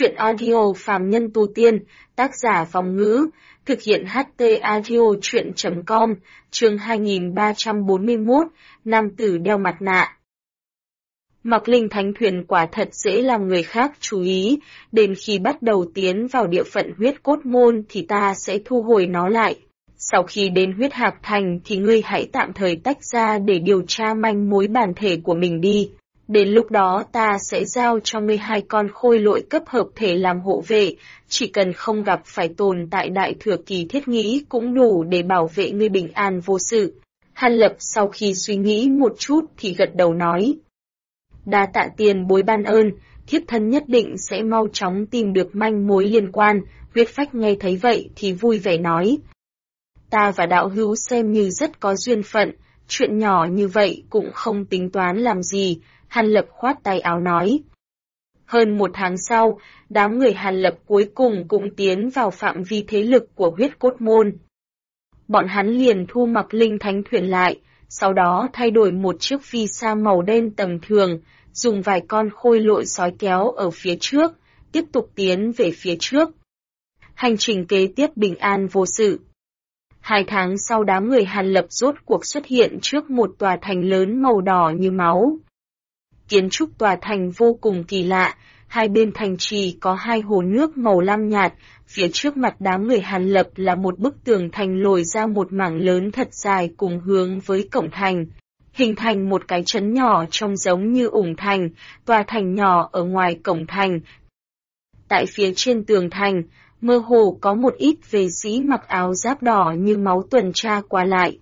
Truyện audio phàm nhân tu tiên, tác giả Vòng Ngữ, thực hiện HT audio truyện.com, chương 2341, nam tử đeo mặt nạ. Mặc linh thánh thuyền quả thật dễ làm người khác chú ý, đến khi bắt đầu tiến vào địa phận huyết cốt môn thì ta sẽ thu hồi nó lại. Sau khi đến huyết hạc thành thì ngươi hãy tạm thời tách ra để điều tra manh mối bản thể của mình đi. Đến lúc đó ta sẽ giao cho ngươi 2 con khôi lỗi cấp hợp thể làm hộ vệ, chỉ cần không gặp phải tồn tại đại thừa kỳ thiết nghĩ cũng đủ để bảo vệ ngươi bình an vô sự. Hàn Lập sau khi suy nghĩ một chút thì gật đầu nói. Đa tạ tiền bối ban ơn, thiếp thân nhất định sẽ mau chóng tìm được manh mối liên quan. Huyết Phách nghe thấy vậy thì vui vẻ nói. Ta và đạo hữu xem như rất có duyên phận, chuyện nhỏ như vậy cũng không tính toán làm gì. Hàn Lập khoát tay áo nói. Hơn 1 tháng sau, đám người Hàn Lập cuối cùng cũng tiến vào phạm vi thế lực của huyết cốt môn. Bọn hắn liền thu mặc linh thánh thuyền lại, sau đó thay đổi một chiếc phi sa màu đen tầm thường, dùng vài con khôi lội sói kéo ở phía trước, tiếp tục tiến về phía trước. Hành trình kế tiếp bình an vô sự. 2 tháng sau đám người Hàn Lập rốt cuộc xuất hiện trước một tòa thành lớn màu đỏ như máu. Kiến trúc tòa thành vô cùng kỳ lạ, 2 bên thành trì có 2 hồ nước màu lam nhạt, phía trước mặt đám người Hàn Lập là một bức tường thành lồi ra một mảng lớn thật dài cùng hướng với cổng thành, hình thành một cái trấn nhỏ trông giống như ủng thành, tòa thành nhỏ ở ngoài cổng thành. Tại phía trên tường thành, mơ hồ có một ít vệ sĩ mặc áo giáp đỏ như máu tuần tra qua lại.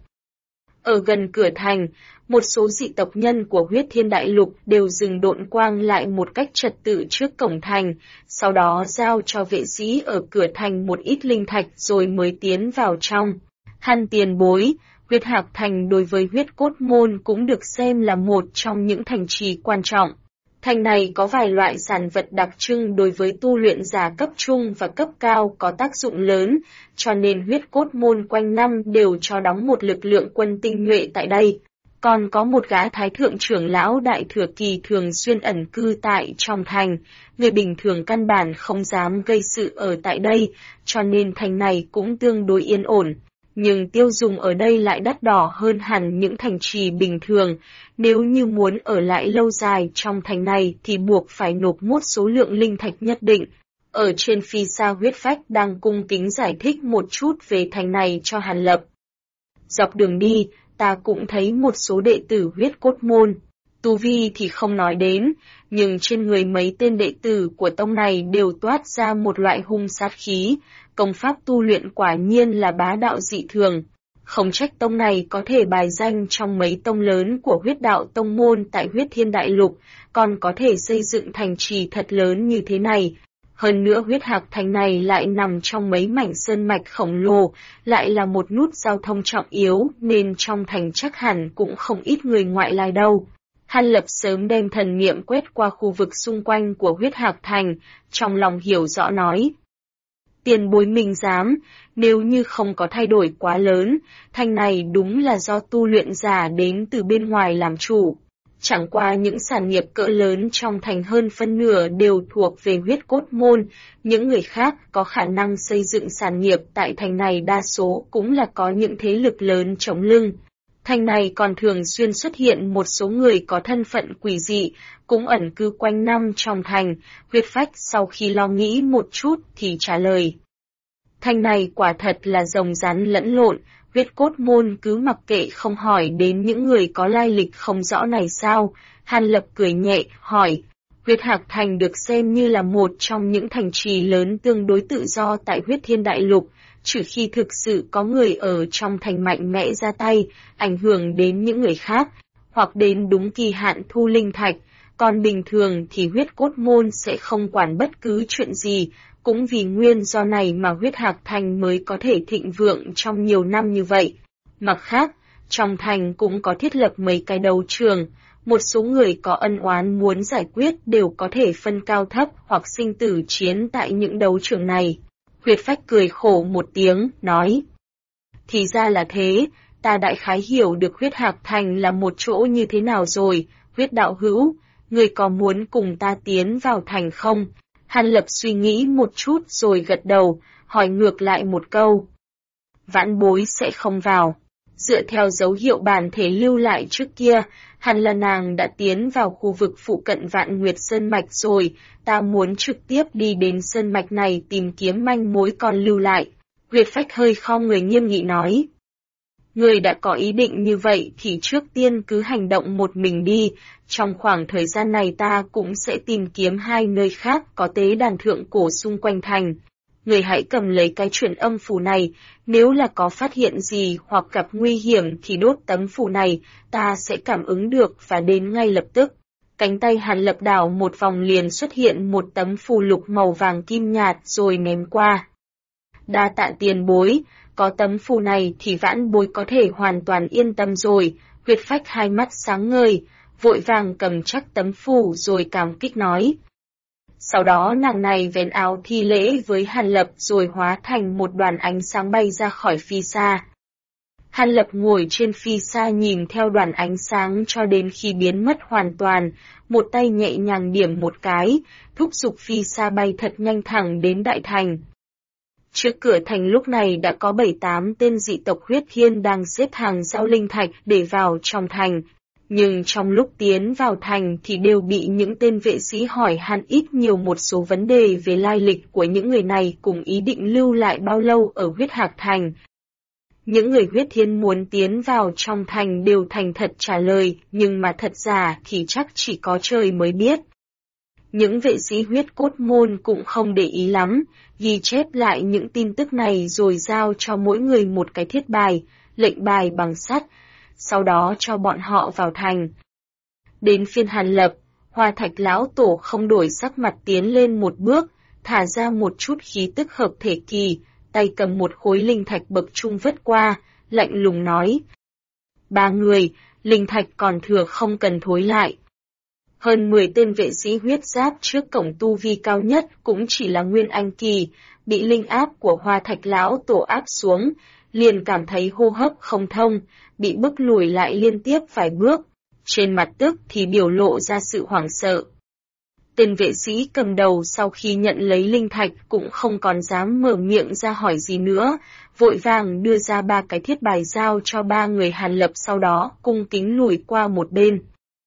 Ở gần cửa thành, một số dị tộc nhân của huyết thiên đại lục đều dừng độn quang lại một cách trật tự trước cổng thành, sau đó giao cho vệ sĩ ở cửa thành một ít linh thạch rồi mới tiến vào trong. Hàn tiền bối, huyết hạc thành đối với huyết cốt môn cũng được xem là một trong những thành trì quan trọng. Thành này có vài loại sản vật đặc trưng đối với tu luyện giả cấp trung và cấp cao có tác dụng lớn, cho nên huyết cốt môn quanh năm đều cho đóng một lực lượng quân tinh nhuệ tại đây. Còn có một gã thái thượng trưởng lão đại thừa kỳ thường xuyên ẩn cư tại trong thành, người bình thường căn bản không dám gây sự ở tại đây, cho nên thành này cũng tương đối yên ổn. Nhưng tiêu dùng ở đây lại đắt đỏ hơn hẳn những thành trì bình thường, nếu như muốn ở lại lâu dài trong thành này thì buộc phải nộp một số lượng linh thạch nhất định. Ở trên phi sa Huyết Phách đang cung kính giải thích một chút về thành này cho Hàn Lập. Dọc đường đi, ta cũng thấy một số đệ tử huyết cốt môn. Tu vi thì không nói đến, nhưng trên người mấy tên đệ tử của tông này đều toát ra một loại hung sát khí, công pháp tu luyện quả nhiên là bá đạo dị thường. Không trách tông này có thể bài danh trong mấy tông lớn của huyết đạo tông môn tại huyết thiên đại lục, còn có thể xây dựng thành trì thật lớn như thế này. Hơn nữa huyết hạc thành này lại nằm trong mấy mảnh sơn mạch khổng lồ, lại là một nút giao thông trọng yếu nên trong thành chắc hẳn cũng không ít người ngoại lai đâu. Hàn Lập sớm đem thần niệm quét qua khu vực xung quanh của huyết hạc thành, trong lòng hiểu rõ nói. Tiền bối minh giám, nếu như không có thay đổi quá lớn, thành này đúng là do tu luyện giả đến từ bên ngoài làm chủ. Chẳng qua những sản nghiệp cỡ lớn trong thành hơn phân nửa đều thuộc về huyết cốt môn, những người khác có khả năng xây dựng sản nghiệp tại thành này đa số cũng là có những thế lực lớn chống lưng. Thành này còn thường xuyên xuất hiện một số người có thân phận quỷ dị, cũng ẩn cư quanh năm trong thành. Huyết Phách sau khi lo nghĩ một chút thì trả lời. Thành này quả thật là rồng rắn lẫn lộn, huyết cốt môn cứ mặc kệ không hỏi đến những người có lai lịch không rõ này sao? Hàn Lập cười nhẹ, hỏi. Huyết hạc thành được xem như là một trong những thành trì lớn tương đối tự do tại huyết thiên đại lục, trừ khi thực sự có người ở trong thành mạnh mẽ ra tay, ảnh hưởng đến những người khác, hoặc đến đúng kỳ hạn thu linh thạch, còn bình thường thì huyết cốt môn sẽ không quản bất cứ chuyện gì, cũng vì nguyên do này mà huyết hạc thành mới có thể thịnh vượng trong nhiều năm như vậy. Mặt khác, trong thành cũng có thiết lập mấy cái đấu trường, một số người có ân oán muốn giải quyết đều có thể phân cao thấp hoặc sinh tử chiến tại những đấu trường này. Huyết Phách cười khổ một tiếng, nói. Thì ra là thế, ta đại khái hiểu được huyết hạc thành là một chỗ như thế nào rồi. Huyết đạo hữu, người có muốn cùng ta tiến vào thành không? Hàn Lập suy nghĩ một chút rồi gật đầu, hỏi ngược lại một câu. Vãn bối sẽ không vào. Dựa theo dấu hiệu bản thể lưu lại trước kia, hẳn là nàng đã tiến vào khu vực phụ cận Vạn Nguyệt Sơn Mạch rồi, ta muốn trực tiếp đi đến Sơn Mạch này tìm kiếm manh mối còn lưu lại. Nguyệt Phách hơi khom người nghiêm nghị nói. Người đã có ý định như vậy thì trước tiên cứ hành động một mình đi, trong khoảng thời gian này ta cũng sẽ tìm kiếm 2 nơi khác có tế đàn thượng cổ xung quanh thành. Người hãy cầm lấy cái truyền âm phù này, nếu là có phát hiện gì hoặc gặp nguy hiểm thì đốt tấm phù này, ta sẽ cảm ứng được và đến ngay lập tức. Cánh tay Hàn Lập đảo một vòng liền xuất hiện một tấm phù lục màu vàng kim nhạt rồi ném qua. Đa tạ tiền bối, có tấm phù này thì vãn bối có thể hoàn toàn yên tâm rồi. Huyệt Phách hai mắt sáng ngời, vội vàng cầm chắc tấm phù rồi cảm kích nói. Sau đó nàng này vén áo thi lễ với Hàn Lập rồi hóa thành một đoàn ánh sáng bay ra khỏi phi sa. Hàn Lập ngồi trên phi sa nhìn theo đoàn ánh sáng cho đến khi biến mất hoàn toàn, một tay nhẹ nhàng điểm một cái, thúc giục phi sa bay thật nhanh thẳng đến đại thành. Trước cửa thành lúc này đã có 7-8 tên dị tộc huyết thiên đang xếp hàng giao linh thạch để vào trong thành. Nhưng trong lúc tiến vào thành thì đều bị những tên vệ sĩ hỏi han ít nhiều một số vấn đề về lai lịch của những người này cùng ý định lưu lại bao lâu ở huyết hạc thành. Những người huyết thiên muốn tiến vào trong thành đều thành thật trả lời, nhưng mà thật giả thì chắc chỉ có trời mới biết. Những vệ sĩ huyết cốt môn cũng không để ý lắm, ghi chép lại những tin tức này rồi giao cho mỗi người một cái thiết bài, lệnh bài bằng sắt, sau đó cho bọn họ vào thành. Đến phiên Hàn Lập, Hoa Thạch lão tổ không đổi sắc mặt tiến lên một bước, thả ra một chút khí tức hợp thể kỳ, tay cầm một khối linh thạch bậc trung vất qua, lạnh lùng nói. 3 người, linh thạch còn thừa không cần thối lại. Hơn 10 tên vệ sĩ huyết giáp trước cổng tu vi cao nhất cũng chỉ là nguyên anh kỳ, bị linh áp của Hoa Thạch lão tổ áp xuống, liền cảm thấy hô hấp không thông, bị bức lùi lại liên tiếp vài bước, trên mặt tức thì biểu lộ ra sự hoảng sợ. Tên vệ sĩ cầm đầu sau khi nhận lấy linh thạch cũng không còn dám mở miệng ra hỏi gì nữa, vội vàng đưa ra 3 cái thiết bài giao cho 3 người Hàn Lập, sau đó cung kính lùi qua một bên.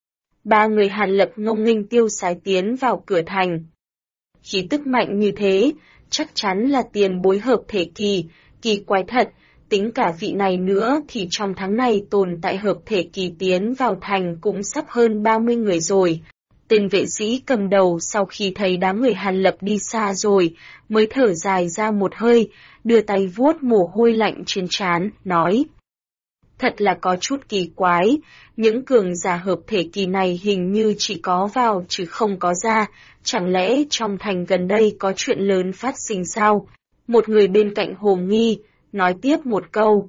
3 người Hàn Lập ngông nghênh tiêu sái tiến vào cửa thành. Khí tức mạnh như thế, chắc chắn là tiền bối hợp thể kỳ, kỳ quái thật. Tính cả vị này nữa thì trong tháng này tồn tại hợp thể kỳ tiến vào thành cũng sắp hơn 30 người rồi. Tên vệ sĩ cầm đầu sau khi thấy đám người Hàn Lập đi xa rồi, mới thở dài ra một hơi, đưa tay vuốt mồ hôi lạnh trên trán, nói. Thật là có chút kỳ quái, những cường giả hợp thể kỳ này hình như chỉ có vào chứ không có ra, chẳng lẽ trong thành gần đây có chuyện lớn phát sinh sao? Một người bên cạnh hồ nghi, nói tiếp một câu.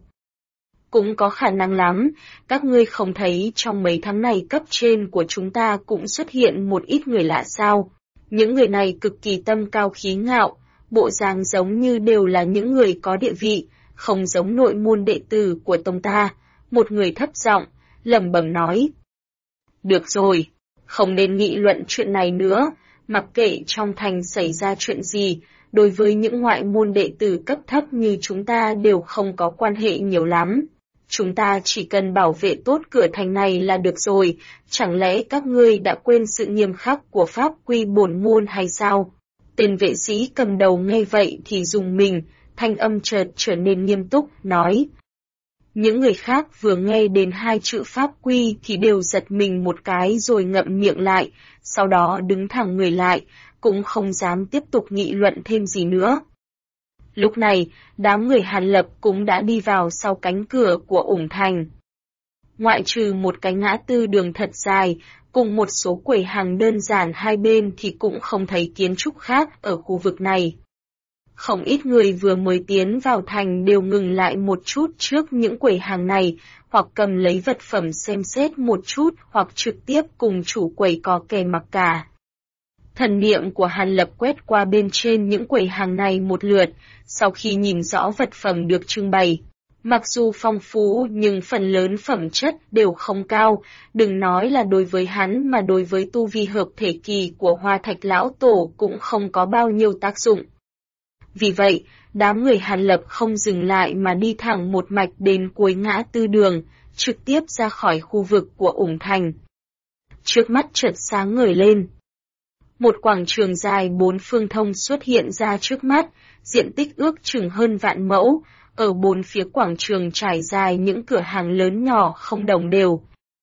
Cũng có khả năng lắm, các ngươi không thấy trong mấy tháng này cấp trên của chúng ta cũng xuất hiện một ít người lạ sao. Những người này cực kỳ tâm cao khí ngạo, bộ dáng giống như đều là những người có địa vị, không giống nội môn đệ tử của tông ta. Một người thấp giọng, lẩm bẩm nói. Được rồi, không nên nghị luận chuyện này nữa, mặc kệ trong thành xảy ra chuyện gì, đối với những ngoại môn đệ tử cấp thấp như chúng ta đều không có quan hệ nhiều lắm. Chúng ta chỉ cần bảo vệ tốt cửa thành này là được rồi, chẳng lẽ các ngươi đã quên sự nghiêm khắc của pháp quy bổn môn hay sao? Tên vệ sĩ cầm đầu nghe vậy thì rùng mình, thanh âm chợt trở nên nghiêm túc, nói. Những người khác vừa nghe đến 2 chữ pháp quy thì đều giật mình một cái rồi ngậm miệng lại, sau đó đứng thẳng người lại, cũng không dám tiếp tục nghị luận thêm gì nữa. Lúc này, đám người Hàn Lập cũng đã đi vào sau cánh cửa của ủng thành. Ngoại trừ một cái ngã tư đường thật dài, cùng một số quầy hàng đơn giản hai bên thì cũng không thấy kiến trúc khác ở khu vực này. Không ít người vừa mới tiến vào thành đều ngừng lại một chút trước những quầy hàng này, hoặc cầm lấy vật phẩm xem xét một chút hoặc trực tiếp cùng chủ quầy có kè mặc cả. Thần niệm của Hàn Lập quét qua bên trên những quầy hàng này một lượt, sau khi nhìn rõ vật phẩm được trưng bày, Mặc dù phong phú nhưng phần lớn phẩm chất đều không cao, đừng nói là đối với hắn mà đối với tu vi hợp thể kỳ của Hoa Thạch Lão Tổ cũng không có bao nhiêu tác dụng. Vì vậy, đám người Hàn Lập không dừng lại mà đi thẳng một mạch đến cuối ngã tư đường, trực tiếp ra khỏi khu vực của Ủng Thành. Trước mắt chợt sáng ngời lên. Một quảng trường dài 4 phương thông xuất hiện ra trước mắt, diện tích ước chừng hơn vạn mẫu, ở 4 phía quảng trường trải dài những cửa hàng lớn nhỏ không đồng đều.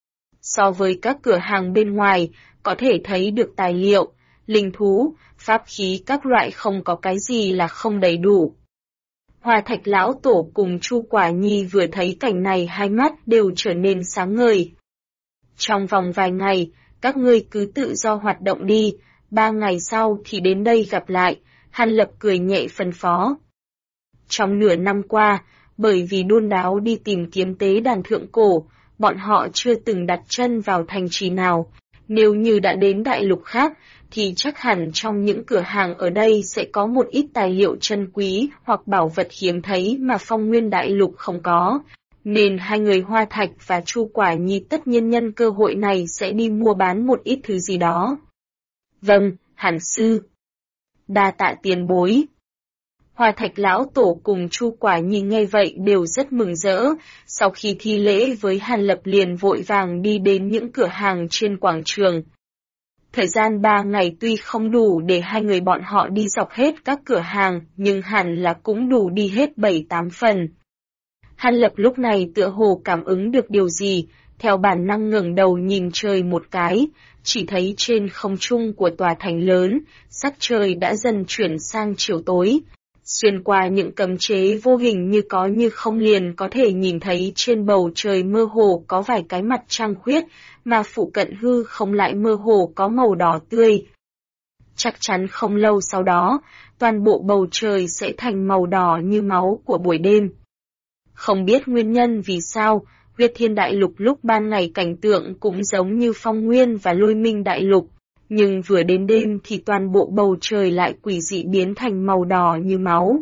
So với các cửa hàng bên ngoài, có thể thấy được tài liệu, linh thú, pháp khí các loại không có cái gì là không đầy đủ. Hoa Thạch Lão Tổ cùng Chu Quả Nhi vừa thấy cảnh này hai mắt đều trở nên sáng ngời. Trong vòng vài ngày, các ngươi cứ tự do hoạt động đi, 3 ngày sau thì đến đây gặp lại, Hàn Lập cười nhẹ phân phó. Trong nửa năm qua, bởi vì đôn đáo đi tìm kiếm tế đàn thượng cổ, bọn họ chưa từng đặt chân vào thành trì nào. Nếu như đã đến đại lục khác, thì chắc hẳn trong những cửa hàng ở đây sẽ có một ít tài liệu chân quý hoặc bảo vật hiếm thấy mà Phong Nguyên đại lục không có. Nên hai người Hoa Thạch và Chu Quả Nhi tất nhiên nhân cơ hội này sẽ đi mua bán một ít thứ gì đó. Vâng, Hàn sư. Đa tạ tiền bối. Hoa Thạch Lão Tổ cùng Chu Quả Nhi nghe vậy đều rất mừng rỡ, sau khi thi lễ với Hàn Lập liền vội vàng đi đến những cửa hàng trên quảng trường. Thời gian 3 ngày tuy không đủ để hai người bọn họ đi dọc hết các cửa hàng, nhưng hẳn là cũng đủ đi hết 7-8 phần. Hàn Lập lúc này tựa hồ cảm ứng được điều gì, theo bản năng ngẩng đầu nhìn trời một cái, chỉ thấy trên không trung của tòa thành lớn, sắc trời đã dần chuyển sang chiều tối. Xuyên qua những cấm chế vô hình như có như không liền có thể nhìn thấy trên bầu trời mơ hồ có vài cái mặt trăng khuyết, mà phụ cận hư không lại mơ hồ có màu đỏ tươi. Chắc chắn không lâu sau đó, toàn bộ bầu trời sẽ thành màu đỏ như máu của buổi đêm. Không biết nguyên nhân vì sao, Huyết Thiên Đại Lục lúc ban ngày cảnh tượng cũng giống như Phong Nguyên và Lôi Minh Đại Lục, nhưng vừa đến đêm thì toàn bộ bầu trời lại quỷ dị biến thành màu đỏ như máu.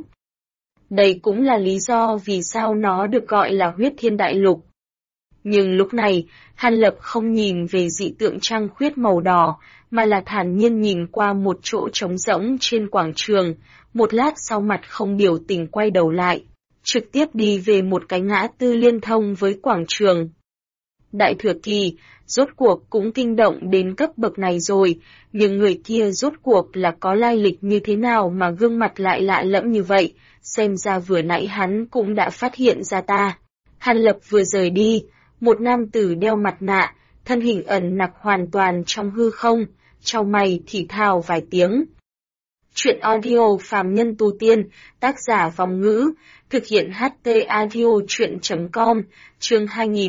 Đây cũng là lý do vì sao nó được gọi là Huyết Thiên Đại Lục. Nhưng lúc này, Hàn Lập không nhìn về dị tượng trăng khuyết màu đỏ, mà là thản nhiên nhìn qua một chỗ trống rỗng trên quảng trường, một lát sau mặt không biểu tình quay đầu lại, trực tiếp đi về một cái ngã tư liên thông với quảng trường. Đại Thừa Kỳ, rốt cuộc cũng kinh động đến cấp bậc này rồi, nhưng người kia rốt cuộc là có lai lịch như thế nào mà gương mặt lại lạ lẫm như vậy, xem ra vừa nãy hắn cũng đã phát hiện ra ta. Hàn Lập vừa rời đi, một nam tử đeo mặt nạ, thân hình ẩn nặc hoàn toàn trong hư không, chau mày thì thào vài tiếng. Chuyện audio phàm nhân tu tiên, tác giả Vong Ngữ, thực hiện HT audio chuyện.com, chương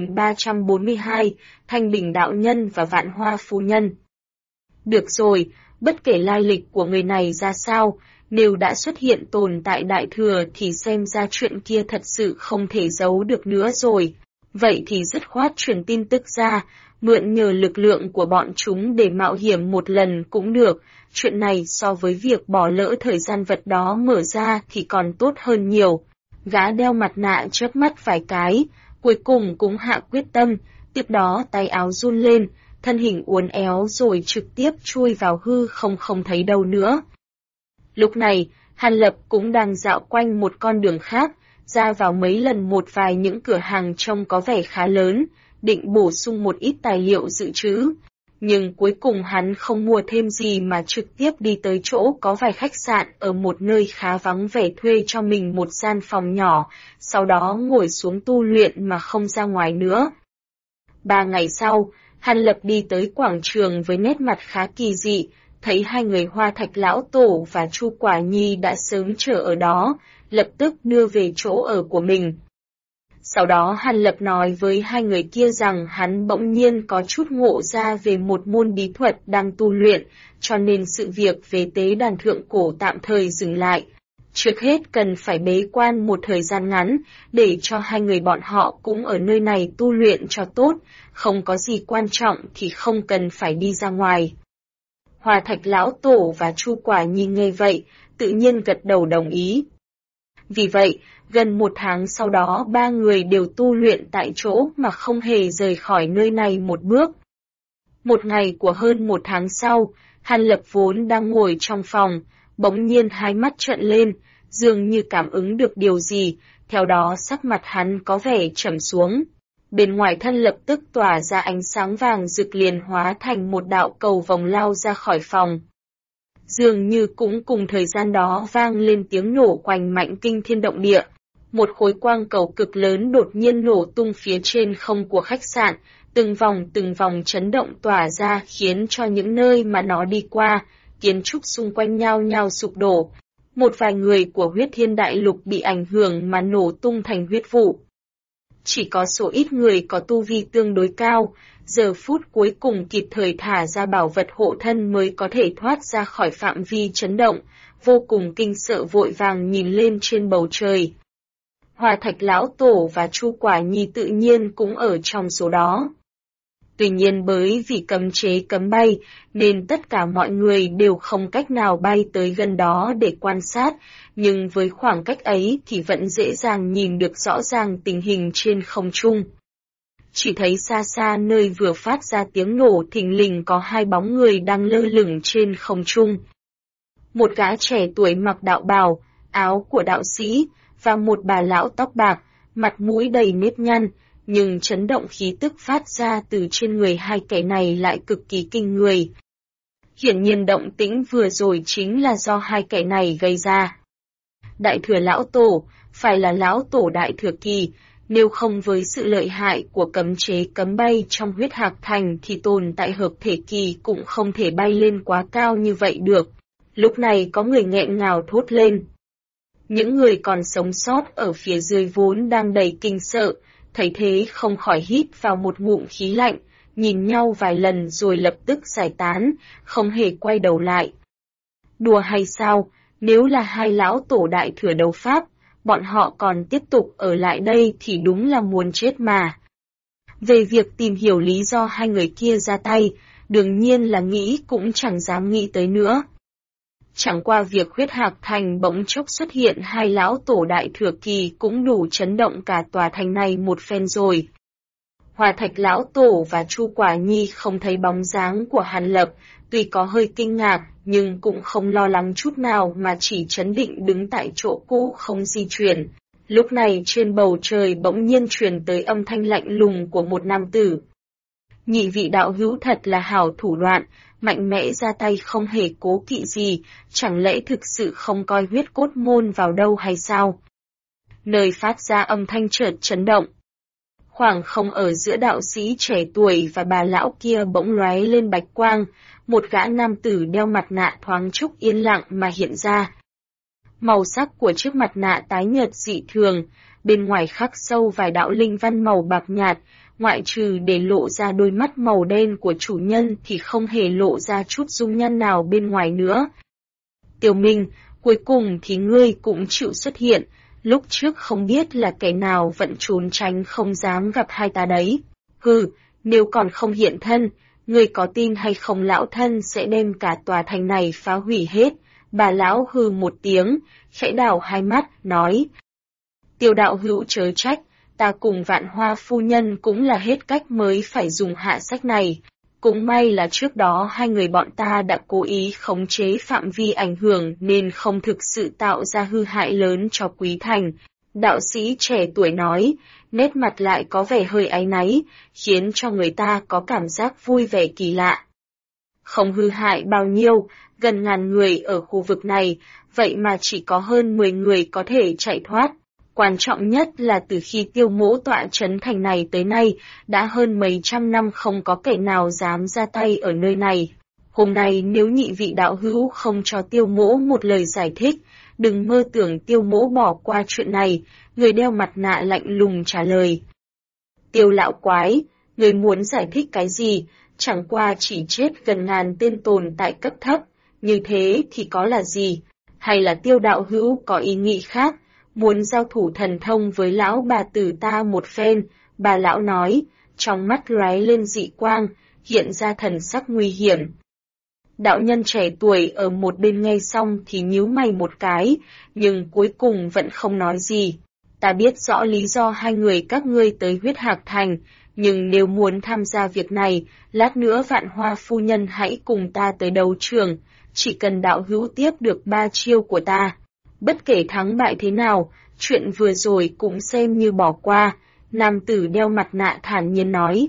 2342, Thanh Bình Đạo Nhân và Vạn Hoa Phu Nhân. Được rồi, bất kể lai lịch của người này ra sao, nếu đã xuất hiện tồn tại Đại Thừa thì xem ra chuyện kia thật sự không thể giấu được nữa rồi. Vậy thì dứt khoát truyền tin tức ra, mượn nhờ lực lượng của bọn chúng để mạo hiểm một lần cũng được. Chuyện này so với việc bỏ lỡ thời gian vật đó mở ra thì còn tốt hơn nhiều. Gã đeo mặt nạ chớp mắt vài cái, cuối cùng cũng hạ quyết tâm, tiếp đó tay áo run lên, thân hình uốn éo rồi trực tiếp chui vào hư không thấy đâu nữa. Lúc này, Hàn Lập cũng đang dạo quanh một con đường khác, ra vào mấy lần một vài những cửa hàng trông có vẻ khá lớn, định bổ sung một ít tài liệu dự trữ. Nhưng cuối cùng hắn không mua thêm gì mà trực tiếp đi tới chỗ có vài khách sạn ở một nơi khá vắng vẻ thuê cho mình một gian phòng nhỏ, sau đó ngồi xuống tu luyện mà không ra ngoài nữa. 3 ngày sau, Hàn Lập đi tới quảng trường với nét mặt khá kỳ dị, thấy hai người Hoa Thạch Lão Tổ và Chu Quả Nhi đã sớm chờ ở đó, lập tức đưa về chỗ ở của mình. Sau đó Hàn Lập nói với hai người kia rằng hắn bỗng nhiên có chút ngộ ra về một môn bí thuật đang tu luyện, cho nên sự việc về tế đàn thượng cổ tạm thời dừng lại. Trước hết cần phải bế quan một thời gian ngắn, để cho hai người bọn họ cũng ở nơi này tu luyện cho tốt, không có gì quan trọng thì không cần phải đi ra ngoài. Hoa Thạch Lão Tổ và Chu Quả Nhi nghe vậy, tự nhiên gật đầu đồng ý. Vì vậy, gần 1 tháng sau đó 3 người đều tu luyện tại chỗ mà không hề rời khỏi nơi này một bước. Một ngày của hơn 1 tháng sau, Hàn Lập vốn đang ngồi trong phòng, bỗng nhiên hai mắt trợn lên, dường như cảm ứng được điều gì, theo đó sắc mặt hắn có vẻ trầm xuống. Bên ngoài thân lập tức tỏa ra ánh sáng vàng rực liền hóa thành một đạo cầu vồng lao ra khỏi phòng. Dường như cũng cùng thời gian đó vang lên tiếng nổ oanh mạnh kinh thiên động địa. Một khối quang cầu cực lớn đột nhiên nổ tung phía trên không của khách sạn, từng vòng chấn động tỏa ra khiến cho những nơi mà nó đi qua, kiến trúc xung quanh nhao nhao sụp đổ. Một vài người của Huyết Thiên Đại Lục bị ảnh hưởng mà nổ tung thành huyết vụ. Chỉ có số ít người có tu vi tương đối cao, giờ phút cuối cùng kịp thời thả ra bảo vật hộ thân mới có thể thoát ra khỏi phạm vi chấn động, vô cùng kinh sợ vội vàng nhìn lên trên bầu trời. Hỏa Thạch Lão Tổ và Chu Quả Nhi tự nhiên cũng ở trong số đó. Tuy nhiên bởi vì cấm chế cấm bay, nên tất cả mọi người đều không cách nào bay tới gần đó để quan sát, nhưng với khoảng cách ấy thì vẫn dễ dàng nhìn được rõ ràng tình hình trên không trung. Chỉ thấy xa xa nơi vừa phát ra tiếng nổ thình lình có 2 bóng người đang lơ lửng trên không trung. Một gã trẻ tuổi mặc đạo bào, áo của đạo sĩ, và một bà lão tóc bạc, mặt mũi đầy nếp nhăn, nhưng chấn động khí tức phát ra từ trên người hai kẻ này lại cực kỳ kinh người. Hiển nhiên động tĩnh vừa rồi chính là do hai kẻ này gây ra. Đại thừa lão tổ, phải là lão tổ đại thừa kỳ, nếu không với sự lợi hại của cấm chế cấm bay trong huyết hạc thành thì tồn tại hợp thể kỳ cũng không thể bay lên quá cao như vậy được. Lúc này có người nghẹn ngào thốt lên. Những người còn sống sót ở phía dưới vốn đang đầy kinh sợ, thấy thế không khỏi hít vào một ngụm khí lạnh, nhìn nhau vài lần rồi lập tức giải tán, không hề quay đầu lại. Đùa hay sao, nếu là hai lão tổ đại thừa đấu pháp, bọn họ còn tiếp tục ở lại đây thì đúng là muốn chết mà. Về việc tìm hiểu lý do hai người kia ra tay, đương nhiên là nghĩ cũng chẳng dám nghĩ tới nữa. Chẳng qua việc huyết hạc thành bỗng chốc xuất hiện hai lão tổ đại thừa kỳ cũng đủ chấn động cả tòa thành này một phen rồi. Hỏa Thạch lão tổ và Chu Quả Nhi không thấy bóng dáng của Hàn Lập, tuy có hơi kinh ngạc nhưng cũng không lo lắng chút nào mà chỉ trấn định đứng tại chỗ cũ không di chuyển. Lúc này trên bầu trời bỗng nhiên truyền tới âm thanh lạnh lùng của một nam tử. Nhị vị đạo hữu thật là hảo thủ đoạn, mạnh mẽ ra tay không hề cố kỵ gì, chẳng lẽ thực sự không coi huyết cốt môn vào đâu hay sao? Nơi phát ra âm thanh chợt chấn động. Khoảng không ở giữa đạo sĩ trẻ tuổi và bà lão kia bỗng lóe lên bạch quang, một gã nam tử đeo mặt nạ thoáng chốc yên lặng mà hiện ra. Màu sắc của chiếc mặt nạ tái nhợt dị thường, bên ngoài khắc sâu vài đạo linh văn màu bạc nhạt, ngoại trừ để lộ ra đôi mắt màu đen của chủ nhân thì không hề lộ ra chút dung nhan nào bên ngoài nữa. Tiểu Minh, cuối cùng thì ngươi cũng chịu xuất hiện, lúc trước không biết là kẻ nào vẫn trốn tránh không dám gặp hai ta đấy. Hừ, nếu còn không hiện thân, ngươi có tin hay không lão thân sẽ đem cả tòa thành này phá hủy hết. Bà lão hừ một tiếng, khẽ đảo hai mắt, nói. Tiêu đạo hữu chớ trách, ta cùng Vạn Hoa phu nhân cũng là hết cách mới phải dùng hạ sách này. Cũng may là trước đó hai người bọn ta đã cố ý khống chế phạm vi ảnh hưởng nên không thực sự tạo ra hư hại lớn cho Quý Thành. Đạo sĩ trẻ tuổi nói, nét mặt lại có vẻ hơi áy náy, khiến cho người ta có cảm giác vui vẻ kỳ lạ. Không hư hại bao nhiêu, gần ngàn người ở khu vực này, vậy mà chỉ có hơn 10 người có thể chạy thoát. Quan trọng nhất là từ khi Tiêu Mỗ tọa trấn thành này tới nay, đã hơn mấy trăm năm không có kẻ nào dám ra tay ở nơi này. Hôm nay nếu nhị vị đạo hữu không cho Tiêu Mỗ một lời giải thích, đừng mơ tưởng Tiêu Mỗ bỏ qua chuyện này, người đeo mặt nạ lạnh lùng trả lời. Tiêu lão quái, người muốn giải thích cái gì, chẳng qua chỉ chết gần ngàn tên tồn tại cấp thấp, như thế thì có là gì, hay là Tiêu đạo hữu có ý nghĩ khác? Muốn giao thủ thần thông với lão bà tử ta một phen, bà lão nói, trong mắt lóe lên dị quang, hiện ra thần sắc nguy hiểm. Đạo nhân trẻ tuổi ở một bên nghe xong thì nhíu mày một cái, nhưng cuối cùng vẫn không nói gì. Ta biết rõ lý do hai người các ngươi tới Huyết Hạc Thành, nhưng nếu muốn tham gia việc này, lát nữa Vạn Hoa phu nhân hãy cùng ta tới đấu trường, chỉ cần đạo hữu tiếp được 3 chiêu của ta. Bất kể thắng bại thế nào, chuyện vừa rồi cũng xem như bỏ qua, nam tử đeo mặt nạ thản nhiên nói.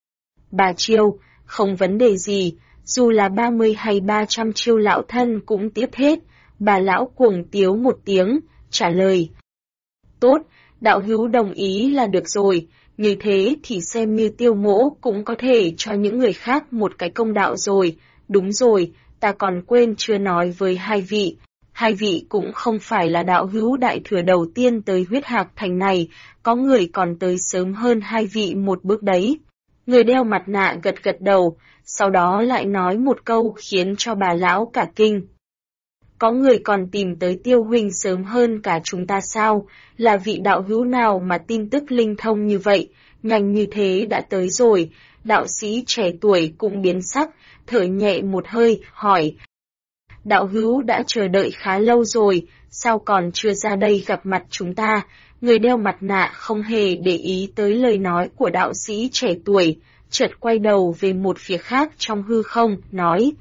3 chiêu, không vấn đề gì, dù là 30 hay 300 chiêu lão thân cũng tiếp hết, bà lão cuồng tiếu một tiếng, trả lời. Tốt, đạo hữu đồng ý là được rồi, như thế thì xem như Tiêu Mỗ cũng có thể cho những người khác một cái công đạo rồi. Đúng rồi, ta còn quên chưa nói với hai vị cũng không phải là đạo hữu đại thừa đầu tiên tới Huyết Hạc Thành này, có người còn tới sớm hơn hai vị một bước đấy. Người đeo mặt nạ gật gật đầu, sau đó lại nói một câu khiến cho bà lão cả kinh. Có người còn tìm tới Tiêu huynh sớm hơn cả chúng ta sao, là vị đạo hữu nào mà tin tức linh thông như vậy, nhanh như thế đã tới rồi. Đạo sĩ trẻ tuổi cũng biến sắc, thở nhẹ một hơi, hỏi. Đạo hữu đã chờ đợi khá lâu rồi, sao còn chưa ra đây gặp mặt chúng ta? Người đeo mặt nạ không hề để ý tới lời nói của đạo sĩ trẻ tuổi, chợt quay đầu về một phía khác trong hư không, nói.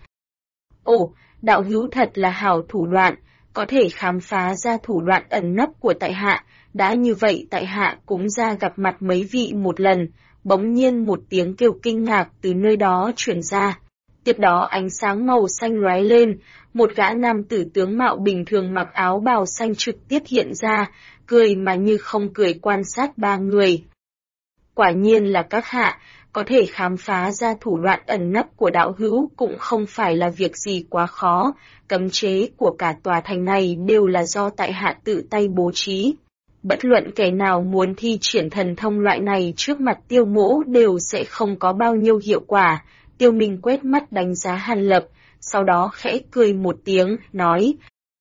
Ồ, đạo hữu thật là hảo thủ đoạn, có thể khám phá ra thủ đoạn ẩn nấp của tại hạ, đã như vậy tại hạ cũng ra gặp mặt mấy vị một lần. Bỗng nhiên một tiếng kêu kinh ngạc từ nơi đó truyền ra. Tiếp đó ánh sáng màu xanh lóe lên, một gã nam tử tướng mạo bình thường mặc áo bào xanh trực tiếp hiện ra, cười mà như không cười quan sát ba người. Quả nhiên là các hạ, có thể khám phá ra thủ đoạn ẩn nấp của đạo hữu cũng không phải là việc gì quá khó, cấm chế của cả tòa thành này đều là do tại hạ tự tay bố trí. Bất luận kẻ nào muốn thi triển thần thông loại này trước mặt Tiêu Mỗ đều sẽ không có bao nhiêu hiệu quả. Tiêu Minh quét mắt đánh giá Hàn Lập, sau đó khẽ cười một tiếng, nói.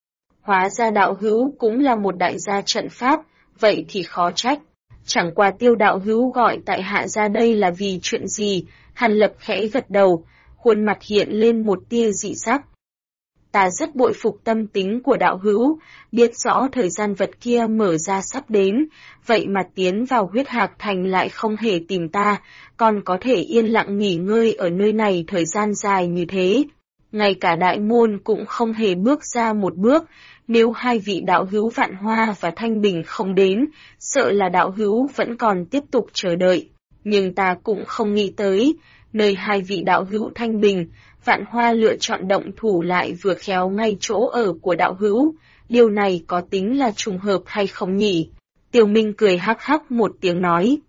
Hóa ra đạo hữu cũng là một đại gia trận pháp, vậy thì khó trách. Chẳng qua Tiêu đạo hữu gọi tại hạ ra đây là vì chuyện gì? Hàn Lập khẽ gật đầu, khuôn mặt hiện lên một tia dị sắc. Ta rất bội phục tâm tính của đạo hữu, biết rõ thời gian vật kia mở ra sắp đến, vậy mà tiến vào Huyết Hạc Thành lại không hề tìm ta, còn có thể yên lặng nghỉ ngơi ở nơi này thời gian dài như thế. Ngay cả đại môn cũng không hề bước ra một bước, nếu hai vị đạo hữu Vạn Hoa và Thanh Bình không đến, sợ là đạo hữu vẫn còn tiếp tục chờ đợi. Nhưng ta cũng không nghĩ tới, nơi hai vị đạo hữu Thanh Bình, Vạn Hoa lựa chọn động thủ lại vừa khéo ngay chỗ ở của đạo hữu, điều này có tính là trùng hợp hay không nhỉ? Tiêu Minh cười hắc hắc một tiếng nói.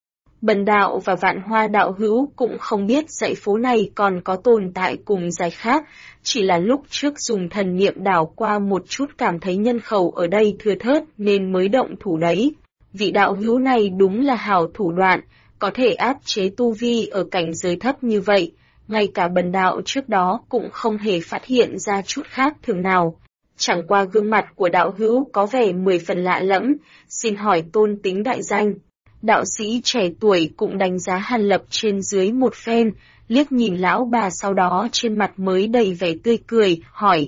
Bần đạo và Vạn Hoa đạo hữu cũng không biết dãy phố này còn có tồn tại cùng giải khác, chỉ là lúc trước dùng thần niệm đảo qua một chút cảm thấy nhân khẩu ở đây thưa thớt nên mới động thủ đấy. Vị đạo hữu này đúng là hảo thủ đoạn, có thể áp chế tu vi ở cảnh giới thấp như vậy. Ngay cả bần đạo trước đó cũng không hề phát hiện ra chút khác thường nào. Chẳng qua gương mặt của đạo hữu có vẻ 10 phần lạ lẫm, xin hỏi tôn tính đại danh. Đạo sĩ trẻ tuổi cũng đánh giá Hàn Lập trên dưới một phen, liếc nhìn lão bà sau đó trên mặt mới đầy vẻ tươi cười, hỏi.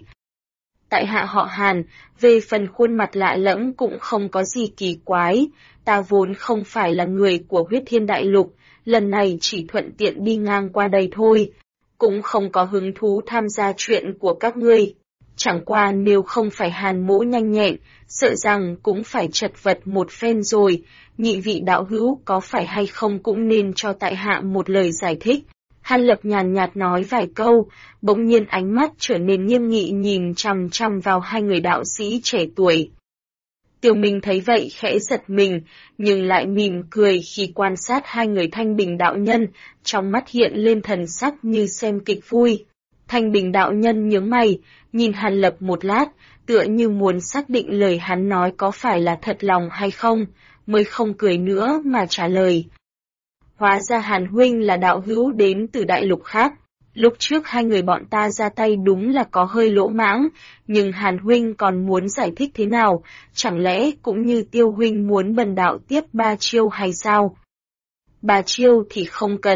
Tại hạ họ Hàn, về phần khuôn mặt lạ lẫm cũng không có gì kỳ quái, ta vốn không phải là người của Huyết Thiên Đại Lục, lần này chỉ thuận tiện đi ngang qua đây thôi, cũng không có hứng thú tham gia chuyện của các ngươi. Chẳng qua nếu không phải Hàn Mỗ nhanh nhẹn, sợ rằng cũng phải chật vật một phen rồi, nhị vị đạo hữu có phải hay không cũng nên cho tại hạ một lời giải thích. Hàn Lập nhàn nhạt nói vài câu, bỗng nhiên ánh mắt trở nên nghiêm nghị nhìn chằm chằm vào hai người đạo sĩ trẻ tuổi. Tiêu Minh thấy vậy khẽ giật mình, nhưng lại mỉm cười khi quan sát hai người Thanh Bình đạo nhân, trong mắt hiện lên thần sắc như xem kịch vui. Thanh Bình đạo nhân nhướng mày, nhìn Hàn Lập một lát, tựa như muốn xác định lời hắn nói có phải là thật lòng hay không, mới không cười nữa mà trả lời. Hóa ra Hàn huynh là đạo hữu đến từ đại lục khác. Lúc trước hai người bọn ta ra tay đúng là có hơi lỗ mãng, nhưng Hàn huynh còn muốn giải thích thế nào, chẳng lẽ cũng như Tiêu huynh muốn bần đạo tiếp 3 chiêu hay sao? 3 chiêu thì không cần,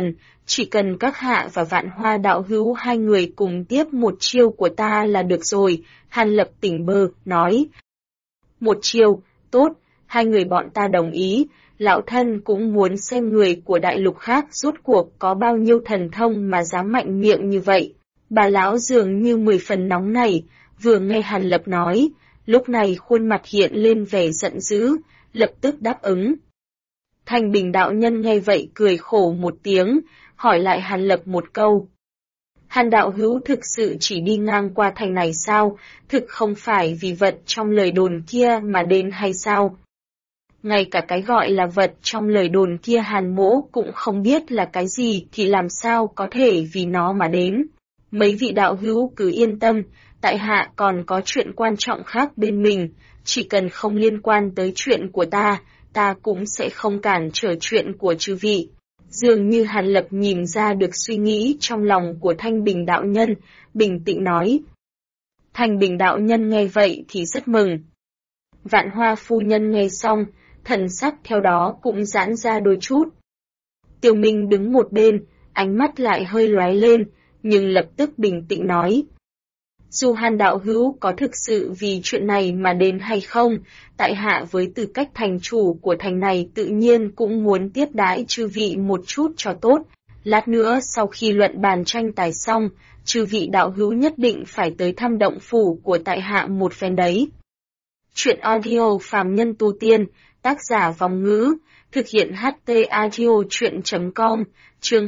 Chỉ cần các hạ và Vạn Hoa đạo hữu hai người cùng tiếp một chiêu của ta là được rồi, Hàn Lập tỉnh bơ, nói. Một chiêu, tốt, hai người bọn ta đồng ý, lão thân cũng muốn xem người của đại lục khác rốt cuộc có bao nhiêu thần thông mà dám mạnh miệng như vậy. Bà lão dường như 10 phần nóng này, vừa nghe Hàn Lập nói, lúc này khuôn mặt hiện lên vẻ giận dữ, lập tức đáp ứng. Thanh Bình đạo nhân nghe vậy cười khổ một tiếng, hỏi lại Hàn Lập một câu. Hàn đạo hữu thực sự chỉ đi ngang qua thành này sao, thực không phải vì vật trong lời đồn kia mà đến hay sao? Ngay cả cái gọi là vật trong lời đồn kia Hàn mỗ cũng không biết là cái gì thì làm sao có thể vì nó mà đến. Mấy vị đạo hữu cứ yên tâm, tại hạ còn có chuyện quan trọng khác bên mình, chỉ cần không liên quan tới chuyện của ta cũng sẽ không cản trở chuyện của chư vị. Dường như Hàn Lập nhìn ra được suy nghĩ trong lòng của Thanh Bình đạo nhân, bình tĩnh nói. Thanh Bình đạo nhân nghe vậy thì rất mừng. Vạn Hoa phu nhân nghe xong, thần sắc theo đó cũng giãn ra đôi chút. Tiêu Minh đứng một bên, ánh mắt lại hơi lóe lên, nhưng lập tức bình tĩnh nói. Dù Hàn đạo hữu có thực sự vì chuyện này mà đến hay không, tại hạ với tư cách thành chủ của thành này tự nhiên cũng muốn tiếp đãi chư vị một chút cho tốt. Lát nữa sau khi luận bàn tranh tài xong, chư vị đạo hữu nhất định phải tới thăm động phủ của tại hạ một phen đấy. Chuyện audio phàm nhân tu tiên, tác giả Vòng Ngữ, thực hiện HT audio chuyện.com, chương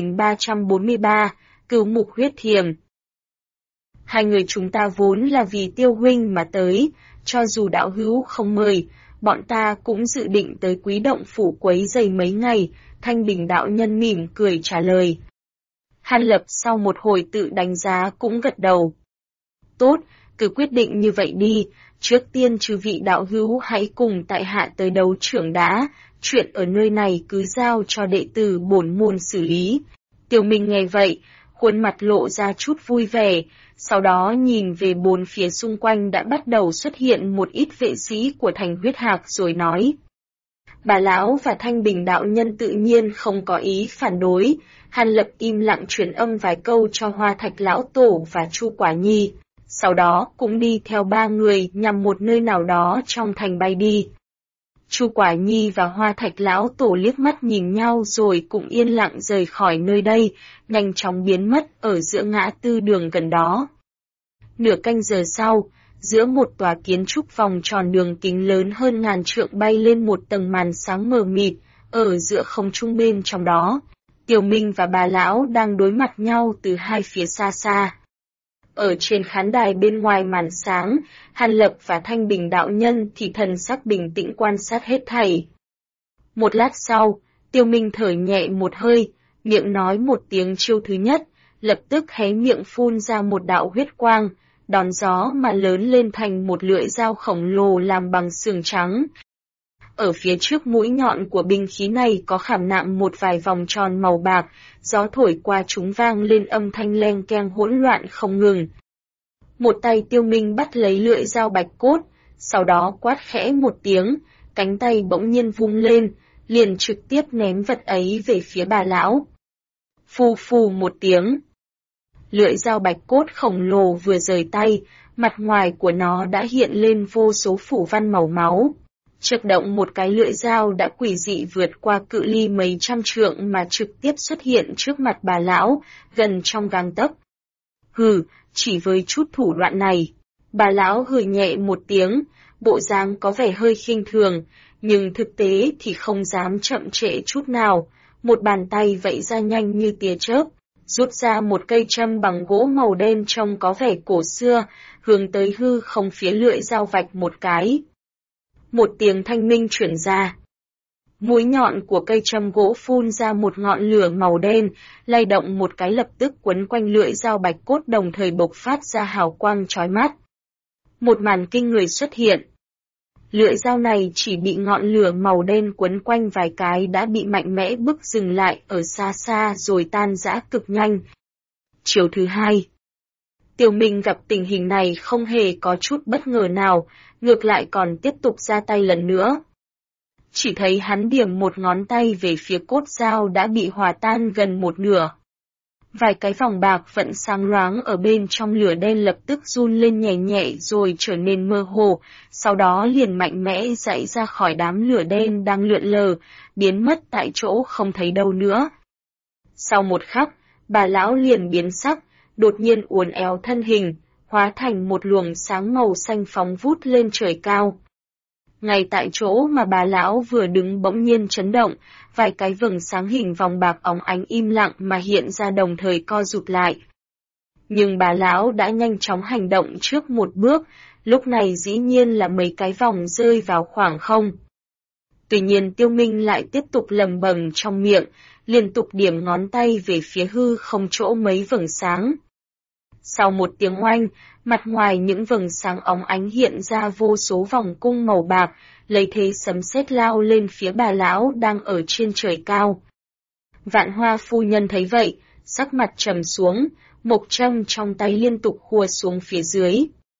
2343, Cửu Mục Huyết Thiềm. Hai người chúng ta vốn là vì Tiêu huynh mà tới, cho dù đạo hữu không mời, bọn ta cũng dự định tới Quý động phủ quấy rầy mấy ngày, Thanh Bình đạo nhân mỉm cười trả lời. Hàn Lập sau một hồi tự đánh giá cũng gật đầu. Tốt, cứ quyết định như vậy đi, trước tiên chư vị đạo hữu hãy cùng tại hạ tới đấu trưởng đã, chuyện ở nơi này cứ giao cho đệ tử bổn môn xử lý. Tiêu Minh nghe vậy, khuôn mặt lộ ra chút vui vẻ, sau đó nhìn về bốn phía xung quanh đã bắt đầu xuất hiện một ít vệ sĩ của thành huyết hạc rồi nói. Bà lão và Thanh Bình đạo nhân tự nhiên không có ý phản đối, Hàn Lập im lặng truyền âm vài câu cho Hoa Thạch lão tổ và Chu Quả Nhi, sau đó cũng đi theo ba người nhằm một nơi nào đó trong thành bay đi. Chu Quả Nhi và Hoa Thạch lão tổ liếc mắt nhìn nhau rồi cũng yên lặng rời khỏi nơi đây, nhanh chóng biến mất ở giữa ngã tư đường gần đó. Nửa canh giờ sau, giữa một tòa kiến trúc vòng tròn đường kính lớn hơn ngàn trượng bay lên một tầng màn sáng mờ mịt, ở giữa không trung bên trong đó, Tiểu Minh và bà lão đang đối mặt nhau từ hai phía xa xa. Ở trên khán đài bên ngoài màn sáng, Hàn Lập và Thanh Bình đạo nhân thì thần sắc bình tĩnh quan sát hết thảy. Một lát sau, Tiêu Minh thở nhẹ một hơi, miệng nói một tiếng chiêu thứ nhất, lập tức hé miệng phun ra một đạo huyết quang, đón gió mà lớn lên thành một lưỡi dao khổng lồ làm bằng sườn trắng. Ở phía trước mũi nhọn của binh khí này có khảm nạm một vài vòng tròn màu bạc, gió thổi qua chúng vang lên âm thanh leng keng hỗn loạn không ngừng. Một tay Tiêu Minh bắt lấy lưỡi dao bạch cốt, sau đó quát khẽ một tiếng, cánh tay bỗng nhiên vung lên, liền trực tiếp ném vật ấy về phía bà lão. Phù phù một tiếng. Lưỡi dao bạch cốt khổng lồ vừa rời tay, mặt ngoài của nó đã hiện lên vô số phủ văn màu máu. Chợt động một cái lưỡi dao đã quỷ dị vượt qua cự ly mấy trăm trượng mà trực tiếp xuất hiện trước mặt bà lão, gần trong gang tấc. Hừ, chỉ với chút thủ đoạn này. Bà lão hừ nhẹ một tiếng, bộ dáng có vẻ hơi khinh thường, nhưng thực tế thì không dám chậm trễ chút nào. Một bàn tay vẫy ra nhanh như tia chớp, rút ra một cây châm bằng gỗ màu đen trông có vẻ cổ xưa, hướng tới hư không phía lưỡi dao vạch một cái. Một tiếng thanh minh chuyển ra. Mũi nhọn của cây châm gỗ phun ra một ngọn lửa màu đen, lay động một cái lập tức quấn quanh lưỡi dao bạch cốt đồng thời bộc phát ra hào quang chói mắt. Một màn kinh người xuất hiện. Lưỡi dao này chỉ bị ngọn lửa màu đen quấn quanh vài cái đã bị mạnh mẽ bức dừng lại ở xa xa rồi tan rã cực nhanh. Chiều thứ hai. Tiểu Minh gặp tình hình này không hề có chút bất ngờ nào, ngược lại còn tiếp tục ra tay lần nữa. chỉ thấy hắn điểm một ngón tay về phía cốt dao đã bị hòa tan gần một nửa. Vài cái vòng bạc vẫn sáng loáng ở bên trong lửa đen lập tức run lên nhẹ nhẹ rồi trở nên mơ hồ, sau đó liền mạnh mẽ dậy ra khỏi đám lửa đen đang lượn lờ, biến mất tại chỗ không thấy đâu nữa. Sau một khắc, bà lão liền biến sắc, đột nhiên uốn éo thân hình, hóa thành một luồng sáng màu xanh phóng vút lên trời cao. Ngay tại chỗ mà bà lão vừa đứng bỗng nhiên chấn động, vài cái vầng sáng hình vòng bạc óng ánh im lặng mà hiện ra đồng thời co rụt lại. Nhưng bà lão đã nhanh chóng hành động trước một bước, lúc này dĩ nhiên là mấy cái vòng rơi vào khoảng không. Tuy nhiên Tiêu Minh lại tiếp tục lầm bầm trong miệng, liên tục điểm ngón tay về phía hư không chỗ mấy vầng sáng. Sau một tiếng oanh, mặt ngoài những vầng sáng óng ánh hiện ra vô số vòng cung màu bạc, lấy thế sấm sét lao lên phía bà lão đang ở trên trời cao. Vạn Hoa phu nhân thấy vậy, sắc mặt trầm xuống, mộc trâm trong tay liên tục khua xuống phía dưới.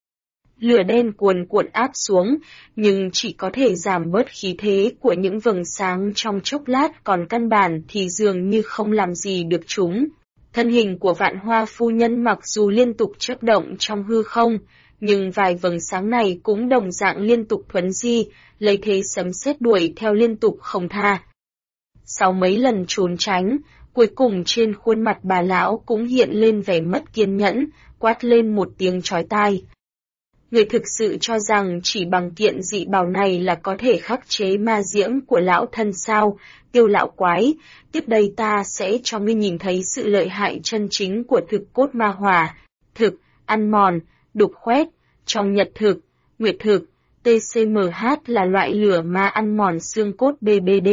Lửa đen cuồn cuộn áp xuống, nhưng chỉ có thể giảm bớt khí thế của những vầng sáng trong chốc lát, còn căn bản thì dường như không làm gì được chúng. Thân hình của Vạn Hoa phu nhân mặc dù liên tục chớp động trong hư không, nhưng vài vầng sáng này cũng đồng dạng liên tục thuấn di, lấy thế sấm sét đuổi theo liên tục không tha. Sau mấy lần trốn tránh, cuối cùng trên khuôn mặt bà lão cũng hiện lên vẻ mất kiên nhẫn, quát lên một tiếng chói tai. Người thực sự cho rằng chỉ bằng kiện dị bảo này là có thể khắc chế ma diễm của lão thân sao? Tiêu lão quái, tiếp đây ta sẽ cho ngươi nhìn thấy sự lợi hại chân chính của thực cốt ma hỏa. Thực, ăn mòn, đục khoét, trong nhật thực, nguyệt thực, TCMH là loại lửa ma ăn mòn xương cốt BBD.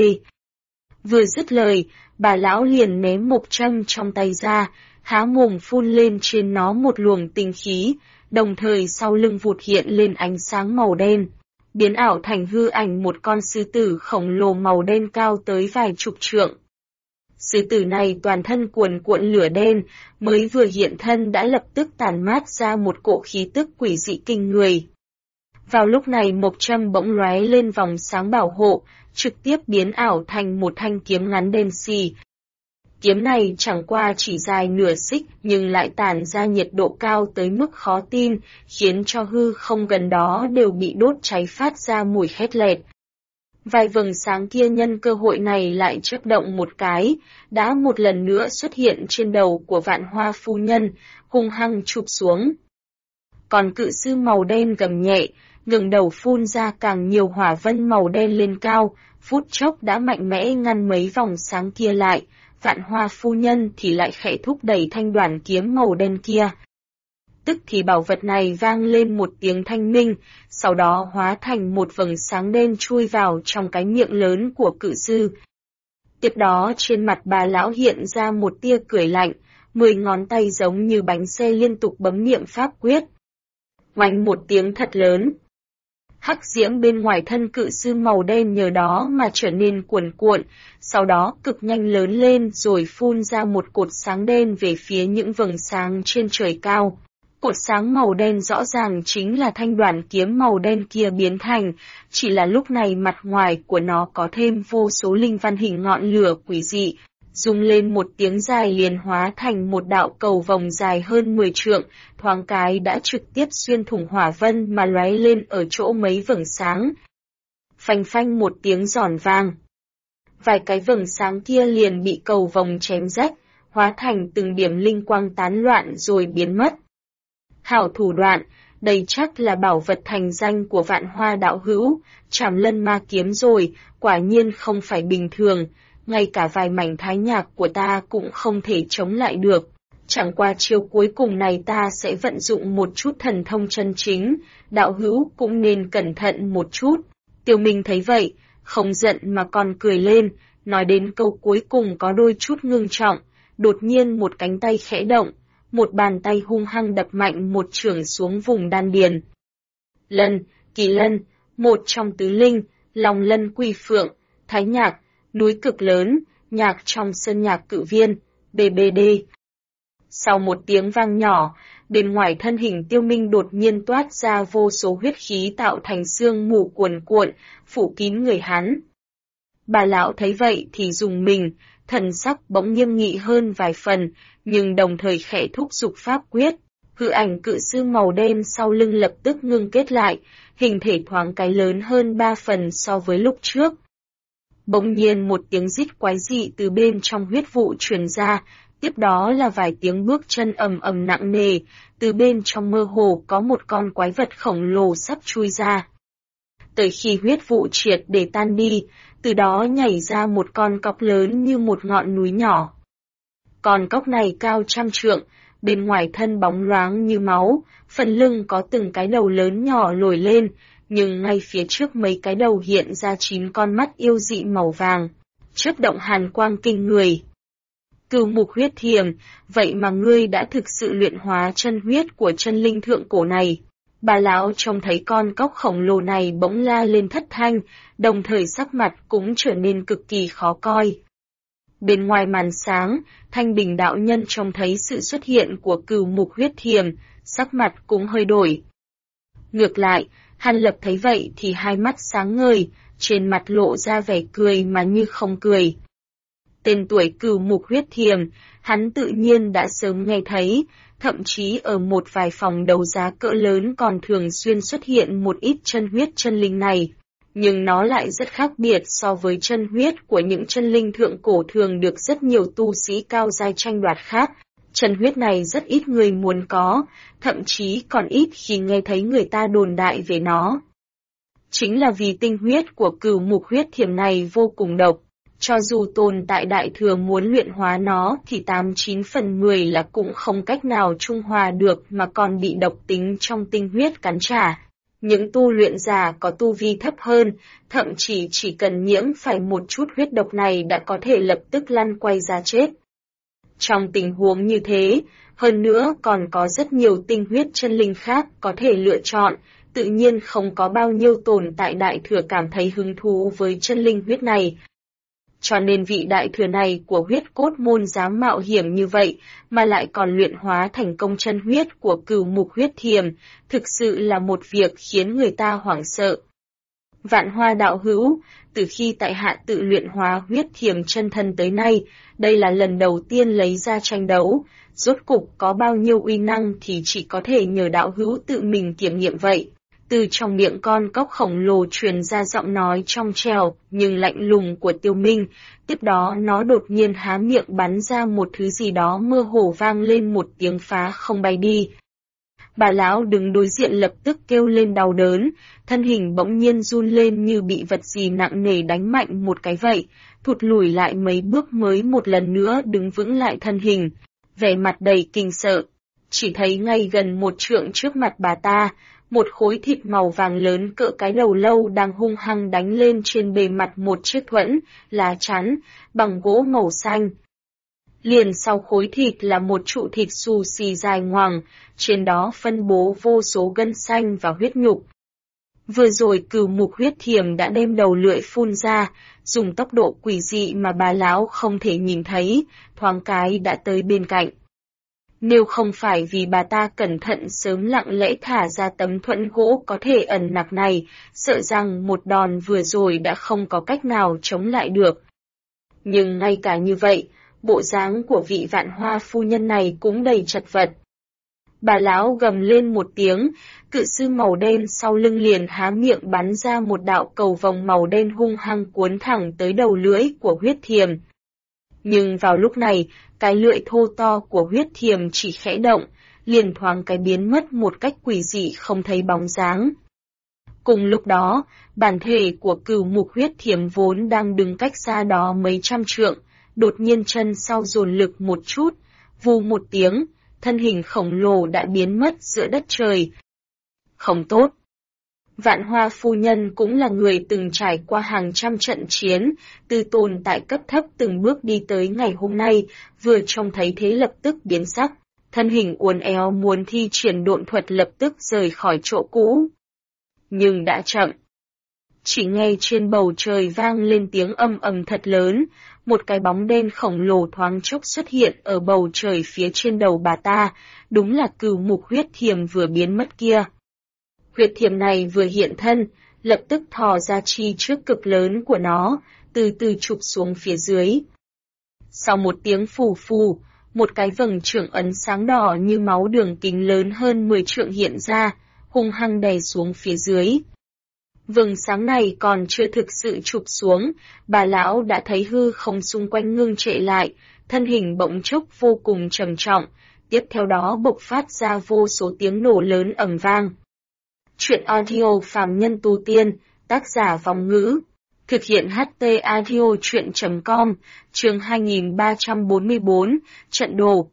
Vừa dứt lời, bà lão liền ném mộc trâm trong tay ra, há mồm phun lên trên nó một luồng tinh khí, đồng thời sau lưng vụt hiện lên ánh sáng màu đen, biến ảo thành hư ảnh một con sư tử khổng lồ màu đen cao tới vài chục trượng. Sư tử này toàn thân cuồn cuộn lửa đen, mới vừa hiện thân đã lập tức tản mát ra một cỗ khí tức quỷ dị kinh người. Vào lúc này mộc trâm bỗng lóe lên vòng sáng bảo hộ, trực tiếp biến ảo thành một thanh kiếm ngắn đen xì. Kiếm này chẳng qua chỉ dài nửa xích nhưng lại tản ra nhiệt độ cao tới mức khó tin, khiến cho hư không gần đó đều bị đốt cháy phát ra mùi khét lẹt. Vài vầng sáng kia nhân cơ hội này lại chớp động một cái, đã một lần nữa xuất hiện trên đầu của Vạn Hoa phu nhân, hung hăng chụp xuống. Còn cự sư màu đen gầm nhẹ, ngẩng đầu phun ra càng nhiều hỏa vân màu đen lên cao, phút chốc đã mạnh mẽ ngăn mấy vòng sáng kia lại. Vạn Hoa phu nhân thì lại khẽ thúc đẩy thanh đoản kiếm màu đen kia. Tức thì bảo vật này vang lên một tiếng thanh minh, sau đó hóa thành một vầng sáng đen chui vào trong cái miệng lớn của cự sư. Tiếp đó trên mặt bà lão hiện ra một tia cười lạnh, 10 ngón tay giống như bánh xe liên tục bấm niệm pháp quyết. Oanh một tiếng thật lớn. Hắc diễm bên ngoài thân cự sư màu đen nhờ đó mà trở nên cuồn cuộn, sau đó cực nhanh lớn lên rồi phun ra một cột sáng đen về phía những vầng sáng trên trời cao. Cột sáng màu đen rõ ràng chính là thanh đoản kiếm màu đen kia biến thành, chỉ là lúc này mặt ngoài của nó có thêm vô số linh văn hình ngọn lửa quỷ dị. Rung lên một tiếng dài liền hóa thành một đạo cầu vòng dài hơn 10 trượng, thoáng cái đã trực tiếp xuyên thủng hỏa vân mà lóe lên ở chỗ mấy vầng sáng. Phanh phanh một tiếng giòn vang. Vài cái vầng sáng kia liền bị cầu vòng chém rách, hóa thành từng điểm linh quang tán loạn rồi biến mất. Hảo thủ đoạn, đây chắc là bảo vật thành danh của Vạn Hoa đạo hữu, Trảm Lân ma kiếm rồi, quả nhiên không phải bình thường. Ngay cả vài mảnh thái nhạc của ta cũng không thể chống lại được. Chẳng qua chiêu cuối cùng này ta sẽ vận dụng một chút thần thông chân chính, đạo hữu cũng nên cẩn thận một chút. Tiêu Minh thấy vậy, không giận mà còn cười lên, nói đến câu cuối cùng có đôi chút ngưng trọng, đột nhiên một cánh tay khẽ động, một bàn tay hung hăng đập mạnh một chưởng xuống vùng đan điền. Lân, Kỳ Lân, một trong tứ linh, Long Lân Quỳ Phượng, Thái Nhạc, núi cực lớn, nhạc trong sơn nhạc cự viên, BBD. Sau một tiếng vang nhỏ, bên ngoài thân hình Tiêu Minh đột nhiên toát ra vô số huyết khí tạo thành sương mù cuồn cuộn, phủ kín người hắn. Bà lão thấy vậy thì rùng mình, thần sắc bỗng nghiêm nghị hơn vài phần, nhưng đồng thời khẽ thúc giục pháp quyết. Hư ảnh cự sư màu đen sau lưng lập tức ngưng kết lại, hình thể thoáng cái lớn hơn 3 phần so với lúc trước. Bỗng nhiên một tiếng rít quái dị từ bên trong huyết vụ truyền ra, tiếp đó là vài tiếng bước chân ầm ầm nặng nề, từ bên trong mơ hồ có một con quái vật khổng lồ sắp chui ra. Tới khi huyết vụ triệt để tan đi, từ đó nhảy ra một con cóc lớn như một ngọn núi nhỏ. Con cóc này cao 100 trượng, bên ngoài thân bóng loáng như máu, phần lưng có từng cái đầu lớn nhỏ nổi lên, nhưng ngay phía trước mấy cái đầu hiện ra 9 con mắt yêu dị màu vàng, chớp động hàn quang kinh người. Cửu mục huyết thiềm, vậy mà ngươi đã thực sự luyện hóa chân huyết của chân linh thượng cổ này. Bà lão trông thấy con cóc khổng lồ này bỗng la lên thất thanh, đồng thời sắc mặt cũng trở nên cực kỳ khó coi. Bên ngoài màn sáng, Thanh Bình đạo nhân trông thấy sự xuất hiện của cửu mục huyết thiềm, sắc mặt cũng hơi đổi. Ngược lại, Hàn Lập thấy vậy thì hai mắt sáng ngời, trên mặt lộ ra vẻ cười mà như không cười. Tên tuổi cửu mục huyết thiềm, hắn tự nhiên đã sớm nghe thấy, thậm chí ở một vài phòng đấu giá cỡ lớn còn thường xuyên xuất hiện một ít chân huyết chân linh này. Nhưng nó lại rất khác biệt so với chân huyết của những chân linh thượng cổ thường được rất nhiều tu sĩ cao giai tranh đoạt khác. Chân huyết này rất ít người muốn có, thậm chí còn ít khi nghe thấy người ta đồn đại về nó. Chính là vì tinh huyết của cửu mục huyết thiềm này vô cùng độc. Cho dù tồn tại đại thừa muốn luyện hóa nó thì 89 phần 10 là cũng không cách nào trung hòa được mà còn bị độc tính trong tinh huyết cắn trả. Những tu luyện giả có tu vi thấp hơn, thậm chí chỉ cần nhiễm phải một chút huyết độc này đã có thể lập tức lăn quay ra chết. Trong tình huống như thế, hơn nữa còn có rất nhiều tinh huyết chân linh khác có thể lựa chọn, tự nhiên không có bao nhiêu tồn tại đại thừa cảm thấy hứng thú với chân linh huyết này. Cho nên vị đại thừa này của huyết cốt môn dám mạo hiểm như vậy, mà lại còn luyện hóa thành công chân huyết của cửu mục huyết thiềm, thực sự là một việc khiến người ta hoảng sợ. Vạn Hoa đạo hữu, từ khi tại hạ tự luyện hóa huyết thiềm chân thân tới nay, đây là lần đầu tiên lấy ra tranh đấu, rốt cục có bao nhiêu uy năng thì chỉ có thể nhờ đạo hữu tự mình kiểm nghiệm vậy. Từ trong miệng con cóc khổng lồ truyền ra giọng nói trong trèo nhưng lạnh lùng của Tiêu Minh, tiếp đó nó đột nhiên há miệng bắn ra một thứ gì đó mơ hồ vang lên một tiếng phá không bay đi. Bà lão đứng đối diện lập tức kêu lên đau đớn, thân hình bỗng nhiên run lên như bị vật gì nặng nề đánh mạnh một cái vậy, thụt lùi lại mấy bước mới một lần nữa đứng vững lại thân hình, vẻ mặt đầy kinh sợ. Chỉ thấy ngay gần 1 trượng trước mặt bà ta, một khối thịt màu vàng lớn cỡ cái đầu lâu đang hung hăng đánh lên trên bề mặt một chiếc thuẫn, lá chắn, bằng gỗ màu xanh. Liền sau khối thịt là một trụ thịt xù xì dài ngoằng, trên đó phân bố vô số gân xanh và huyết nhục. Vừa rồi cửu mục huyết thiềm đã đem đầu lưỡi phun ra, dùng tốc độ quỷ dị mà bà lão không thể nhìn thấy, thoáng cái đã tới bên cạnh. Nếu không phải vì bà ta cẩn thận sớm lặng lẽ thả ra tấm thuẫn gỗ có thể ẩn nặc này, sợ rằng một đòn vừa rồi đã không có cách nào chống lại được. Nhưng ngay cả như vậy, bộ dáng của vị Vạn Hoa phu nhân này cũng đầy chật vật. Bà lão gầm lên một tiếng, cự sư màu đen sau lưng liền há miệng bắn ra một đạo cầu vòng màu đen hung hăng cuốn thẳng tới đầu lưỡi của huyết thiềm. Nhưng vào lúc này, cái lưỡi thô to của huyết thiềm chỉ khẽ động, liền thoáng cái biến mất một cách quỷ dị không thấy bóng dáng. Cùng lúc đó, bản thể của cửu mục huyết thiềm vốn đang đứng cách xa đó mấy trăm trượng, đột nhiên chân sau dồn lực một chút, vù một tiếng, thân hình khổng lồ đã biến mất giữa đất trời. Không tốt. Vạn Hoa phu nhân cũng là người từng trải qua hàng trăm trận chiến, từ tồn tại cấp thấp từng bước đi tới ngày hôm nay, vừa trông thấy thế lập tức biến sắc, thân hình uốn éo muốn thi triển độn thuật lập tức rời khỏi chỗ cũ. Nhưng đã chậm. Chỉ nghe trên bầu trời vang lên tiếng âm ầm thật lớn, một cái bóng đen khổng lồ thoáng chốc xuất hiện ở bầu trời phía trên đầu bà ta, đúng là cửu mục huyết thiềm vừa biến mất kia. Huyết thiềm này vừa hiện thân, lập tức thò ra chi trước cực lớn của nó, từ từ chụp xuống phía dưới. Sau một tiếng phù phù, một cái vầng trượng ấn sáng đỏ như máu đường kính lớn hơn 10 trượng hiện ra, hung hăng đè xuống phía dưới. Vầng sáng này còn chưa thực sự chụp xuống, bà lão đã thấy hư không xung quanh ngưng trệ lại, thân hình bỗng chốc vô cùng trầm trọng, tiếp theo đó bộc phát ra vô số tiếng nổ lớn ầm vang. Truyện audio phàm nhân tu tiên, tác giả Vong Ngữ, thực hiện HT audio truyện.com, chương 2344, trận đồ.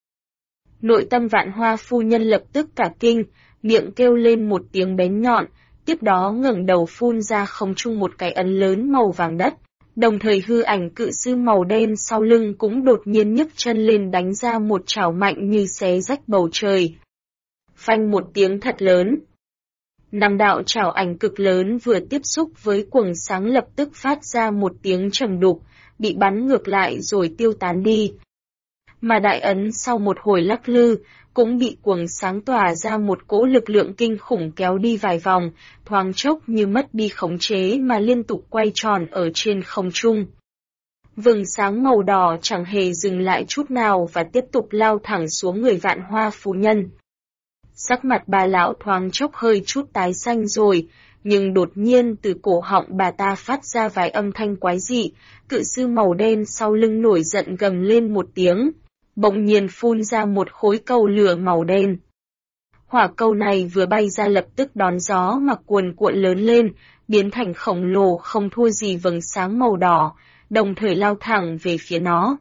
Nội tâm Vạn Hoa phu nhân lập tức cả kinh, miệng kêu lên một tiếng bén nhọn, tiếp đó ngẩng đầu phun ra không trung một cái ấn lớn màu vàng đất, đồng thời hư ảnh cự sư màu đen sau lưng cũng đột nhiên nhấc chân lên đánh ra một chảo mạnh như xé rách bầu trời. Phanh một tiếng thật lớn. 5 đạo chảo ảnh cực lớn vừa tiếp xúc với quầng sáng lập tức phát ra một tiếng trầm đục, bị bắn ngược lại rồi tiêu tán đi. Mà đại ấn sau một hồi lắc lư, cũng bị quầng sáng tỏa ra một cỗ lực lượng kinh khủng kéo đi vài vòng, thoáng chốc như mất đi khống chế mà liên tục quay tròn ở trên không trung. Vầng sáng màu đỏ chẳng hề dừng lại chút nào và tiếp tục lao thẳng xuống người Vạn Hoa phu nhân. Sắc mặt bà lão thoáng chốc hơi chút tái xanh rồi, nhưng đột nhiên từ cổ họng bà ta phát ra vài âm thanh quái dị, cự sư màu đen sau lưng nổi giận gầm lên một tiếng, bỗng nhiên phun ra một khối cầu lửa màu đen. Hỏa cầu này vừa bay ra lập tức đón gió mà cuồn cuộn lớn lên, biến thành khổng lồ không thua gì vầng sáng màu đỏ, đồng thời lao thẳng về phía nó.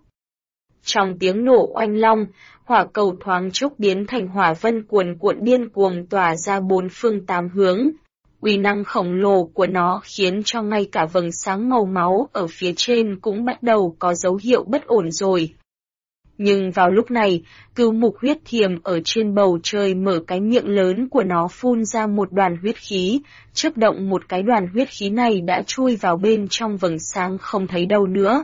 Trong tiếng nổ oanh long, hỏa cầu thoáng chốc biến thành hỏa vân cuồn cuộn điên cuồng tỏa ra bốn phương tám hướng. Uy năng khổng lồ của nó khiến cho ngay cả vầng sáng màu máu ở phía trên cũng bắt đầu có dấu hiệu bất ổn rồi. Nhưng vào lúc này, Cửu Mục huyết thiềm ở trên bầu trời mở cái miệng lớn của nó phun ra một đoàn huyết khí, chớp động một cái đoàn huyết khí này đã chui vào bên trong vầng sáng không thấy đâu nữa.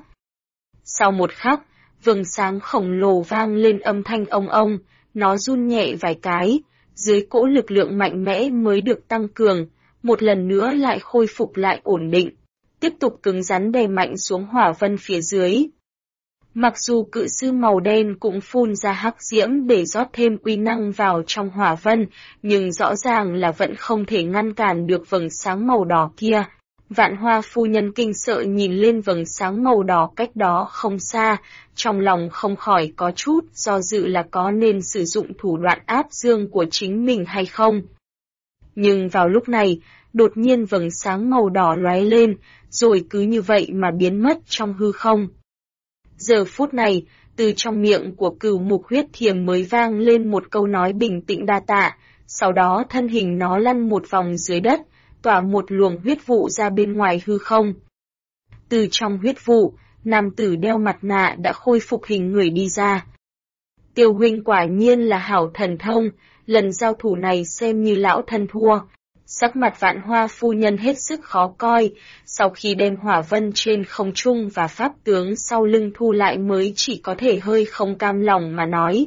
Sau một khắc, vầng sáng khổng lồ vang lên âm thanh ông ông, nó run nhẹ vài cái, dưới cỗ lực lượng mạnh mẽ mới được tăng cường, một lần nữa lại khôi phục lại ổn định, tiếp tục cứng rắn đè mạnh xuống hỏa vân phía dưới. Mặc dù cự sư màu đen cũng phun ra hắc diễm để rót thêm uy năng vào trong hỏa vân, nhưng rõ ràng là vẫn không thể ngăn cản được vầng sáng màu đỏ kia. Vạn Hoa phu nhân kinh sợ nhìn lên vầng sáng màu đỏ cách đó không xa, trong lòng không khỏi có chút do dự là có nên sử dụng thủ đoạn áp dương của chính mình hay không. Nhưng vào lúc này, đột nhiên vầng sáng màu đỏ lóe lên, rồi cứ như vậy mà biến mất trong hư không. Giờ phút này, từ trong miệng của Cửu Mục huyết thiềm mới vang lên một câu nói bình tĩnh đa tạ, sau đó thân hình nó lăn một vòng dưới đất, tỏa một luồng huyết vụ ra bên ngoài hư không. Từ trong huyết vụ, nam tử đeo mặt nạ đã khôi phục hình người đi ra. Tiêu huynh quả nhiên là hảo thần thông, lần giao thủ này xem như lão thân thua. Sắc mặt Vạn Hoa phu nhân hết sức khó coi, sau khi đem hỏa vân trên không trung và pháp tướng sau lưng thu lại mới chỉ có thể hơi không cam lòng mà nói.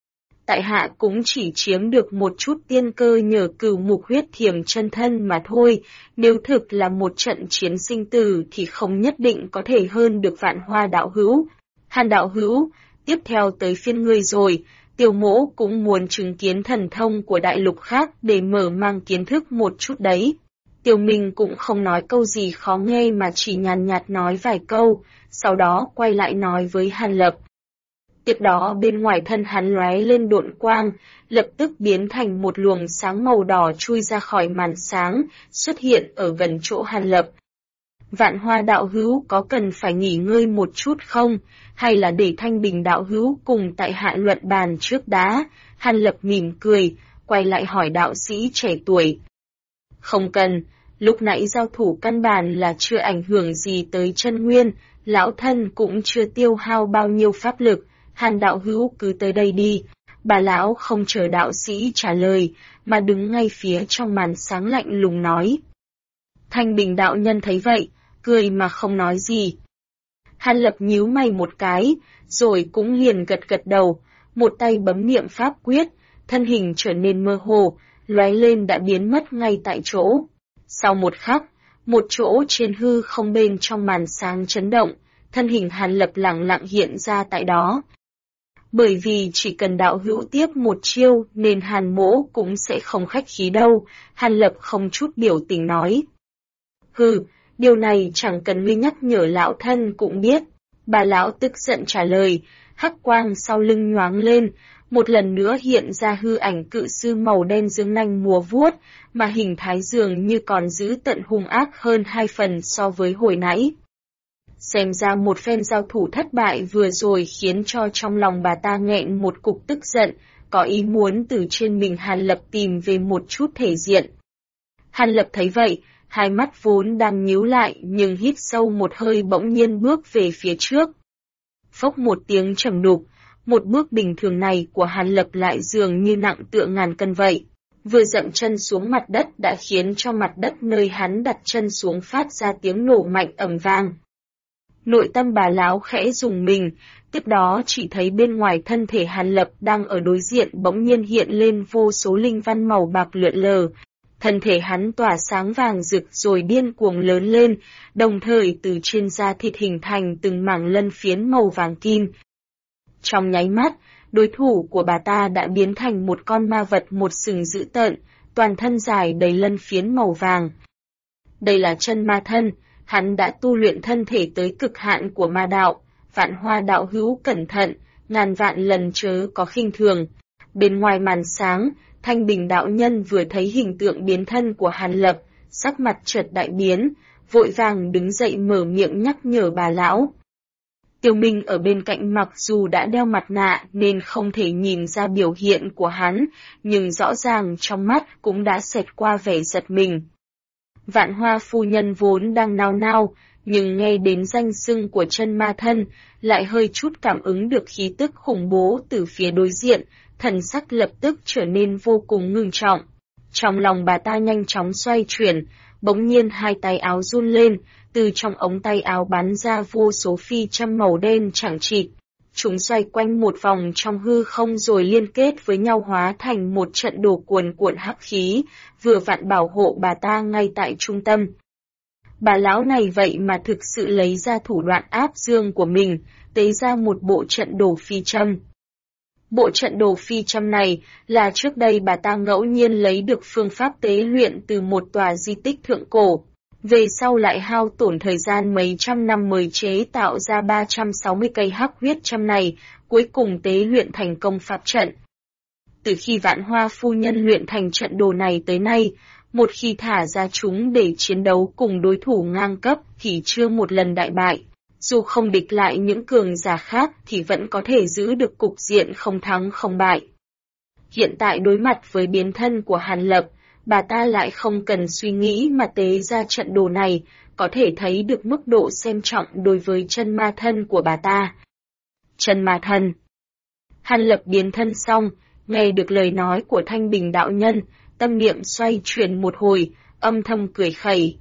Tại hạ cũng chỉ chiếm được một chút tiên cơ nhờ Cửu Mục huyết thiềm chân thân mà thôi, nếu thực là một trận chiến sinh tử thì không nhất định có thể hơn được Vạn Hoa đạo hữu. Hàn đạo hữu, tiếp theo tới phiên ngươi rồi. Tiêu mỗ cũng muốn chứng kiến thần thông của đại lục khác để mở mang kiến thức một chút đấy. Tiêu Minh cũng không nói câu gì khó nghe mà chỉ nhàn nhạt nói vài câu, sau đó quay lại nói với Hàn Lập. Tiếp đó bên ngoài thân hắn lóe lên độn quang, lập tức biến thành một luồng sáng màu đỏ chui ra khỏi màn sáng, xuất hiện ở gần chỗ Hàn Lập. Vạn Hoa đạo hữu có cần phải nghỉ ngơi một chút không, hay là để Thanh Bình đạo hữu cùng tại hạ luận bàn trước đã? Hàn Lập mỉm cười, quay lại hỏi đạo sĩ trẻ tuổi. Không cần, lúc nãy giao thủ căn bản là chưa ảnh hưởng gì tới chân nguyên, lão thân cũng chưa tiêu hao bao nhiêu pháp lực, Hàn đạo hữu cứ tới đây đi. Bà lão không chờ đạo sĩ trả lời, mà đứng ngay phía trong màn sáng lạnh lùng nói. Thanh Bình đạo nhân thấy vậy, cười mà không nói gì. Hàn Lập nhíu mày một cái, rồi cũng liền gật gật đầu, một tay bấm niệm pháp quyết, thân hình trở nên mơ hồ, lóe lên đã biến mất ngay tại chỗ. Sau một khắc, một chỗ trên hư không bên trong màn sáng chấn động, thân hình Hàn Lập lẳng lặng hiện ra tại đó. Bởi vì chỉ cần đạo hữu tiếp một chiêu nên Hàn Mỗ cũng sẽ không khách khí đâu, Hàn Lập không chút biểu tình nói. Hừ, điều này chẳng cần ngươi nhắc nhở lão thân cũng biết. Bà lão tức giận trả lời, hắc quang sau lưng nhoáng lên, một lần nữa hiện ra hư ảnh cự sư màu đen dương nanh múa vuốt, mà hình thái dường như còn giữ tận hung ác hơn 2 phần so với hồi nãy. Xem ra một phen giao thủ thất bại vừa rồi khiến cho trong lòng bà ta nghẹn một cục tức giận, có ý muốn từ trên mình Hàn Lập tìm về một chút thể diện. Hàn Lập thấy vậy, hai mắt vốn đang nhíu lại nhưng hít sâu một hơi bỗng nhiên bước về phía trước. Phốc một tiếng trầm đục, một bước bình thường này của Hàn Lập lại dường như nặng tựa ngàn cân vậy. Vừa dậm chân xuống mặt đất đã khiến cho mặt đất nơi hắn đặt chân xuống phát ra tiếng nổ mạnh ầm vang. Nội tâm bà lão khẽ rùng mình, tiếp đó chỉ thấy bên ngoài thân thể Hàn Lập đang ở đối diện bỗng nhiên hiện lên vô số linh văn màu bạc lượn lờ. Thân thể hắn tỏa sáng vàng rực rồi điên cuồng lớn lên, đồng thời từ trên da thịt hình thành từng mảng lân phiến màu vàng kim. Trong nháy mắt, đối thủ của bà ta đã biến thành một con ma vật một sừng dữ tợn, toàn thân dài đầy lân phiến màu vàng. Đây là chân ma thân, hắn đã tu luyện thân thể tới cực hạn của ma đạo, Vạn Hoa đạo hữu cẩn thận, ngàn vạn lần chớ có khinh thường. Bên ngoài màn sáng, Thanh Bình đạo nhân vừa thấy hình tượng biến thân của Hàn Lập, sắc mặt chợt đại biến, vội vàng đứng dậy mở miệng nhắc nhở bà lão. Tiêu Minh ở bên cạnh mặc dù đã đeo mặt nạ nên không thể nhìn ra biểu hiện của hắn, nhưng rõ ràng trong mắt cũng đã xẹt qua vẻ giật mình. Vạn Hoa phu nhân vốn đang nao nao, nhưng nghe đến danh xưng của chân ma thân, lại hơi chút cảm ứng được khí tức khủng bố từ phía đối diện, thần sắc lập tức trở nên vô cùng ngưng trọng. Trong lòng bà ta nhanh chóng xoay chuyển, bỗng nhiên hai tay áo run lên, từ trong ống tay áo bắn ra vô số phi châm màu đen chằng chịt. Chúng xoay quanh một vòng trong hư không rồi liên kết với nhau hóa thành một trận đồ cuồn cuộn hắc khí, vừa vặn bảo hộ bà ta ngay tại trung tâm. Bà lão này vậy mà thực sự lấy ra thủ đoạn áp dương của mình, tế ra một bộ trận đồ phi châm. Bộ trận đồ phi châm này là trước đây bà ta ngẫu nhiên lấy được phương pháp tế luyện từ một tòa di tích thượng cổ. Về sau lại hao tổn thời gian mấy trăm năm mới chế tạo ra 360 cây hắc huyết châm này, cuối cùng tế luyện thành công pháp trận. Từ khi Vạn Hoa phu nhân luyện thành trận đồ này tới nay, một khi thả ra chúng để chiến đấu cùng đối thủ ngang cấp thì chưa một lần đại bại. Dù không địch lại những cường giả khác thì vẫn có thể giữ được cục diện không thắng không bại. Hiện tại đối mặt với biến thân của Hàn Lập, bà ta lại không cần suy nghĩ mà tế ra trận đồ này, có thể thấy được mức độ xem trọng đối với chân ma thân của bà ta. Chân ma thân. Hàn Lập biến thân xong, nghe được lời nói của Thanh Bình đạo nhân, tâm niệm xoay chuyển một hồi, âm thầm cười khẩy.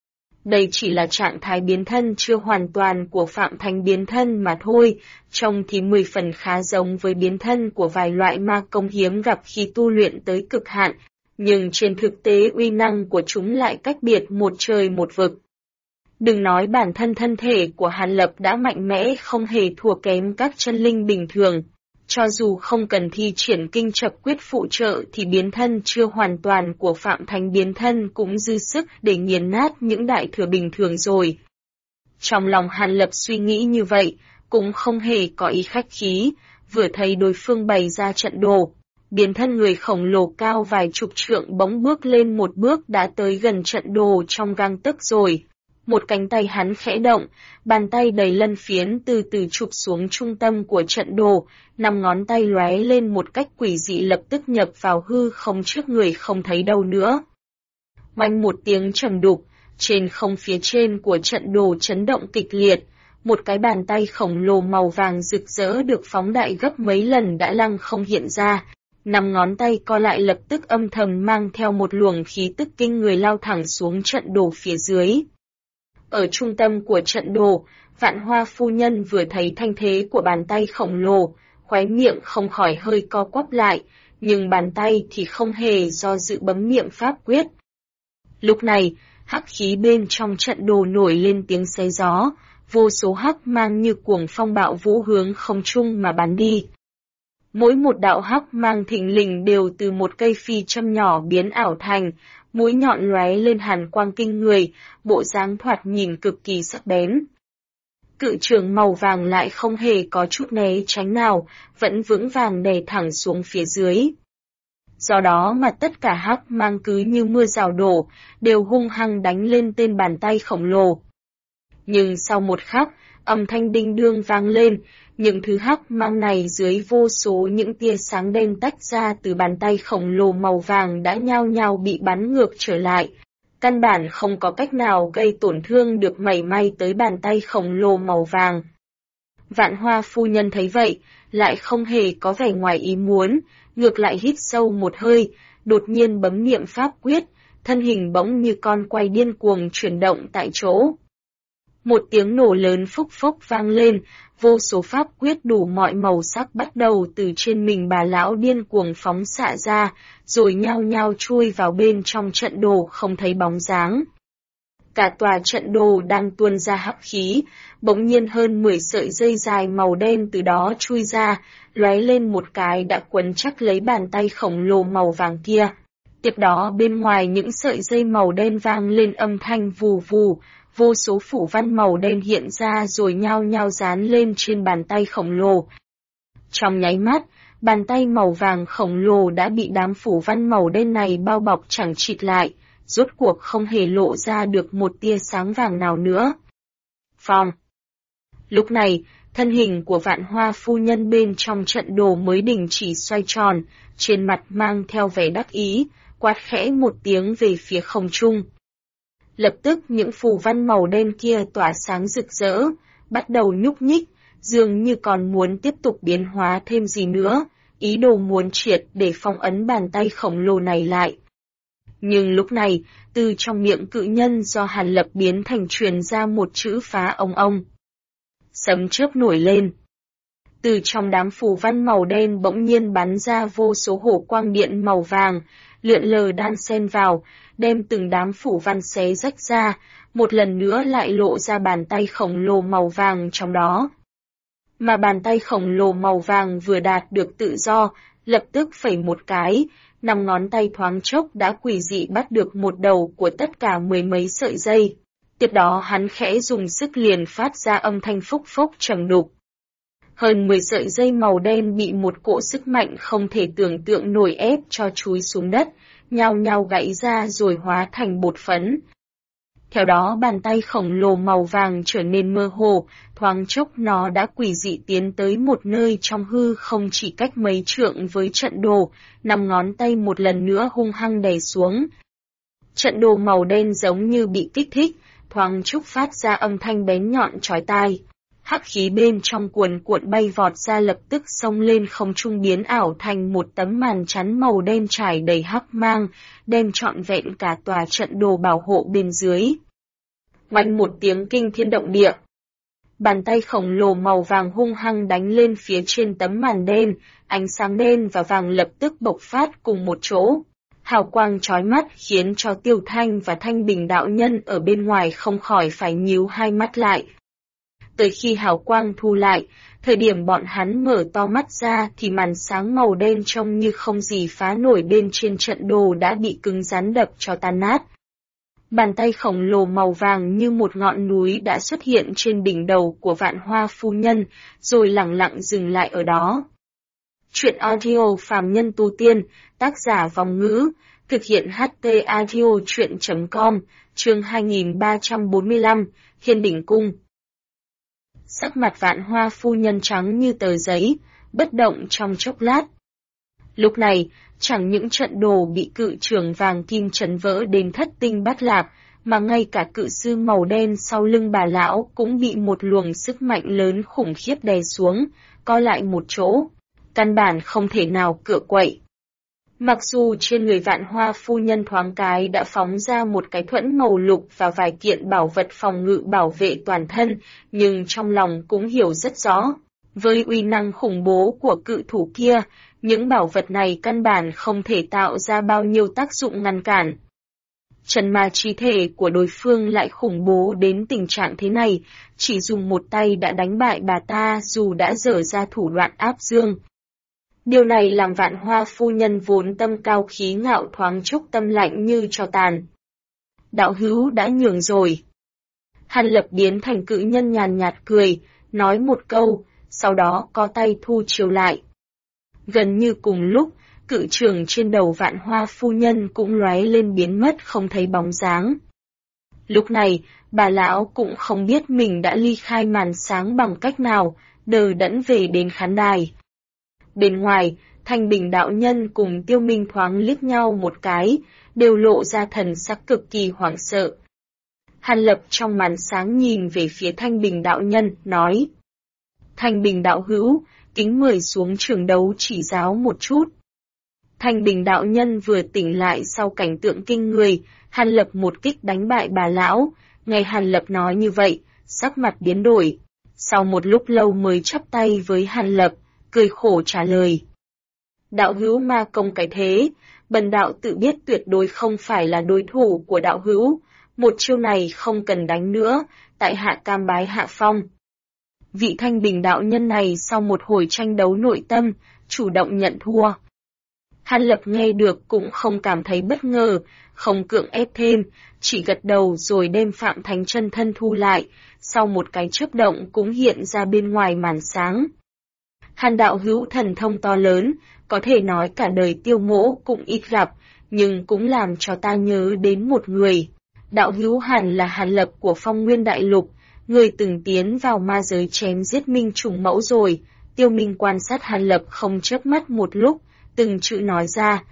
Đây chỉ là trạng thái biến thân chưa hoàn toàn của Phạm Thành biến thân mà thôi, trông thì 10 phần khá giống với biến thân của vài loại ma công hiếm gặp khi tu luyện tới cực hạn, nhưng trên thực tế uy năng của chúng lại cách biệt một trời một vực. Đừng nói bản thân thân thể của Hàn Lập đã mạnh mẽ không hề thua kém các chân linh bình thường. Cho dù không cần thi triển kinh chập quyết phụ trợ thì biến thân chưa hoàn toàn của Phạm Thành biến thân cũng dư sức để nghiền nát những đại thừa bình thường rồi. Trong lòng Hàn Lập suy nghĩ như vậy, cũng không hề có ý khách khí, vừa thấy đối phương bày ra trận đồ. Biến thân người khổng lồ cao vài chục trượng bỗng bước lên một bước đã tới gần trận đồ trong gang tấc rồi. Một cánh tay hắn khẽ động, bàn tay đầy lân phiến từ từ chụp xuống trung tâm của trận đồ, 5 ngón tay lóe lên một cách quỷ dị lập tức nhập vào hư không trước người không thấy đâu nữa. Oanh một tiếng trầm đục, trên không phía trên của trận đồ chấn động kịch liệt, một cái bàn tay khổng lồ màu vàng rực rỡ được phóng đại gấp mấy lần đã lăng không hiện ra. 5 ngón tay co lại lập tức âm thầm mang theo một luồng khí tức kinh người lao thẳng xuống trận đồ phía dưới. Ở trung tâm của trận đồ, Vạn Hoa phu nhân vừa thấy thanh thế của bàn tay khổng lồ, khóe miệng không khỏi hơi co quắp lại, nhưng bàn tay thì không hề do dự bấm miệng pháp quyết. Lúc này, hắc khí bên trong trận đồ nổi lên tiếng xé gió, vô số hắc mang như cuồng phong bạo vũ hướng không trung mà bắn đi. Mỗi một đạo hắc mang thình lình đều từ một cây phi châm nhỏ biến ảo thành, mũi nhọn lóe lên hàn quang kinh người, bộ dáng thoạt nhìn cực kỳ sắc bén. Cự trường màu vàng lại không hề có chút né tránh nào, vẫn vững vàng đè thẳng xuống phía dưới. Do đó mà tất cả hắc mang cứ như mưa rào đổ, đều hung hăng đánh lên tên bàn tay khổng lồ. Nhưng sau một khắc, âm thanh đinh đương vang lên, những thứ hắc mang này dưới vô số những tia sáng đen tách ra từ bàn tay khổng lồ màu vàng đã nhao nhao bị bắn ngược trở lại. Căn bản không có cách nào gây tổn thương được mảy may tới bàn tay khổng lồ màu vàng. Vạn Hoa phu nhân thấy vậy, lại không hề có vẻ ngoài ý muốn, ngược lại hít sâu một hơi, đột nhiên bấm niệm pháp quyết, thân hình bỗng như con quay điên cuồng chuyển động tại chỗ. Một tiếng nổ lớn phốc phốc vang lên, vô số pháp quyết đủ mọi màu sắc bắt đầu từ trên mình bà lão điên cuồng phóng xạ ra, rồi nhao nhao chui vào bên trong trận đồ không thấy bóng dáng. Cả tòa trận đồ đang tuôn ra hắc khí, bỗng nhiên hơn 10 sợi dây dài màu đen từ đó chui ra, lóe lên một cái đã quấn chắc lấy bàn tay khổng lồ màu vàng kia. Tiếp đó bên ngoài những sợi dây màu đen vang lên âm thanh vù vù, vô số phủ văn màu đen hiện ra rồi nhao nhao dán lên trên bàn tay khổng lồ. Trong nháy mắt, bàn tay màu vàng khổng lồ đã bị đám phủ văn màu đen này bao bọc chẳng chịt lại, rốt cuộc không hề lộ ra được một tia sáng vàng nào nữa. Phòng. Lúc này, thân hình của Vạn Hoa phu nhân bên trong trận đồ mới đình chỉ xoay tròn, trên mặt mang theo vẻ đắc ý, quát khẽ một tiếng về phía không trung. Lập tức những phù văn màu đen kia tỏa sáng rực rỡ, bắt đầu nhúc nhích, dường như còn muốn tiếp tục biến hóa thêm gì nữa, ý đồ muốn triệt để phong ấn bàn tay khổng lồ này lại. Nhưng lúc này, từ trong miệng cự nhân do Hàn Lập biến thành truyền ra một chữ phá ông. Sấm chớp nổi lên. Từ trong đám phù văn màu đen bỗng nhiên bắn ra vô số hổ quang điện màu vàng, lượn lờ đan xen vào, đem từng đám phủ văn xé rách ra, một lần nữa lại lộ ra bàn tay khổng lồ màu vàng trong đó. Mà bàn tay khổng lồ màu vàng vừa đạt được tự do, lập tức phẩy một cái, 5 ngón tay thoáng chốc đã quỷ dị bắt được một đầu của tất cả 10 mấy sợi dây. Tiếp đó hắn khẽ dùng sức liền phát ra âm thanh phốc phốc trầm đục. Hơn 10 sợi dây màu đen bị một cỗ sức mạnh không thể tưởng tượng nổi ép cho chúi xuống đất, nhao nhao gãy ra rồi hóa thành bột phấn. Theo đó bàn tay khổng lồ màu vàng trở nên mơ hồ, thoáng chốc nó đã quỷ dị tiến tới một nơi trong hư không chỉ cách mấy trượng với trận đồ, 5 ngón tay một lần nữa hung hăng đè xuống. Trận đồ màu đen giống như bị kích thích, thoáng chốc phát ra âm thanh bén nhọn chói tai. Hắc khí bên trong cuồn cuộn bay vọt ra lập tức xông lên không trung biến ảo thành một tấm màn chắn màu đen trải đầy hắc mang, đem trọn vẹn cả tòa trận đồ bảo hộ bên dưới. Oanh một tiếng kinh thiên động địa. Bàn tay khổng lồ màu vàng hung hăng đánh lên phía trên tấm màn đen, ánh sáng đen và vàng lập tức bộc phát cùng một chỗ. Hào quang chói mắt khiến cho Tiêu Thanh và Thanh Bình đạo nhân ở bên ngoài không khỏi phải nhíu hai mắt lại. Tới khi hào quang thu lại, thời điểm bọn hắn mở to mắt ra thì màn sáng màu đen trông như không gì phá nổi bên trên trận đồ đã bị cứng rắn đập cho tan nát. Bàn tay khổng lồ màu vàng như một ngọn núi đã xuất hiện trên đỉnh đầu của Vạn Hoa phu nhân, rồi lẳng lặng dừng lại ở đó. Chuyện audio phàm nhân tu tiên, tác giả Vòng Ngữ, thực hiện HT audio chuyện.com, chương 2345, Thiên Đỉnh Cung. Sắc mặt Vạn Hoa phu nhân trắng như tờ giấy, bất động trong chốc lát. Lúc này, chẳng những trận đồ bị cự trường vàng kim chấn vỡ đến thất tinh bát lạc, mà ngay cả cự sư màu đen sau lưng bà lão cũng bị một luồng sức mạnh lớn khủng khiếp đè xuống, co lại một chỗ, căn bản không thể nào cựa quậy. Mặc dù trên người Vạn Hoa phu nhân thoáng cái đã phóng ra một cái thuẫn màu lục và vài kiện bảo vật phòng ngự bảo vệ toàn thân, nhưng trong lòng cũng hiểu rất rõ. Với uy năng khủng bố của cự thủ kia, những bảo vật này căn bản không thể tạo ra bao nhiêu tác dụng ngăn cản. Trần ma chi thể của đối phương lại khủng bố đến tình trạng thế này, chỉ dùng một tay đã đánh bại bà ta dù đã dở ra thủ đoạn áp dương. Điều này làm Vạn Hoa phu nhân vốn tâm cao khí ngạo thoáng chốc tâm lạnh như tro tàn. Đạo hữu đã nhường rồi. Hàn Lập biến thành cự nhân nhàn nhạt cười, nói một câu, sau đó co tay thu chiều lại. Gần như cùng lúc, cự trường trên đầu Vạn Hoa phu nhân cũng lóe lên biến mất không thấy bóng dáng. Lúc này, bà lão cũng không biết mình đã ly khai màn sáng bằng cách nào, đờ đẫn về đến khán đài. Bên ngoài, Thanh Bình đạo nhân cùng Tiêu Minh thoáng liếc nhau một cái, đều lộ ra thần sắc cực kỳ hoảng sợ. Hàn Lập trong màn sáng nhìn về phía Thanh Bình đạo nhân, nói: Thanh Bình đạo hữu, kính mời xuống trường đấu chỉ giáo một chút. Thanh Bình đạo nhân vừa tỉnh lại sau cảnh tượng kinh người, Hàn Lập một kích đánh bại bà lão. Nghe Hàn Lập nói như vậy, sắc mặt biến đổi. Sau một lúc lâu mới chắp tay với Hàn Lập, cười khổ trả lời: Đạo hữu ma công cái thế, bần đạo tự biết tuyệt đối không phải là đối thủ của đạo hữu, một chiêu này không cần đánh nữa, tại hạ cam bái hạ phong. Vị Thanh Bình đạo nhân này sau một hồi tranh đấu nội tâm, chủ động nhận thua. Hàn Lập nghe được cũng không cảm thấy bất ngờ, không cưỡng ép thêm, chỉ gật đầu rồi đem Phạm Thánh chân thân thu lại, sau một cái chớp động cũng hiện ra bên ngoài màn sáng. Hàn đạo hữu thần thông to lớn, có thể nói cả đời Tiêu Mỗ cũng ít gặp, nhưng cũng làm cho ta nhớ đến một người. Đạo hữu Hàn là Hàn Lập của Phong Nguyên Đại Lục, người từng tiến vào ma giới chém giết Minh Trùng Mẫu rồi. Tiêu Minh quan sát Hàn Lập không chớp mắt một lúc, từng chữ nói ra.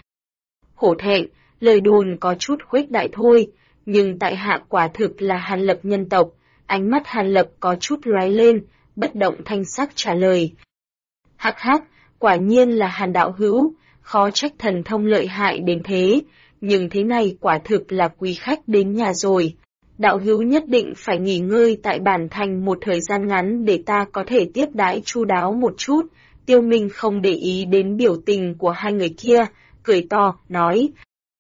Hổ thẹn, lời đồn có chút khuếch đại thôi, nhưng tại hạ quả thực là Hàn Lập nhân tộc. Ánh mắt Hàn Lập có chút lóe lên, bất động thanh sắc trả lời. Hắc hắc, quả nhiên là Hàn đạo hữu, khó trách thần thông lợi hại đến thế, nhưng thế này quả thực là quý khách đến nhà rồi. Đạo hữu nhất định phải nghỉ ngơi tại bản thành một thời gian ngắn để ta có thể tiếp đãi chu đáo một chút. Tiêu Minh không để ý đến biểu tình của hai người kia, cười to, nói.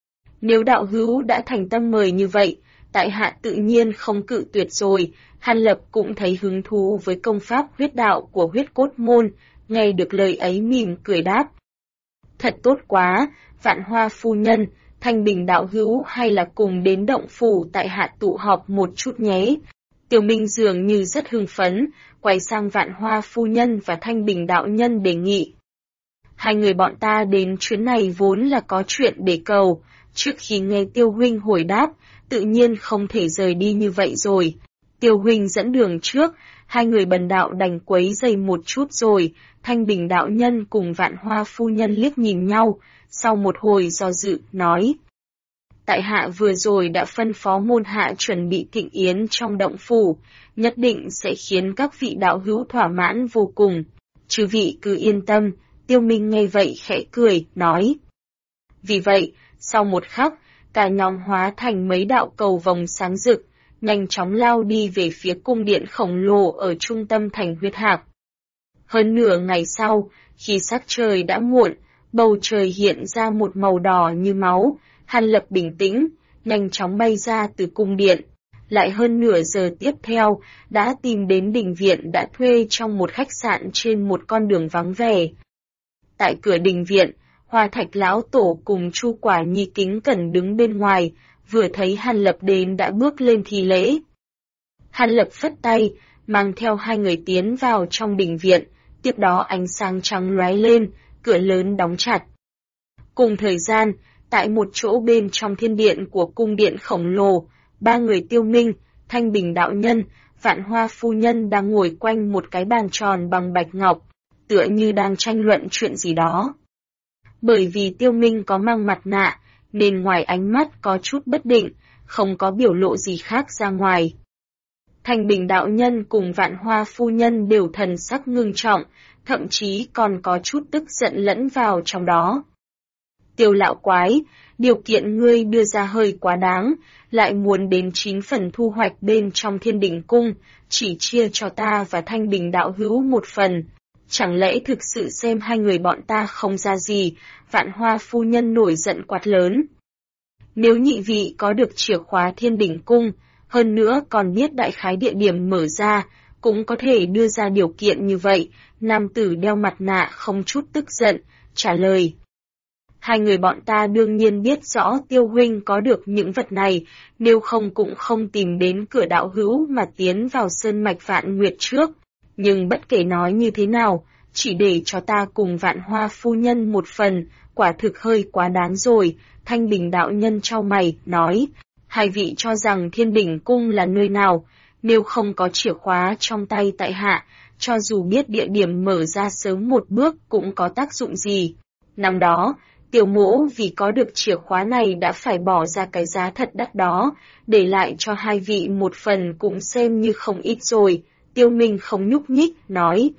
Nếu đạo hữu đã thành tâm mời như vậy, tại hạ tự nhiên không cự tuyệt rồi. Hàn Lập cũng thấy hứng thú với công pháp huyết đạo của huyết cốt môn, nghe được lời ấy mỉm cười đáp. Thật tốt quá, Vạn Hoa phu nhân, Thanh Bình đạo hữu hay là cùng đến động phủ tại hạ tụ họp một chút nhé. Tiêu Minh dường như rất hưng phấn, quay sang Vạn Hoa phu nhân và Thanh Bình đạo nhân đề nghị. Hai người bọn ta đến chuyến này vốn là có chuyện để cầu, trước khi nghe Tiêu huynh hồi đáp, tự nhiên không thể rời đi như vậy rồi. Tiêu huynh dẫn đường trước, hai người bần đạo đành quấy rầy một chút rồi. Thanh Bình đạo nhân cùng Vạn Hoa phu nhân liếc nhìn nhau, sau một hồi do dự, nói. Tại hạ vừa rồi đã phân phó môn hạ chuẩn bị thịnh yến trong động phủ, nhất định sẽ khiến các vị đạo hữu thỏa mãn vô cùng. Chư vị cứ yên tâm. Tiêu Minh nghe vậy khẽ cười, nói. Vì vậy, sau một khắc, cả nhóm hóa thành mấy đạo cầu vồng sáng rực, nhanh chóng lao đi về phía cung điện khổng lồ ở trung tâm thành huyết hạc. Hơn nửa ngày sau, khi sắc trời đã muộn, bầu trời hiện ra một màu đỏ như máu. Hàn Lập bình tĩnh, nhanh chóng bay ra từ cung điện. Lại hơn nửa giờ tiếp theo, đã tìm đến đình viện đã thuê trong một khách sạn trên một con đường vắng vẻ. Tại cửa đình viện, Hoa Thạch lão tổ cùng Chu Quả Nhi kính cẩn đứng bên ngoài, vừa thấy Hàn Lập đến đã bước lên thi lễ. Hàn Lập phất tay, mang theo hai người tiến vào trong đình viện, tiếp đó ánh sáng trắng lóe lên, cửa lớn đóng chặt. Cùng thời gian, tại một chỗ bên trong thiên điện của cung điện khổng lồ, ba người Tiêu Minh, Thanh Bình đạo nhân, Vạn Hoa phu nhân đang ngồi quanh một cái bàn tròn bằng bạch ngọc, tựa như đang tranh luận chuyện gì đó. Bởi vì Tiêu Minh có mang mặt nạ, nên ngoài ánh mắt có chút bất định, không có biểu lộ gì khác ra ngoài. Thanh Bình đạo nhân cùng Vạn Hoa phu nhân đều thần sắc ngưng trọng, thậm chí còn có chút tức giận lẫn vào trong đó. Tiêu lão quái, điều kiện ngươi đưa ra hơi quá đáng, lại muốn đến 9 phần thu hoạch bên trong Thiên Đình cung, chỉ chia cho ta và Thanh Bình đạo hữu một phần. Chẳng lẽ thực sự xem hai người bọn ta không ra gì? Vạn Hoa phu nhân nổi giận quát lớn. Nếu nhị vị có được chìa khóa Thiên Đỉnh Cung, hơn nữa còn biết đại khái địa điểm mở ra, cũng có thể đưa ra điều kiện như vậy. Nam tử đeo mặt nạ không chút tức giận, trả lời. Hai người bọn ta đương nhiên biết rõ Tiêu huynh có được những vật này, nếu không cũng không tìm đến cửa đạo hữu mà tiến vào sơn mạch Vạn Nguyệt trước. Nhưng bất kể nói như thế nào, chỉ để cho ta cùng Vạn Hoa phu nhân một phần, quả thực hơi quá đáng rồi. Thanh Bình đạo nhân chau mày, nói, hai vị cho rằng Thiên Đỉnh Cung là nơi nào, nếu không có chìa khóa trong tay tại hạ, cho dù biết địa điểm mở ra sớm một bước cũng có tác dụng gì. Năm đó, Tiểu Mỗ vì có được chìa khóa này đã phải bỏ ra cái giá thật đắt đó, để lại cho hai vị một phần cũng xem như không ít rồi. Tiêu Minh không nhúc nhích, nói.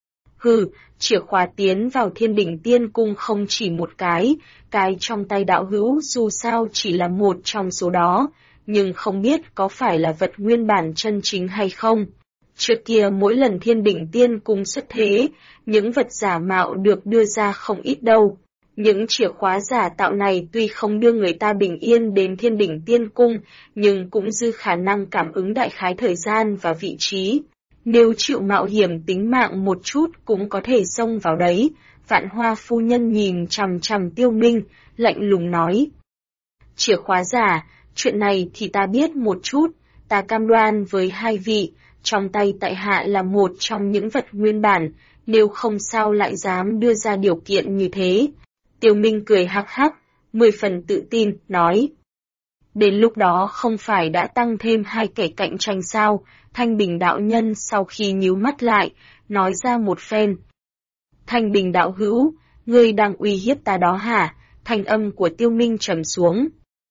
Hừ, chìa khóa tiến vào Thiên Đỉnh Tiên Cung không chỉ một cái trong tay đạo hữu dù sao chỉ là một trong số đó, nhưng không biết có phải là vật nguyên bản chân chính hay không. Trước kia mỗi lần Thiên Đỉnh Tiên Cung xuất thế, những vật giả mạo được đưa ra không ít đâu. Những chìa khóa giả tạo này tuy không đưa người ta bình yên đến Thiên Đỉnh Tiên Cung, nhưng cũng dư khả năng cảm ứng đại khái thời gian và vị trí. Nếu chịu mạo hiểm tính mạng một chút cũng có thể xông vào đấy. Vạn Hoa phu nhân nhìn chằm chằm Tiêu Minh, lạnh lùng nói. Chìa khóa giả, chuyện này thì ta biết một chút, ta cam đoan với hai vị, trong tay tại hạ là một trong những vật nguyên bản, nếu không sao lại dám đưa ra điều kiện như thế. Tiêu Minh cười hắc hắc, 10 phần tự tin, nói. Đến lúc đó không phải đã tăng thêm hai kẻ cạnh tranh sao? Thanh Bình đạo nhân sau khi nhíu mắt lại, nói ra một phen. Thanh Bình đạo hữu, ngươi đang uy hiếp ta đó hả? Thanh âm của Tiêu Minh trầm xuống.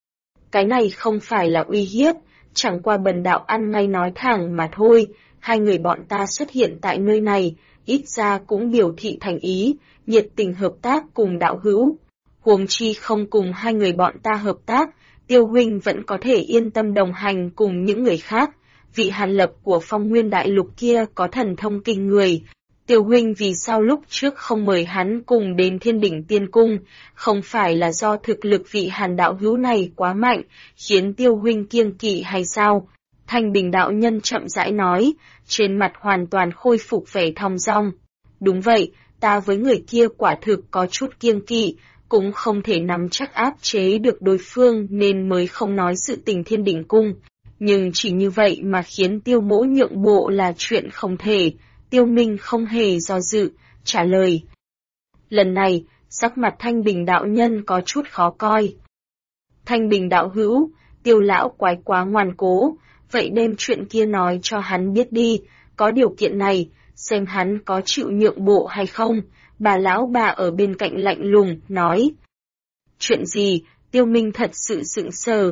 Cái này không phải là uy hiếp, chẳng qua bần đạo ăn ngay nói thẳng mà thôi. Hai người bọn ta xuất hiện tại nơi này, ít ra cũng biểu thị thành ý, nhiệt tình hợp tác cùng đạo hữu. Huống chi không cùng hai người bọn ta hợp tác, Tiêu huynh vẫn có thể yên tâm đồng hành cùng những người khác. Vị Hàn Lập của Phong Nguyên Đại Lục kia có thần thông kinh người. Tiêu huynh vì sao lúc trước không mời hắn cùng đến Thiên Đỉnh Tiên Cung, không phải là do thực lực vị Hàn đạo hữu này quá mạnh, khiến Tiêu huynh kiêng kỵ hay sao? Thanh Bình đạo nhân chậm rãi nói, trên mặt hoàn toàn khôi phục vẻ thong dong. Đúng vậy, ta với người kia quả thực có chút kiêng kỵ, cũng không thể nắm chắc áp chế được đối phương nên mới không nói sự tình Thiên Đỉnh Cung. Nhưng chỉ như vậy mà khiến Tiêu mỗ nhượng bộ là chuyện không thể. Tiêu Minh không hề do dự, trả lời. Lần này, sắc mặt Thanh Bình đạo nhân có chút khó coi. Thanh Bình đạo hữu, Tiêu lão quái quá ngoan cố, vậy đem chuyện kia nói cho hắn biết đi, có điều kiện này, xem hắn có chịu nhượng bộ hay không. Bà lão bà ở bên cạnh lạnh lùng, nói. Chuyện gì? Tiêu Minh thật sự sững sờ.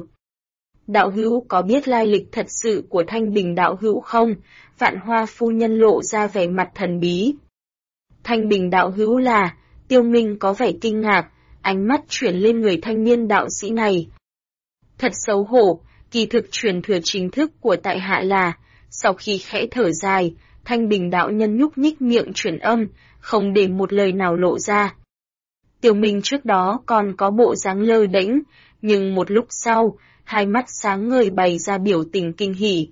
Đạo hữu có biết lai lịch thật sự của Thanh Bình đạo hữu không? Vạn Hoa phu nhân lộ ra vẻ mặt thần bí. Thanh Bình đạo hữu là, Tiêu Minh có vẻ kinh ngạc, ánh mắt chuyển lên người thanh niên đạo sĩ này. Thật xấu hổ, kỳ thực truyền thừa chính thức của tại hạ là, sau khi khẽ thở dài, Thanh Bình đạo nhân nhúc nhích miệng chuyển âm, không để một lời nào lộ ra. Tiêu Minh trước đó còn có bộ dáng lơ đễnh, nhưng một lúc sau, hai mắt sáng ngời bày ra biểu tình kinh hỉ.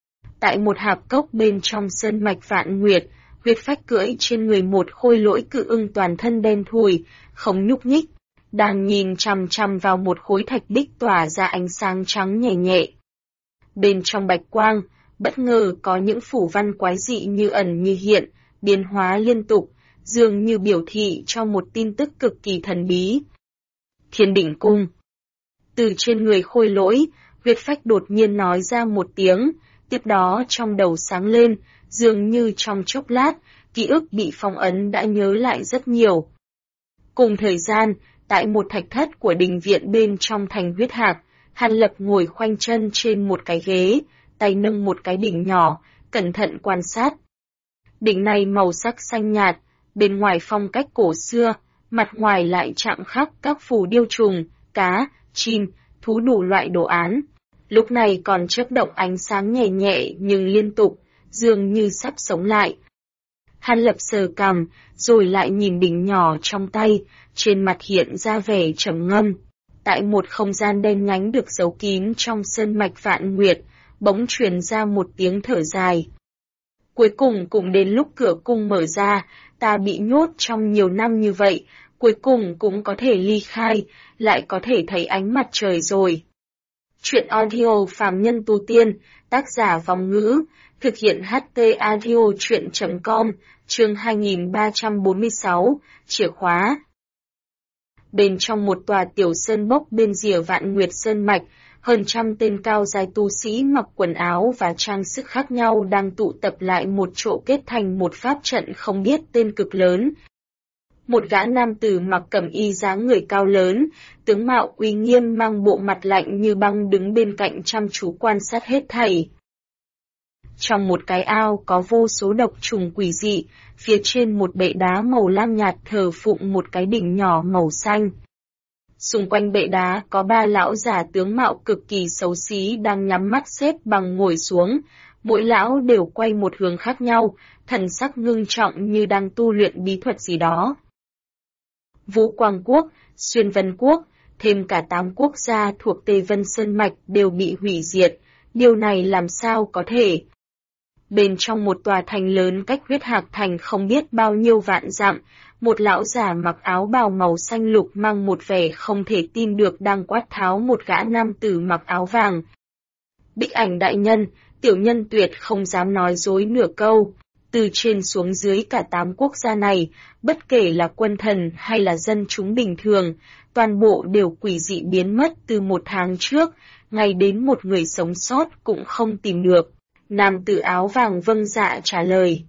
Tại một hạp cốc bên trong sơn mạch Vạn Nguyệt, Huyết Phách cưỡi trên người một khôi lỗi cự ưng toàn thân đen thui, không nhúc nhích, đang nhìn chằm chằm vào một khối thạch bích tỏa ra ánh sáng trắng nhẹ nhẹ. Bên trong bạch quang, bất ngờ có những phủ văn quái dị như ẩn như hiện, biến hóa liên tục, dường như biểu thị cho một tin tức cực kỳ thần bí. Thiên Đỉnh Cung. Từ trên người khôi lỗi, Huyết Phách đột nhiên nói ra một tiếng, tiếp đó trong đầu sáng lên, dường như trong chốc lát, ký ức bị phong ấn đã nhớ lại rất nhiều. Cùng thời gian, tại một thạch thất của đình viện bên trong thành Huyết Hạc, Hàn Lập ngồi khoanh chân trên một cái ghế, tay nâng một cái đỉnh nhỏ, cẩn thận quan sát. Đỉnh này màu sắc xanh nhạt, bên ngoài phong cách cổ xưa, mặt ngoài lại chạm khắc các phù điêu trùng, cá, chim, thú đủ loại đồ án. Lúc này còn chớp động ánh sáng nhẹ nhẹ nhưng liên tục, dường như sắp sống lại. Hàn Lập sờ cằm, rồi lại nhìn đỉnh nhỏ trong tay, trên mặt hiện ra vẻ trầm ngâm. tại một không gian đen nhánh được giấu kín trong sơn mạch Vạn Nguyệt, bỗng truyền ra một tiếng thở dài. Cuối cùng cũng đến lúc cửa cung mở ra, ta bị nhốt trong nhiều năm như vậy, cuối cùng cũng có thể ly khai, lại có thể thấy ánh mặt trời rồi. Chuyện audio phàm nhân tu tiên, tác giả Vong Ngữ, thực hiện HT Audio Chuyện.com, chương 2346, chìa khóa. Bên trong một tòa tiểu sơn bốc bên rìa Vạn Nguyệt Sơn Mạch, hơn trăm tên cao giai tu sĩ mặc quần áo và trang sức khác nhau đang tụ tập lại một chỗ kết thành một pháp trận không biết tên cực lớn. Một gã nam tử mặc cẩm y dáng người cao lớn, tướng mạo uy nghiêm mang bộ mặt lạnh như băng đứng bên cạnh chăm chú quan sát hết thảy. Trong một cái ao có vô số độc trùng quỷ dị, phía trên một bệ đá màu lam nhạt thờ phụng một cái đỉnh nhỏ màu xanh. Xung quanh bệ đá có ba lão già tướng mạo cực kỳ xấu xí đang nhắm mắt xếp bằng ngồi xuống, mỗi lão đều quay một hướng khác nhau, thần sắc ngưng trọng như đang tu luyện bí thuật gì đó. Vũ Quang Quốc, Xuyên Vân Quốc, thêm cả 8 quốc gia thuộc Tây Vân Sơn Mạch đều bị hủy diệt, điều này làm sao có thể? Bên trong một tòa thành lớn cách Huyết Hạc Thành không biết bao nhiêu vạn dặm, một lão già mặc áo bào màu xanh lục mang một vẻ không thể tin được đang quát tháo một gã nam tử mặc áo vàng. Bích Ảnh đại nhân, tiểu nhân tuyệt không dám nói dối nửa câu. Từ trên xuống dưới cả 8 quốc gia này, bất kể là quân thần hay là dân chúng bình thường, toàn bộ đều quỷ dị biến mất từ 1 tháng trước, ngay đến một người sống sót cũng không tìm được. Nam tử áo vàng vâng dạ trả lời.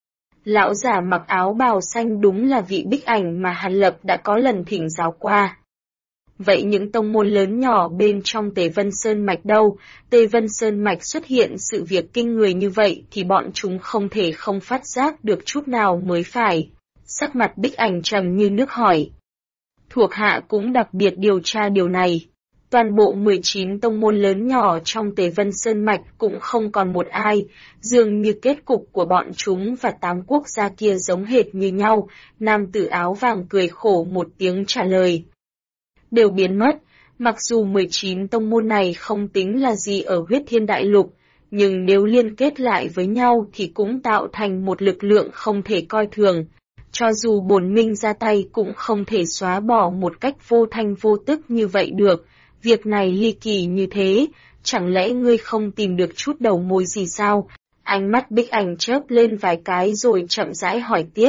Lão giả mặc áo bào xanh đúng là vị Bích Ảnh mà Hàn Lập đã có lần thỉnh giáo qua. Vậy những tông môn lớn nhỏ bên trong Tề Vân Sơn Mạch đâu? Tề Vân Sơn Mạch xuất hiện sự việc kinh người như vậy thì bọn chúng không thể không phát giác được chút nào mới phải. Sắc mặt Bích Ảnh trầm như nước hỏi. Thuộc hạ cũng đặc biệt điều tra điều này. Toàn bộ 19 tông môn lớn nhỏ trong Tề Vân Sơn Mạch cũng không còn một ai, dường như kết cục của bọn chúng và 8 quốc gia kia giống hệt như nhau, nam tử áo vàng cười khổ một tiếng trả lời. Đều biến mất, mặc dù 19 tông môn này không tính là gì ở Huyết Thiên Đại Lục, nhưng nếu liên kết lại với nhau thì cũng tạo thành một lực lượng không thể coi thường. Cho dù bổn minh ra tay cũng không thể xóa bỏ một cách vô thanh vô tức như vậy được. Việc này ly kỳ như thế, chẳng lẽ ngươi không tìm được chút đầu mối gì sao? Ánh mắt Bích Ảnh chớp lên vài cái rồi chậm rãi hỏi tiếp.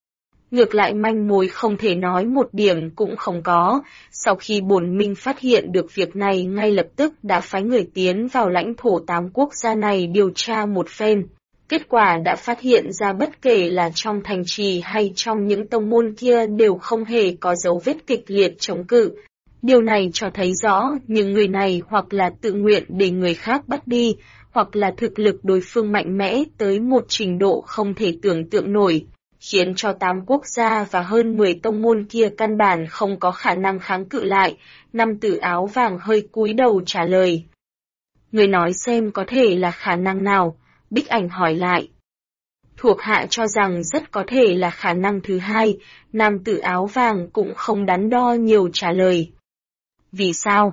Ngược lại manh mối không thể nói một điểm cũng không có, sau khi bổn minh phát hiện được việc này ngay lập tức đã phái người tiến vào lãnh thổ 8 quốc gia này điều tra một phen. Kết quả đã phát hiện ra bất kể là trong thành trì hay trong những tông môn kia đều không hề có dấu vết kịch liệt chống cự. Điều này cho thấy rõ những người này hoặc là tự nguyện để người khác bắt đi, hoặc là thực lực đối phương mạnh mẽ tới một trình độ không thể tưởng tượng nổi, khiến cho 8 quốc gia và hơn 10 tông môn kia căn bản không có khả năng kháng cự lại. Nam tử áo vàng hơi cúi đầu trả lời. Người nói xem có thể là khả năng nào? Bích Ảnh hỏi lại. Thuộc hạ cho rằng rất có thể là khả năng thứ hai, nam tử áo vàng cũng không đắn đo nhiều trả lời. Vì sao?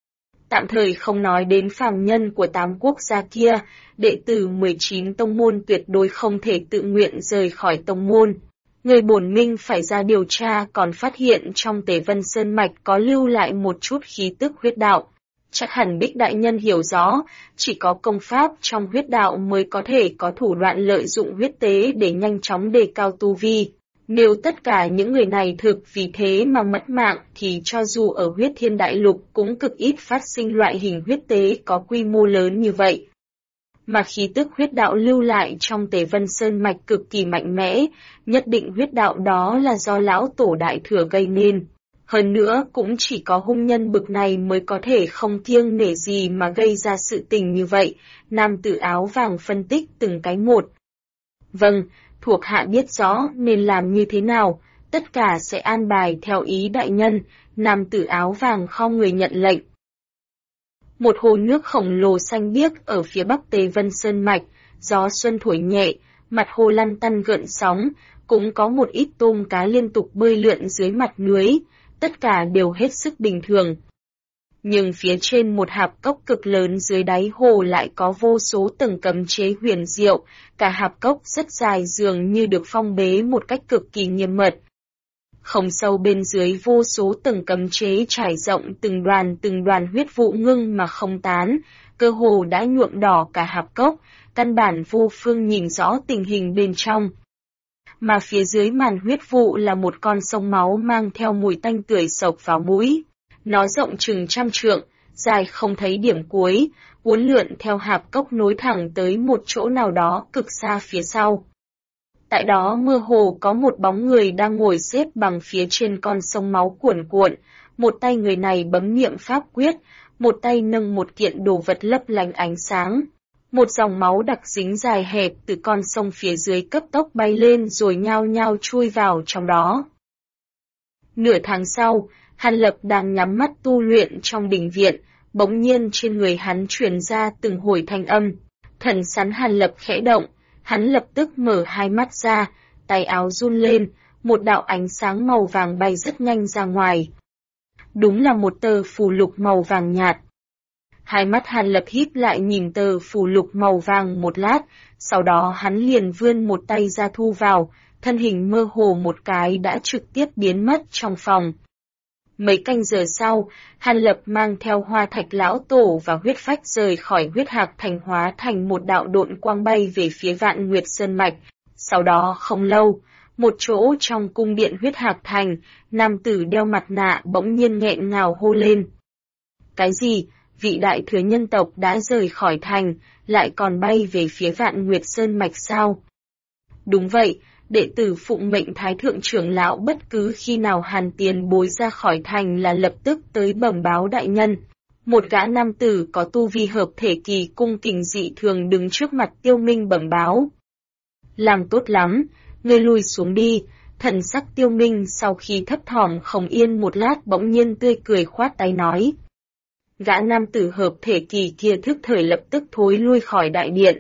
Tạm thời không nói đến phàm nhân của 8 quốc gia kia, đệ tử 19 tông môn tuyệt đối không thể tự nguyện rời khỏi tông môn. Người bổn minh phải ra điều tra còn phát hiện trong Tề Vân Sơn Mạch có lưu lại một chút khí tức huyết đạo. Chắc hẳn Bích đại nhân hiểu rõ, chỉ có công pháp trong huyết đạo mới có thể có thủ đoạn lợi dụng huyết tế để nhanh chóng đề cao tu vi. Nếu tất cả những người này thực vì thế mà mất mạng thì cho dù ở Huyết Thiên Đại Lục cũng cực ít phát sinh loại hình huyết tế có quy mô lớn như vậy. Mà khí tức huyết đạo lưu lại trong Tề Vân Sơn Mạch cực kỳ mạnh mẽ, nhất định huyết đạo đó là do lão tổ đại thừa gây nên. Hơn nữa cũng chỉ có hung nhân bực này mới có thể không kiêng nể gì mà gây ra sự tình như vậy, nam tử áo vàng phân tích từng cái một. Vâng, thuộc hạ biết rõ nên làm như thế nào, tất cả sẽ an bài theo ý đại nhân, nam tử áo vàng khom người nhận lệnh. Một hồ nước khổng lồ xanh biếc ở phía bắc Tề Vân Sơn Mạch, gió xuân thổi nhẹ, mặt hồ lăn tăn gợn sóng, cũng có một ít tôm cá liên tục bơi lượn dưới mặt núi, tất cả đều hết sức bình thường. Nhưng phía trên một hạp cốc cực lớn dưới đáy hồ lại có vô số tầng cấm chế huyền diệu, cả hạp cốc rất dài dường như được phong bế một cách cực kỳ nghiêm mật. Không sâu bên dưới vô số tầng cấm chế trải rộng từng đoàn huyết vụ ngưng mà không tán, cơ hồ đã nhuộm đỏ cả hạp cốc, căn bản vô phương nhìn rõ tình hình bên trong. Mà phía dưới màn huyết vụ là một con sông máu mang theo mùi tanh tưởi sộc vào mũi. Nó rộng chừng 100 trượng, dài không thấy điểm cuối, uốn lượn theo hạp cốc nối thẳng tới một chỗ nào đó cực xa phía sau. Tại đó mơ hồ có một bóng người đang ngồi xếp bằng phía trên con sông máu cuồn cuộn, một tay người này bấm niệm pháp quyết, một tay nâng một kiện đồ vật lấp lánh ánh sáng. Một dòng máu đặc dính dài hẹp từ con sông phía dưới cấp tốc bay lên rồi nhao nhao chui vào trong đó. Nửa tháng sau, Hàn Lập đang nhắm mắt tu luyện trong đình viện, bỗng nhiên trên người hắn truyền ra từng hồi thanh âm. Thần sắn Hàn Lập khẽ động, hắn lập tức mở hai mắt ra, tay áo run lên, một đạo ánh sáng màu vàng bay rất nhanh ra ngoài. Đúng là một tờ phù lục màu vàng nhạt. Hai mắt Hàn Lập híp lại nhìn tờ phù lục màu vàng một lát, sau đó hắn liền vươn một tay ra thu vào, thân hình mơ hồ một cái đã trực tiếp biến mất trong phòng. Mấy canh giờ sau, Hàn Lập mang theo Hoa Thạch lão tổ và huyết phách rời khỏi huyết hạc thành hóa thành một đạo độn quang bay về phía Vạn Nguyệt Sơn Mạch. Sau đó không lâu, một chỗ trong cung điện huyết hạc thành, nam tử đeo mặt nạ bỗng nhiên nghẹn ngào hô lên. Cái gì? Vị đại thừa nhân tộc đã rời khỏi thành, lại còn bay về phía Vạn Nguyệt Sơn Mạch sao? Đúng vậy, đệ tử phụng mệnh Thái Thượng trưởng lão bất cứ khi nào Hàn tiền bối ra khỏi thành là lập tức tới bẩm báo đại nhân. Một gã nam tử có tu vi hợp thể kỳ cung kính dị thường đứng trước mặt Tiêu Minh bẩm báo. Làm tốt lắm, ngươi lui xuống đi. Thần sắc Tiêu Minh sau khi thấp thỏm không yên một lát bỗng nhiên tươi cười khoát tay nói. Gã nam tử hợp thể kỳ kia thức thời lập tức thối lui khỏi đại điện.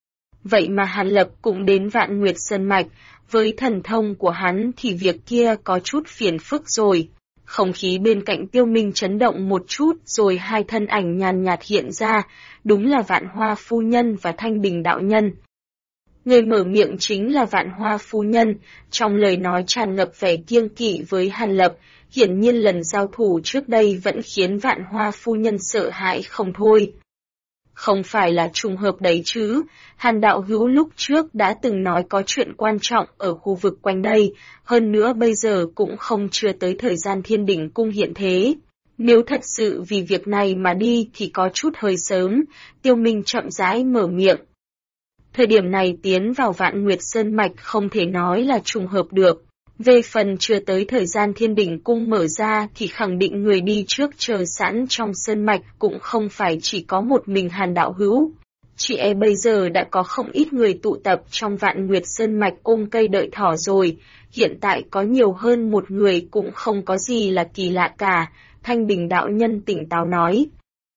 Vậy mà Hàn Lập cũng đến Vạn Nguyệt Sơn Mạch, với thần thông của hắn thì việc kia có chút phiền phức rồi. Không khí bên cạnh Tiêu Minh chấn động một chút rồi hai thân ảnh nhàn nhạt hiện ra, đúng là Vạn Hoa phu nhân và Thanh Bình đạo nhân. Người mở miệng chính là Vạn Hoa phu nhân, trong lời nói tràn ngập vẻ kiêng kỵ với Hàn Lập, hiển nhiên lần giao thủ trước đây vẫn khiến Vạn Hoa phu nhân sợ hãi không thôi. Không phải là trùng hợp đấy chứ, Hàn đạo hữu lúc trước đã từng nói có chuyện quan trọng ở khu vực quanh đây, hơn nữa bây giờ cũng không chưa tới thời gian Thiên Đỉnh cung hiện thế. Nếu thật sự vì việc này mà đi thì có chút hơi sớm, Tiêu Minh chậm rãi mở miệng. Thời điểm này tiến vào Vạn Nguyệt Sơn Mạch không thể nói là trùng hợp được. Về phần chưa tới thời gian Thiên Đỉnh cung mở ra thì khẳng định người đi trước chờ sẵn trong sơn mạch cũng không phải chỉ có một mình Hàn đạo hữu. Chị bây giờ đã có không ít người tụ tập trong Vạn Nguyệt Sơn Mạch ôm cây đợi thỏ rồi, hiện tại có nhiều hơn một người cũng không có gì là kỳ lạ cả, Thanh Bình đạo nhân tỉnh táo nói.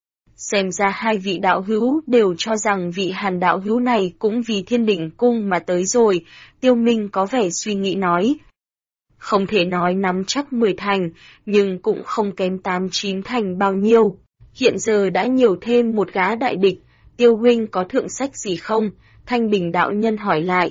Xem ra hai vị đạo hữu đều cho rằng vị Hàn đạo hữu này cũng vì Thiên Đỉnh cung mà tới rồi, Tiêu Minh có vẻ suy nghĩ nói. Không thể nói nắm chắc 10 thành, nhưng cũng không kém 8-9 thành bao nhiêu. Hiện giờ đã nhiều thêm một gã đại địch, Tiêu huynh có thượng sách gì không? Thanh Bình đạo nhân hỏi lại.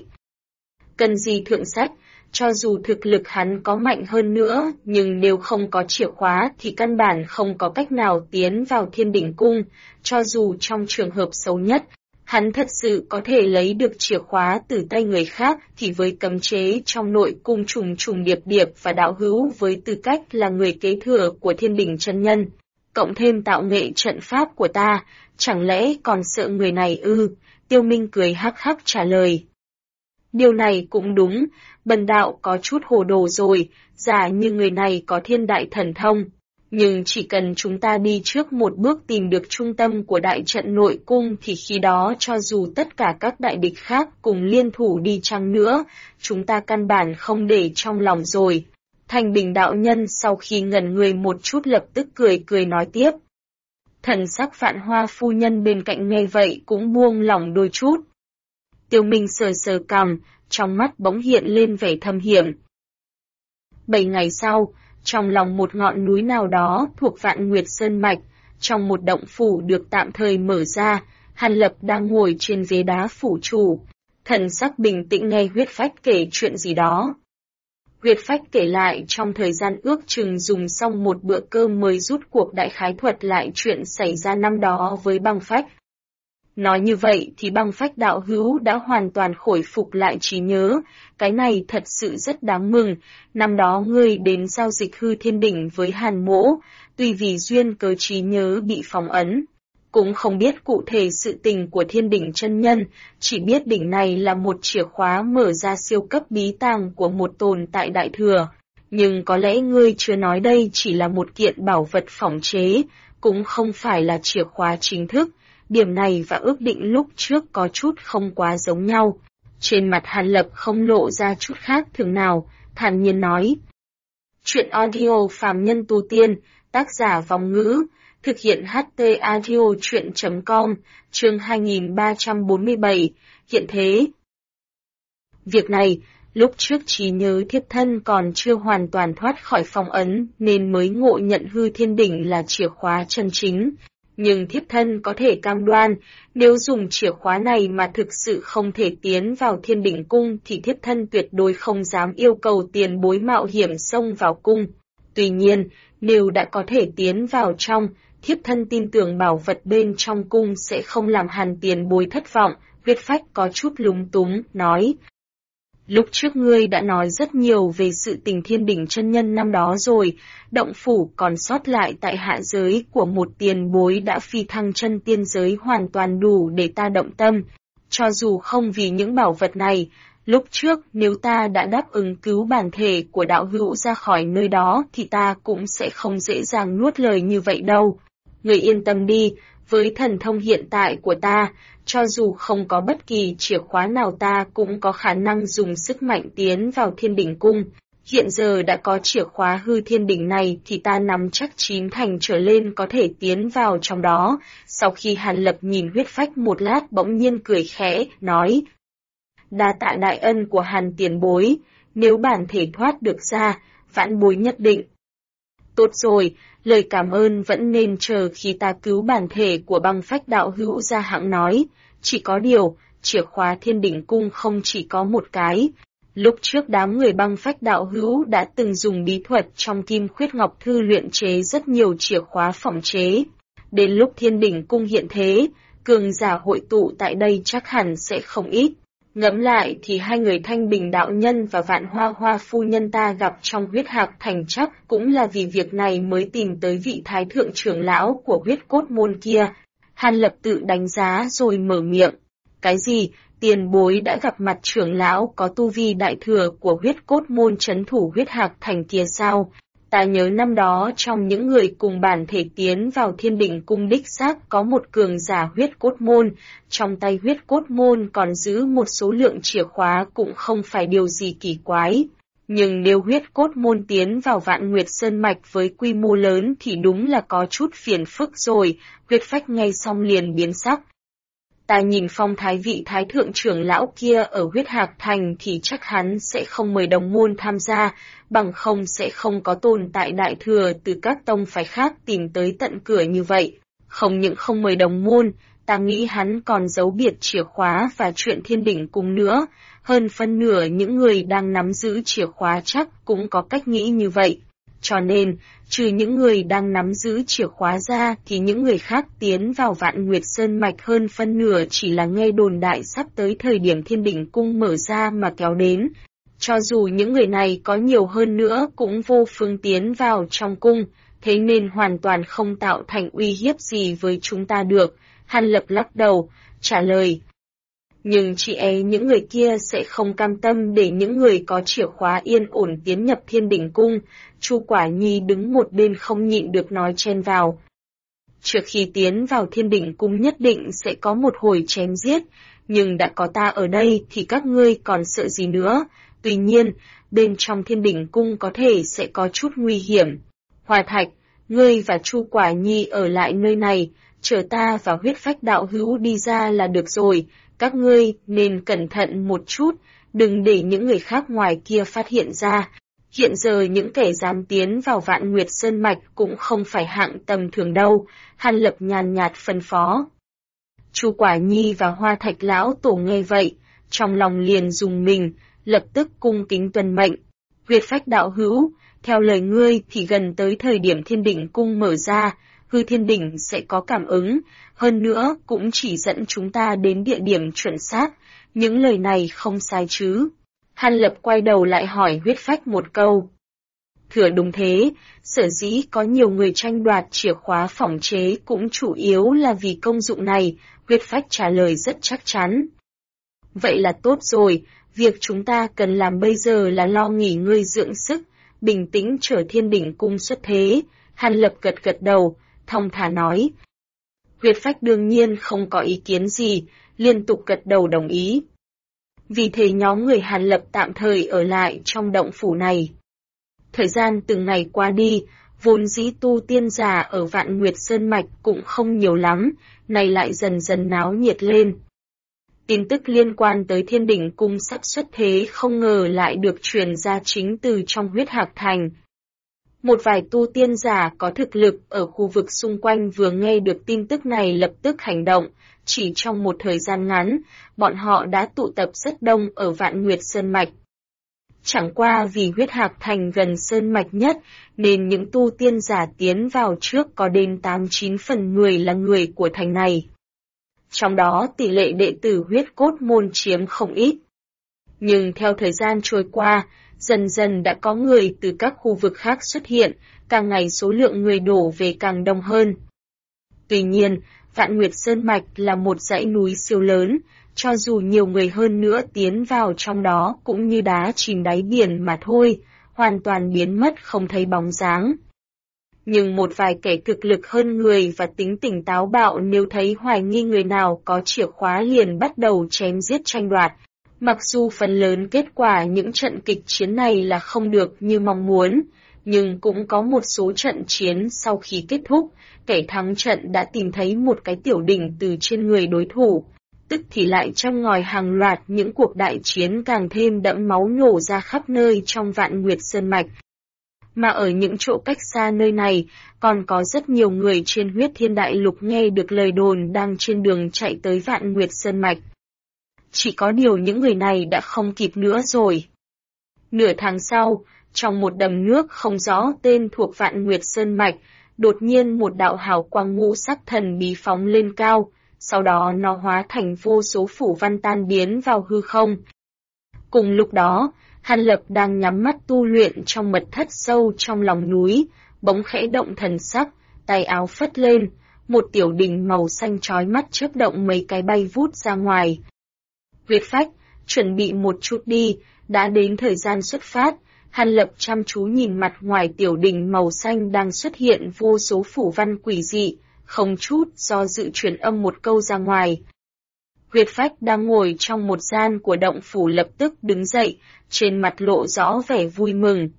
Cần gì thượng sách? Cho dù thực lực hắn có mạnh hơn nữa, nhưng nếu không có chìa khóa thì căn bản không có cách nào tiến vào Thiên Đỉnh cung, cho dù trong trường hợp xấu nhất. Hắn thật sự có thể lấy được chìa khóa từ tay người khác thì với cấm chế trong nội cung trùng trùng điệp điệp và đạo hữu với tư cách là người kế thừa của Thiên Đỉnh chân nhân, cộng thêm tạo nghệ trận pháp của ta, chẳng lẽ còn sợ người này ư? Tiêu Minh cười hắc hắc trả lời. Điều này cũng đúng, bần đạo có chút hồ đồ rồi, giả như người này có thiên đại thần thông. Nhưng chỉ cần chúng ta đi trước một bước tìm được trung tâm của đại trận nội cung thì khi đó cho dù tất cả các đại địch khác cùng liên thủ đi chăng nữa, chúng ta căn bản không để trong lòng rồi. Thanh Bình đạo nhân sau khi ngẩn người một chút lập tức cười nói tiếp. Thần sắc Vạn Hoa phu nhân bên cạnh nghe vậy cũng buông lỏng đôi chút. Tiêu Minh sờ cằm, trong mắt bỗng hiện lên vẻ thâm hiểm. 7 ngày sau, trong lòng một ngọn núi nào đó thuộc Vạn Nguyệt Sơn Mạch, trong một động phủ được tạm thời mở ra, Hàn Lập đang ngồi trên ghế đá phủ chủ, thần sắc bình tĩnh nghe Huyết Phách kể chuyện gì đó. Huyết Phách kể lại trong thời gian ước chừng dùng xong một bữa cơm mới rút cuộc đại khái thuật lại chuyện xảy ra năm đó với Băng Phách. Nói như vậy thì Băng Phách đạo hữu đã hoàn toàn khôi phục lại trí nhớ, cái này thật sự rất đáng mừng. Năm đó ngươi đến giao dịch Hư Thiên Đỉnh với Hàn Mỗ, tuy vì duyên cớ trí nhớ bị phong ấn, cũng không biết cụ thể sự tình của Thiên Đỉnh chân nhân, chỉ biết đỉnh này là một chìa khóa mở ra siêu cấp bí tàng của một tồn tại đại thừa. Nhưng có lẽ ngươi chưa nói đây chỉ là một kiện bảo vật phỏng chế, cũng không phải là chìa khóa chính thức. Điểm này và ước định lúc trước có chút không quá giống nhau. Trên mặt Hàn Lập không lộ ra chút khác thường nào, thản nhiên nói. Chuyện audio phàm nhân tu tiên, tác giả Vong Ngữ, thực hiện HT audio chuyện.com, chương 2347, hiện thế. Việc này, lúc trước trí nhớ thiếp thân còn chưa hoàn toàn thoát khỏi phong ấn nên mới ngộ nhận Hư Thiên Đỉnh là chìa khóa chân chính. Nhưng thiếp thân có thể cam đoan, nếu dùng chìa khóa này mà thực sự không thể tiến vào Thiên Đỉnh cung thì thiếp thân tuyệt đối không dám yêu cầu tiền bối mạo hiểm xông vào cung. Tuy nhiên, nếu đã có thể tiến vào trong, thiếp thân tin tưởng bảo vật bên trong cung sẽ không làm Hàn tiền bối thất vọng. Huyết Phách có chút lúng túng, nói. Lúc trước ngươi đã nói rất nhiều về sự tình Thiên Đỉnh chân nhân năm đó rồi, động phủ còn sót lại tại hạ giới của một tiền bối đã phi thăng chân tiên giới hoàn toàn đủ để ta động tâm. Cho dù không vì những bảo vật này, lúc trước nếu ta đã đáp ứng cứu bản thể của đạo hữu ra khỏi nơi đó thì ta cũng sẽ không dễ dàng nuốt lời như vậy đâu. Người yên tâm đi, với thần thông hiện tại của ta, cho dù không có bất kỳ chìa khóa nào ta cũng có khả năng dùng sức mạnh tiến vào Thiên Đỉnh cung. Hiện giờ đã có chìa khóa Hư Thiên Đỉnh này thì ta nắm chắc 9 thành trở lên có thể tiến vào trong đó. Sau khi Hàn Lập nhìn Huyết Phách một lát bỗng nhiên cười khẽ, nói. Đa tạ đại ân của Hàn tiền bối, nếu bản thể thoát được ra, vãn bối nhất định. Tốt rồi, lời cảm ơn vẫn nên chờ khi ta cứu bản thể của Băng Phách đạo hữu ra hãng nói. Chỉ có điều, chìa khóa Thiên Đỉnh cung không chỉ có một cái. Lúc trước đám người Băng Phách đạo hữu đã từng dùng bí thuật trong Kim Khuyết Ngọc Thư luyện chế rất nhiều chìa khóa phỏng chế. Đến lúc Thiên Đỉnh cung hiện thế, cường giả hội tụ tại đây chắc hẳn sẽ không ít. Ngẫm lại thì hai người Thanh Bình đạo nhân và Vạn Hoa Hoa phu nhân ta gặp trong Huyết Hạc thành chắc cũng là vì việc này mới tìm tới vị thái thượng trưởng lão của Huyết Cốt môn kia. Hàn Lập tự đánh giá rồi mở miệng. Cái gì, tiền bối đã gặp mặt trưởng lão có tu vi đại thừa của Huyết Cốt môn trấn thủ Huyết Hạc thành kia sao? Ta nhớ năm đó trong những người cùng bản thể tiến vào Thiên Đỉnh cung đích xác có một cường giả Huyết Cốt môn, trong tay Huyết Cốt môn còn giữ một số lượng chìa khóa cũng không phải điều gì kỳ quái. Nhưng nếu Huyết Cốt môn tiến vào Vạn Nguyệt Sơn Mạch với quy mô lớn thì đúng là có chút phiền phức rồi. Huyết Phách nghe xong liền biến sắc. Ta nhìn phong thái vị thái thượng trưởng lão kia ở Huyết Hạc thành thì chắc hắn sẽ không mời đồng môn tham gia, bằng không sẽ không có tồn tại đại thừa từ các tông phái khác tìm tới tận cửa như vậy. Không những không mời đồng môn, ta nghĩ hắn còn giấu biệt chìa khóa và chuyện Thiên Đỉnh cung nữa. Hơn phân nửa những người đang nắm giữ chìa khóa chắc cũng có cách nghĩ như vậy. Cho nên, trừ những người đang nắm giữ chìa khóa ra thì những người khác tiến vào Vạn Nguyệt Sơn Mạch hơn phân nửa chỉ là nghe đồn đại sắp tới thời điểm Thiên Đỉnh cung mở ra mà kéo đến. Cho dù những người này có nhiều hơn nữa cũng vô phương tiến vào trong cung, thế nên hoàn toàn không tạo thành uy hiếp gì với chúng ta được. Hàn Lập lắc đầu, trả lời. Nhưng chị những người kia sẽ không cam tâm để những người có chìa khóa yên ổn tiến nhập Thiên Đỉnh cung. Chu Quả Nhi đứng một bên không nhịn được nói chen vào. Trước khi tiến vào Thiên Đỉnh cung nhất định sẽ có một hồi chém giết, nhưng đã có ta ở đây thì các ngươi còn sợ gì nữa. Tuy nhiên, bên trong Thiên Đỉnh cung có thể sẽ có chút nguy hiểm. Hoa Thạch, ngươi và Chu Quả Nhi ở lại nơi này, chờ ta và Huyết Phách đạo hữu đi ra là được rồi. Các ngươi nên cẩn thận một chút, đừng để những người khác ngoài kia phát hiện ra. Hiện giờ những kẻ dám tiến vào Vạn Nguyệt Sơn Mạch cũng không phải hạng tầm thường đâu, Hàn Lập nhàn nhạt phân phó. Chu Quả Nhi và Hoa Thạch Lão Tổ nghe vậy, trong lòng liền rùng mình, lập tức cung kính tuân mệnh. Huyết Phách đạo hữu, theo lời ngươi thì gần tới thời điểm Thiên Đỉnh Cung mở ra, Hư Thiên Đỉnh sẽ có cảm ứng, hơn nữa cũng chỉ dẫn chúng ta đến địa điểm chuẩn xác, những lời này không sai chứ. Hàn Lập quay đầu lại hỏi Huyết Phách một câu. Thưa đúng thế, sở dĩ có nhiều người tranh đoạt chìa khóa phỏng chế cũng chủ yếu là vì công dụng này, Huyết Phách trả lời rất chắc chắn. Vậy là tốt rồi, việc chúng ta cần làm bây giờ là lo nghỉ ngơi dưỡng sức, bình tĩnh chờ Thiên Đỉnh Cung xuất thế. Hàn Lập gật gật đầu, thong thả nói. Huyết Phách đương nhiên không có ý kiến gì, liên tục gật đầu đồng ý. Vì thế nhóm người Hàn Lập tạm thời ở lại trong động phủ này. Thời gian từng ngày qua đi, vốn dĩ tu tiên giả ở Vạn Nguyệt Sơn Mạch cũng không nhiều lắm, nay lại dần dần náo nhiệt lên. Tin tức liên quan tới Thiên Đỉnh Cung sắp xuất thế không ngờ lại được truyền ra chính từ trong Huyết Hạc Thành. Một vài tu tiên giả có thực lực ở khu vực xung quanh vừa nghe được tin tức này lập tức hành động, chỉ trong một thời gian ngắn, bọn họ đã tụ tập rất đông ở Vạn Nguyệt Sơn Mạch. Chẳng qua vì Huyết Hạc Thành gần Sơn Mạch nhất, nên những tu tiên giả tiến vào trước có đến 89 phần 10 là người của thành này. Trong đó tỷ lệ đệ tử huyết cốt môn chiếm không ít. Nhưng theo thời gian trôi qua, dần dần đã có người từ các khu vực khác xuất hiện, càng ngày số lượng người đổ về càng đông hơn. Tuy nhiên, Vạn Nguyệt Sơn Mạch là một dãy núi siêu lớn, cho dù nhiều người hơn nữa tiến vào trong đó cũng như đá chìm đáy biển mà thôi, hoàn toàn biến mất không thấy bóng dáng. Nhưng một vài kẻ thực lực hơn người và tính tình táo bạo nếu thấy hoài nghi người nào có chìa khóa liền bắt đầu chém giết tranh đoạt. Mặc dù phần lớn kết quả những trận kịch chiến này là không được như mong muốn, nhưng cũng có một số trận chiến sau khi kết thúc, kẻ thắng trận đã tìm thấy một cái tiểu đỉnh từ trên người đối thủ, tức thì lại châm ngòi hàng loạt những cuộc đại chiến càng thêm đẫm máu nổ ra khắp nơi trong Vạn Nguyệt Sơn Mạch. Mà ở những chỗ cách xa nơi này, còn có rất nhiều người trên Huyết Thiên Đại Lục nghe được lời đồn đang trên đường chạy tới Vạn Nguyệt Sơn Mạch. Chỉ có điều những người này đã không kịp nữa rồi. Nửa tháng sau, trong một đầm nước không rõ tên thuộc Vạn Nguyệt Sơn Mạch, đột nhiên một đạo hào quang ngũ sắc thần bí phóng lên cao, sau đó nó hóa thành vô số phủ văn tan biến vào hư không. Cùng lúc đó, Hàn Lập đang nhắm mắt tu luyện trong mật thất sâu trong lòng núi, bỗng khẽ động thần sắc, tay áo phất lên, một tiểu đỉnh màu xanh chói mắt chớp động mấy cái bay vút ra ngoài. Huyết Phách, chuẩn bị một chút đi, đã đến thời gian xuất phát. Hàn Lập chăm chú nhìn mặt ngoài tiểu đỉnh màu xanh đang xuất hiện vô số phủ văn quỷ dị, không chút do dự truyền âm một câu ra ngoài. Huyết Phách đang ngồi trong một gian của động phủ lập tức đứng dậy, trên mặt lộ rõ vẻ vui mừng.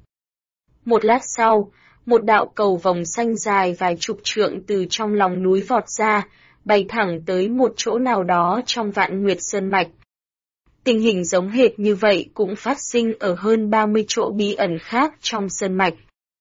Một lát sau, một đạo cầu vòng xanh dài vài chục trượng từ trong lòng núi vọt ra, bay thẳng tới một chỗ nào đó trong Vạn Nguyệt Sơn Mạch. Tình hình giống hệt như vậy cũng phát sinh ở hơn 30 chỗ bí ẩn khác trong Sơn Mạch.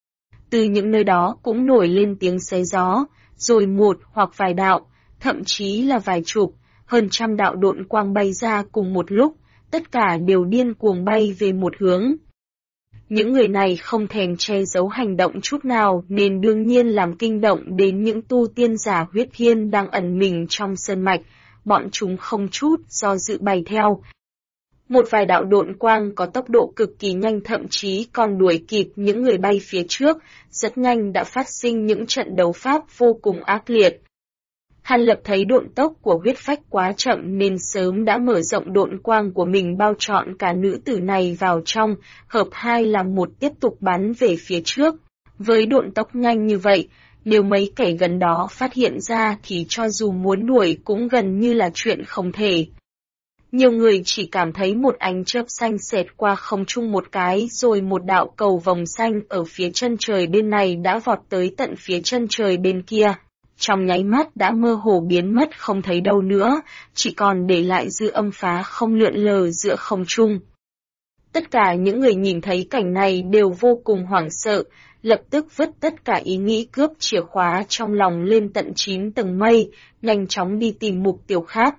Từ những nơi đó cũng nổi lên tiếng xé gió, rồi một hoặc vài đạo, thậm chí là vài chục, hơn trăm đạo độn quang bay ra cùng một lúc, tất cả đều điên cuồng bay về một hướng. Những người này không thèm che giấu hành động chút nào nên đương nhiên làm kinh động đến những tu tiên giả huyết thiên đang ẩn mình trong Sơn Mạch, bọn chúng không chút do dự bay theo. Một vài đạo độn quang có tốc độ cực kỳ nhanh thậm chí còn đuổi kịp những người bay phía trước, rất nhanh đã phát sinh những trận đấu pháp vô cùng ác liệt. Hàn Lập thấy độn tốc của Huyết Phách quá chậm nên sớm đã mở rộng độn quang của mình bao trọn cả nữ tử này vào trong, hợp hai làm một tiếp tục bắn về phía trước. Với độn tốc nhanh như vậy, nếu mấy kẻ gần đó phát hiện ra thì cho dù muốn đuổi cũng gần như là chuyện không thể. Nhiều người chỉ cảm thấy một ánh chớp xanh xẹt qua không trung một cái rồi một đạo cầu vòng xanh ở phía chân trời bên này đã vọt tới tận phía chân trời bên kia. Trong nháy mắt đã mơ hồ biến mất không thấy đâu nữa, chỉ còn để lại dư âm phá không lượn lờ giữa không trung. Tất cả những người nhìn thấy cảnh này đều vô cùng hoảng sợ, lập tức vứt tất cả ý nghĩ cướp chìa khóa trong lòng lên tận 9 tầng mây, nhanh chóng đi tìm mục tiêu khác.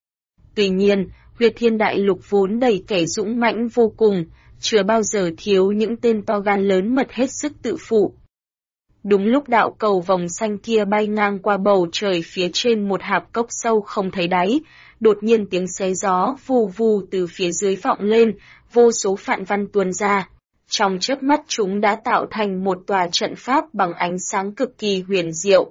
Tuy nhiên, Huyết Thiên Đại Lục vốn đầy kẻ dũng mãnh vô cùng, chưa bao giờ thiếu những tên to gan lớn mật hết sức tự phụ. Đúng lúc đạo cầu vòng xanh kia bay ngang qua bầu trời phía trên một hạp cốc sâu không thấy đáy, đột nhiên tiếng xé gió vù vù từ phía dưới vọng lên, vô số phạn văn tuôn ra. Trong chớp mắt chúng đã tạo thành một tòa trận pháp bằng ánh sáng cực kỳ huyền diệu.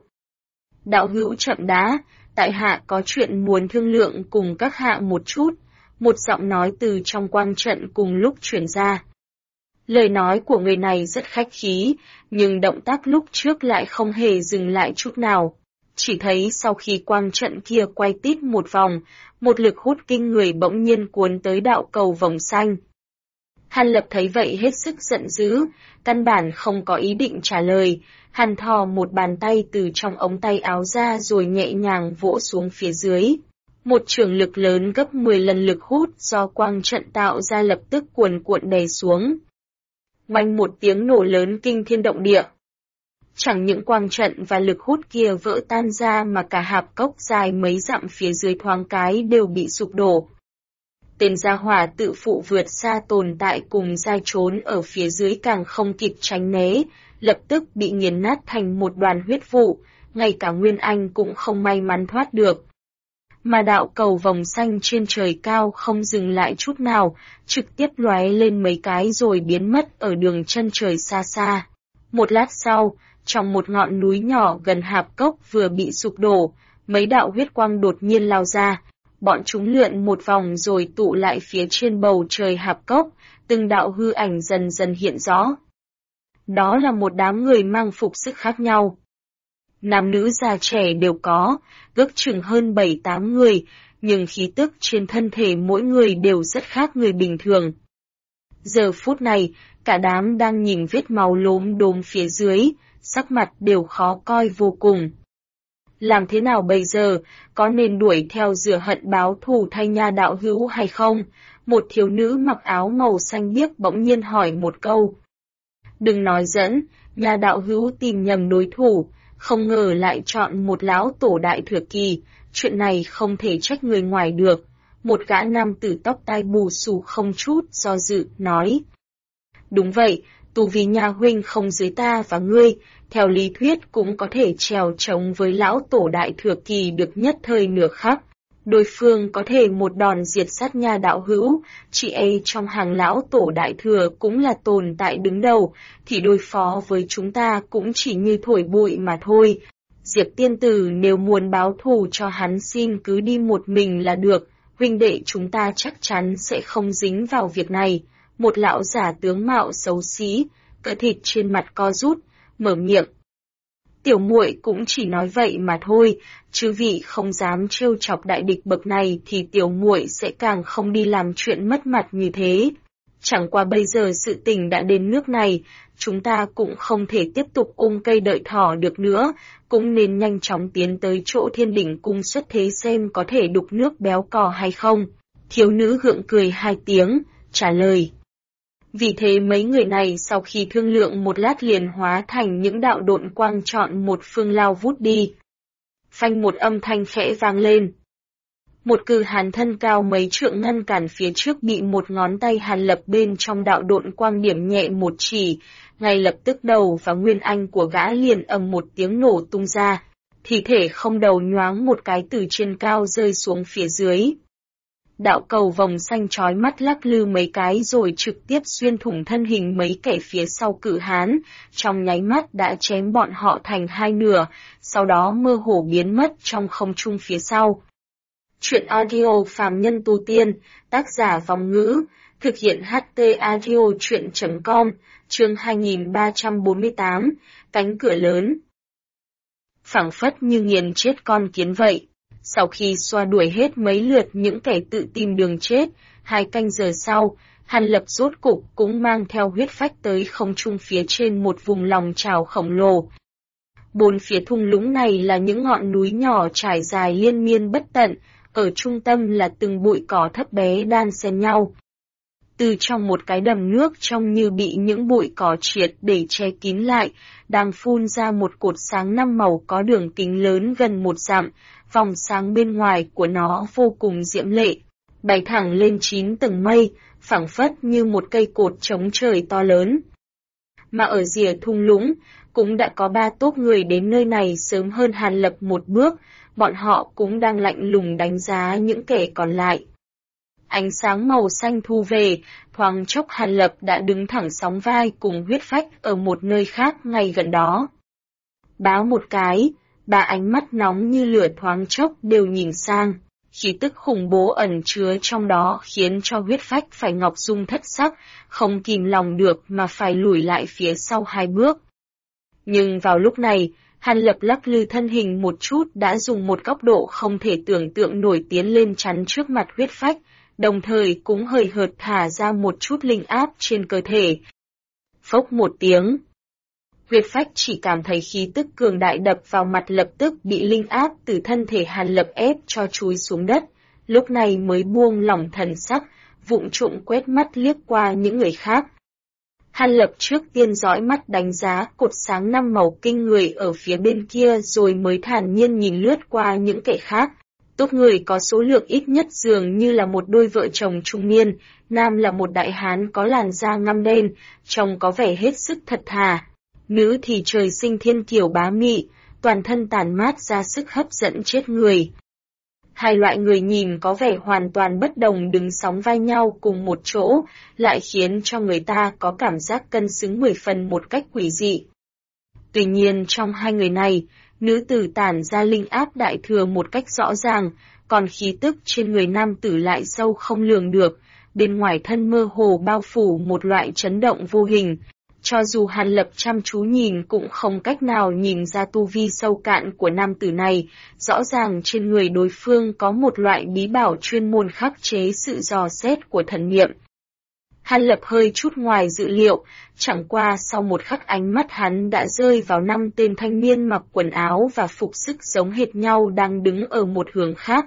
Đạo hữu chậm đã, tại hạ có chuyện muốn thương lượng cùng các hạ một chút, một giọng nói từ trong quang trận cùng lúc truyền ra. Lời nói của người này rất khách khí, nhưng động tác lúc trước lại không hề dừng lại chút nào. Chỉ thấy sau khi quang trận kia quay tít một vòng, một lực hút kinh người bỗng nhiên cuốn tới đạo cầu vòng xanh. Hàn Lập thấy vậy hết sức giận dữ, căn bản không có ý định trả lời, hắn thò một bàn tay từ trong ống tay áo ra rồi nhẹ nhàng vỗ xuống phía dưới. Một trường lực lớn gấp 10 lần lực hút do quang trận tạo ra lập tức cuồn cuộn đè xuống. Oanh một tiếng nổ lớn kinh thiên động địa. Chẳng những quang trận và lực hút kia vỡ tan ra mà cả hạp cốc dài mấy dặm phía dưới thoáng cái đều bị sụp đổ. Tên gia hỏa tự phụ vượt xa tồn tại cùng giai trốn ở phía dưới càng không kịp tránh né, lập tức bị nghiền nát thành một đoàn huyết vụ, ngay cả Nguyên Anh cũng không may mắn thoát được. Mà đạo cầu vòng xanh trên trời cao không dừng lại chút nào, trực tiếp lóe lên mấy cái rồi biến mất ở đường chân trời xa xa. Một lát sau, trong một ngọn núi nhỏ gần hạp cốc vừa bị sụp đổ, mấy đạo huyết quang đột nhiên lao ra. Bọn chúng lượn một vòng rồi tụ lại phía trên bầu trời hạp cốc, từng đạo hư ảnh dần dần hiện rõ. Đó là một đám người mang phục sức khác nhau. Nam nữ già trẻ đều có, ước chừng hơn 7-8 người, nhưng khí tức trên thân thể mỗi người đều rất khác người bình thường. Giờ phút này, cả đám đang nhìn vết máu lốm đốm phía dưới, sắc mặt đều khó coi vô cùng. Làm thế nào bây giờ, có nên đuổi theo rửa hận báo thù thay nha đạo hữu hay không? Một thiếu nữ mặc áo màu xanh biếc bỗng nhiên hỏi một câu. Đừng nói dẫn, nha đạo hữu tìm nhầm đối thủ, không ngờ lại chọn một lão tổ đại thừa kỳ, chuyện này không thể trách người ngoài được. Một gã nam tử tóc tai bù xù không chút do dự, nói. Đúng vậy, tu vi nha huynh không dưới ta và ngươi, theo lý thuyết cũng có thể trèo chống với lão tổ đại thừa kỳ được nhất thời nửa khắc. Đối phương có thể một đòn diệt sát nha đạo hữu, chị ấy trong hàng lão tổ đại thừa cũng là tồn tại đứng đầu, thì đối phó với chúng ta cũng chỉ như thổi bụi mà thôi. Diệp tiên tử nếu muốn báo thù cho hắn xin cứ đi một mình là được, huynh đệ chúng ta chắc chắn sẽ không dính vào việc này. Một lão giả tướng mạo xấu xí, cỡ thịt trên mặt co rút, mở miệng. Tiểu muội cũng chỉ nói vậy mà thôi, chứ vị không dám trêu chọc đại địch bậc này thì tiểu muội sẽ càng không đi làm chuyện mất mặt như thế. Chẳng qua bây giờ sự tình đã đến nước này, chúng ta cũng không thể tiếp tục ôm cây đợi thỏ được nữa, cũng nên nhanh chóng tiến tới chỗ Thiên Đỉnh cung xuất thế xem có thể đục nước béo cò hay không. Thiếu nữ gượng cười 2 tiếng, trả lời. Vì thế mấy người này sau khi thương lượng một lát liền hóa thành những đạo độn quang chọn một phương lao vút đi. Phanh một âm thanh khẽ vang lên. Một cử hàn thân cao mấy trượng ngăn cản phía trước bị một ngón tay Hàn Lập bên trong đạo độn quang điểm nhẹ một chỉ, ngay lập tức đầu và nguyên anh của gã liền ầm một tiếng nổ tung ra, thi thể không đầu nhoáng một cái từ trên cao rơi xuống phía dưới. Đạo cầu vòng xanh chói mắt lắc lư mấy cái rồi trực tiếp xuyên thủng thân hình mấy kẻ phía sau cự hán, trong nháy mắt đã chém bọn họ thành 2 nửa, sau đó mơ hồ biến mất trong không trung phía sau. Chuyện audio phàm nhân tu tiên, tác giả Vong Ngữ, thực hiện HT audio chuyện.com, chương 2348, cánh cửa lớn. Phảng phất như nghiền chết con kiến vậy. Sau khi xoa đuổi hết mấy lượt những kẻ tự tìm đường chết, 2 canh giờ sau, Hàn Lập rốt cục cũng mang theo huyết phách tới không trung phía trên một vùng lòng trào khổng lồ. 4 phía thung lũng này là những ngọn núi nhỏ trải dài liên miên bất tận, ở trung tâm là từng bụi cỏ thấp bé đan xen nhau. Từ trong một cái đầm nước trông như bị những bụi cỏ triệt để che kín lại, đang phun ra một cột sáng 5 màu có đường kính lớn gần 1 dặm, vòng sáng bên ngoài của nó vô cùng diễm lệ, bay thẳng lên 9 tầng mây, phảng phất như một cây cột chống trời to lớn. Mà ở rìa thung lũng, cũng đã có 3 tốp người đến nơi này sớm hơn Hàn Lập một bước, bọn họ cũng đang lạnh lùng đánh giá những kẻ còn lại. Ánh sáng màu xanh thu về, thoáng chốc Hàn Lập đã đứng thẳng sóng vai cùng Huyết Phách ở một nơi khác ngay gần đó. Báo một cái, 3 ánh mắt nóng như lửa thoáng chốc đều nhìn sang, khí tức khủng bố ẩn chứa trong đó khiến cho Huyết Phách phải ngọc dung thất sắc, không kìm lòng được mà phải lùi lại phía sau 2 bước. Nhưng vào lúc này, Hàn Lập lắc lư thân hình một chút đã dùng một góc độ không thể tưởng tượng nổi tiến lên chắn trước mặt Huyết Phách, đồng thời cũng hời hợt thả ra một chút linh áp trên cơ thể. Phốc một tiếng. Huyết Phách chỉ cảm thấy khí tức cường đại đập vào mặt lập tức bị linh áp từ thân thể Hàn Lập ép cho chúi xuống đất, lúc này mới buông lỏng thần sắc, vụng trộm quét mắt liếc qua những người khác. Hàn Lập trước tiên dõi mắt đánh giá cột sáng 5 màu kinh người ở phía bên kia rồi mới thản nhiên nhìn lướt qua những kẻ khác. Tốt người có số lượng ít nhất dường như là một đôi vợ chồng trung niên, nam là một đại hán có làn da ngăm đen, trông có vẻ hết sức thật thà. Nữ thì trời sinh thiên kiều bá mị, toàn thân tàn mát ra sức hấp dẫn chết người. Hai loại người nhìn có vẻ hoàn toàn bất đồng đứng sóng vai nhau cùng một chỗ, lại khiến cho người ta có cảm giác cân xứng 10 phần một cách quỷ dị. Tuy nhiên trong hai người này, nữ tử tản ra linh áp đại thừa một cách rõ ràng, còn khí tức trên người nam tử lại sâu không lường được, bên ngoài thân mơ hồ bao phủ một loại chấn động vô hình. Cho dù Hàn Lập chăm chú nhìn cũng không cách nào nhìn ra tu vi sâu cạn của nam tử này, rõ ràng trên người đối phương có một loại bí bảo chuyên môn khắc chế sự dò xét của thần niệm. Hàn Lập hơi chút ngoài dự liệu, chẳng qua sau một khắc ánh mắt hắn đã rơi vào 5 tên thanh niên mặc quần áo và phục sức giống hệt nhau đang đứng ở một hướng khác.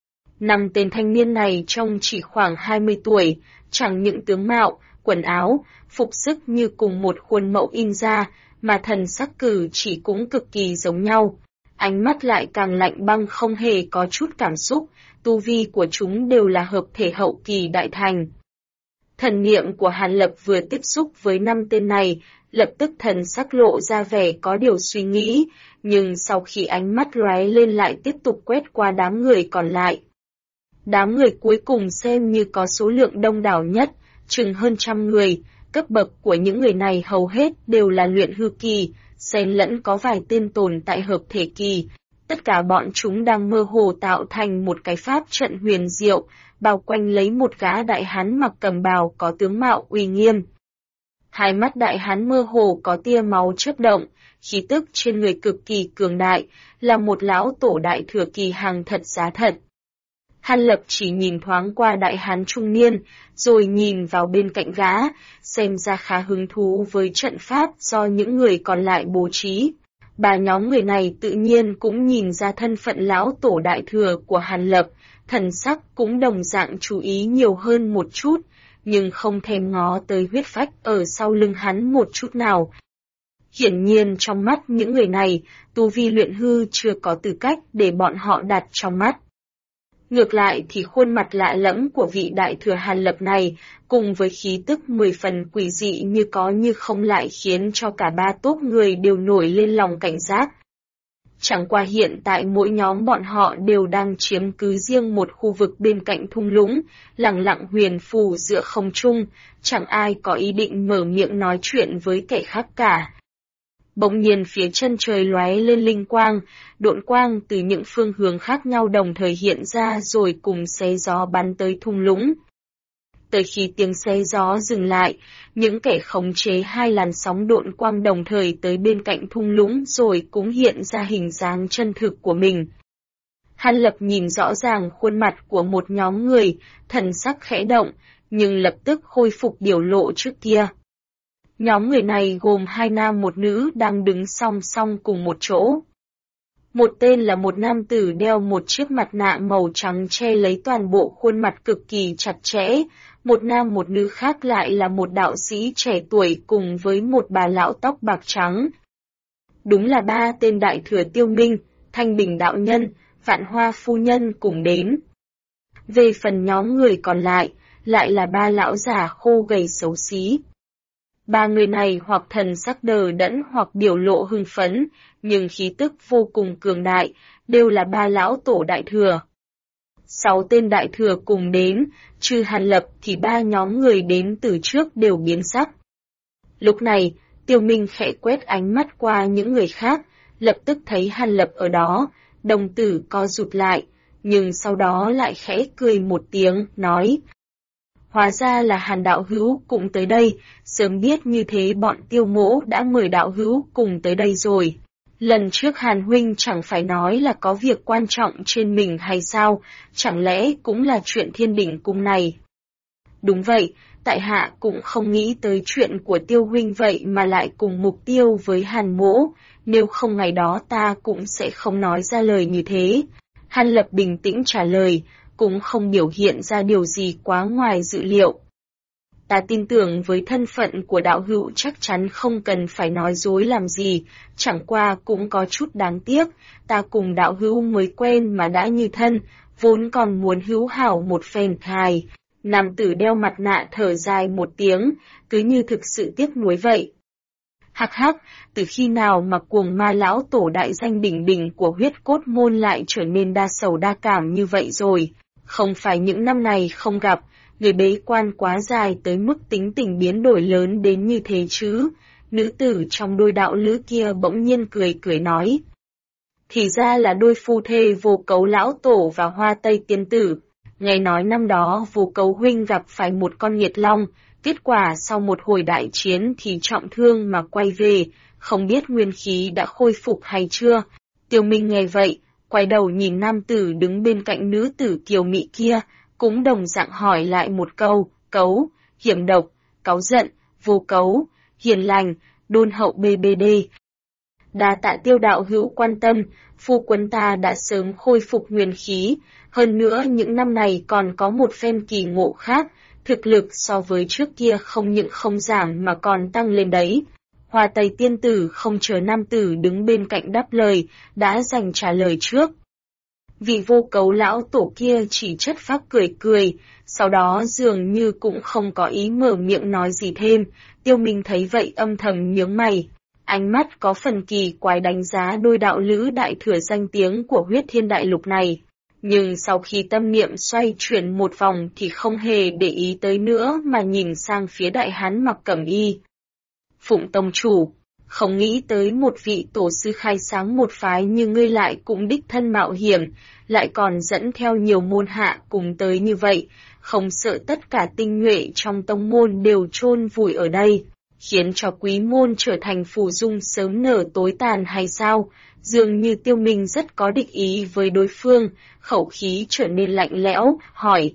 5 tên thanh niên này trông chỉ khoảng 20 tuổi, chẳng những tướng mạo, quần áo, phục sức như cùng một khuôn mẫu in ra, mà thần sắc cử chỉ cũng cực kỳ giống nhau. Ánh mắt lại càng lạnh băng không hề có chút cảm xúc, tu vi của chúng đều là hợp thể hậu kỳ đại thành. Thần niệm của Hàn Lập vừa tiếp xúc với 5 tên này, lập tức thần sắc lộ ra vẻ có điều suy nghĩ, nhưng sau khi ánh mắt lóe lên lại tiếp tục quét qua đám người còn lại. Đám người cuối cùng xem như có số lượng đông đảo nhất, chừng hơn 100 người, cấp bậc của những người này hầu hết đều là luyện hư kỳ, xen lẫn có vài tên tồn tại hợp thể kỳ. Tất cả bọn chúng đang mơ hồ tạo thành một cái pháp trận huyền diệu, bao quanh lấy một gã đại hán mặc cẩm bào có tướng mạo uy nghiêm. Hai mắt đại hán mơ hồ có tia máu chớp động, khí tức trên người cực kỳ cường đại, là một lão tổ đại thừa kỳ hàng thật giá thật. Hàn Lập chỉ nhìn thoáng qua đại hán trung niên, rồi nhìn vào bên cạnh gã, xem ra khá hứng thú với trận pháp do những người còn lại bố trí. Ba nhóm người này tự nhiên cũng nhìn ra thân phận lão tổ đại thừa của Hàn Lập, thần sắc cũng đồng dạng chú ý nhiều hơn một chút, nhưng không thèm ngó tới Huyết Phách ở sau lưng hắn một chút nào. Hiển nhiên trong mắt những người này, tu vi luyện hư chưa có tư cách để bọn họ đặt trong mắt. Ngược lại thì khuôn mặt lạ lẫm của vị đại thừa Hàn Lập này, cùng với khí tức 10 phần quỷ dị như có như không lại khiến cho cả ba tốp người đều nổi lên lòng cảnh giác. Chẳng qua hiện tại mỗi nhóm bọn họ đều đang chiếm cứ riêng một khu vực bên cạnh thung lũng, lẳng lặng huyền phù giữa không trung, chẳng ai có ý định mở miệng nói chuyện với kẻ khác cả. Bỗng nhiên phía chân trời lóe lên linh quang, độn quang từ những phương hướng khác nhau đồng thời hiện ra rồi cùng xé gió bắn tới thung lũng. Tới khi tiếng xé gió dừng lại, những kẻ khống chế hai làn sóng độn quang đồng thời tới bên cạnh thung lũng rồi cũng hiện ra hình dáng chân thực của mình. Hàn Lập nhìn rõ ràng khuôn mặt của một nhóm người, thần sắc khẽ động, nhưng lập tức khôi phục biểu lộ trước kia. Nhóm người này gồm 2 nam 1 nữ đang đứng song song cùng một chỗ. Một tên là một nam tử đeo một chiếc mặt nạ màu trắng che lấy toàn bộ khuôn mặt cực kỳ chặt chẽ, một nam một nữ khác lại là một đạo sĩ trẻ tuổi cùng với một bà lão tóc bạc trắng. Đúng là ba tên đại thừa Tiêu Minh, Thanh Bình đạo nhân, Vạn Hoa phu nhân cùng đến. Về phần nhóm người còn lại là ba lão già khô gầy xấu xí. Ba người này hoặc thần sắc đờ đẫn hoặc biểu lộ hưng phấn, nhưng khí tức vô cùng cường đại, đều là ba lão tổ đại thừa. 6 tên đại thừa cùng đến, trừ Hàn Lập thì ba nhóm người đến từ trước đều biến sắc. Lúc này, Tiêu Minh khẽ quét ánh mắt qua những người khác, lập tức thấy Hàn Lập ở đó, đồng tử co rụt lại, nhưng sau đó lại khẽ cười một tiếng, nói: Hóa ra là Hàn đạo hữu cùng tới đây, sớm biết như thế bọn Tiêu mỗ đã mời đạo hữu cùng tới đây rồi. Lần trước Hàn huynh chẳng phải nói là có việc quan trọng trên mình hay sao, chẳng lẽ cũng là chuyện Thiên Đỉnh cung này? Đúng vậy, tại hạ cũng không nghĩ tới chuyện của Tiêu huynh vậy mà lại cùng mục tiêu với Hàn mỗ, nếu không ngày đó ta cũng sẽ không nói ra lời như thế. Hàn Lập bình tĩnh trả lời, cũng không biểu hiện ra điều gì quá ngoài dự liệu. Ta tin tưởng với thân phận của đạo hữu chắc chắn không cần phải nói dối làm gì, chẳng qua cũng có chút đáng tiếc, ta cùng đạo hữu mới quen mà đã như thân, vốn còn muốn hữu hảo một phen hài. Nam tử đeo mặt nạ thở dài một tiếng, cứ như thực sự tiếc nuối vậy. Hắc hắc, từ khi nào mà cuồng ma lão tổ đại danh đỉnh đỉnh của huyết cốt môn lại trở nên đa sầu đa cảm như vậy rồi, không phải những năm này không gặp, người bế quan quá dài tới mức tính tình biến đổi lớn đến như thế chứ. Nữ tử trong đôi đạo lữ kia bỗng nhiên cười nói. Thì ra là đôi phu thê Vô Cấu lão tổ và Hoa Tây tiên tử. Nghe nói năm đó Vô Cấu huynh gặp phải một con nghiệt long, kết quả sau một hồi đại chiến thì trọng thương mà quay về, không biết nguyên khí đã khôi phục hay chưa. Tiêu Minh nghe vậy, quay đầu nhìn nam tử đứng bên cạnh nữ tử kiều mị kia, cũng đồng dạng hỏi lại một câu: Cấu, hiểm độc, cáu giận, Vô Cấu, hiền lành, đôn hậu BBD. Đa tạ Tiêu đạo hữu quan tâm, phu quân ta đã sớm khôi phục nguyên khí, hơn nữa những năm này còn có một phen kỳ ngộ khác, thực lực so với trước kia không những không giảm mà còn tăng lên đấy. Hoa Tây tiên tử không chờ nam tử đứng bên cạnh đáp lời, đã dành trả lời trước. Vị Vô Cấu lão tổ kia chỉ chất phác cười, sau đó dường như cũng không có ý mở miệng nói gì thêm. Tiêu Minh thấy vậy âm thầm nhướng mày, ánh mắt có phần kỳ quái đánh giá đôi đạo lữ đại thừa danh tiếng của huyết thiên đại lục này. Nhưng sau khi tâm niệm xoay chuyển một vòng thì không hề để ý tới nữa mà nhìn sang phía đại hán mặc cẩm y. Phụng tông chủ, không nghĩ tới một vị tổ sư khai sáng một phái như ngươi lại cũng đích thân mạo hiểm, lại còn dẫn theo nhiều môn hạ cùng tới như vậy, không sợ tất cả tinh nhuệ trong tông môn đều chôn vùi ở đây, khiến cho quý môn trở thành phù dung sớm nở tối tàn hay sao? Dường như Tiêu Minh rất có địch ý với đối phương, khẩu khí trở nên lạnh lẽo, hỏi.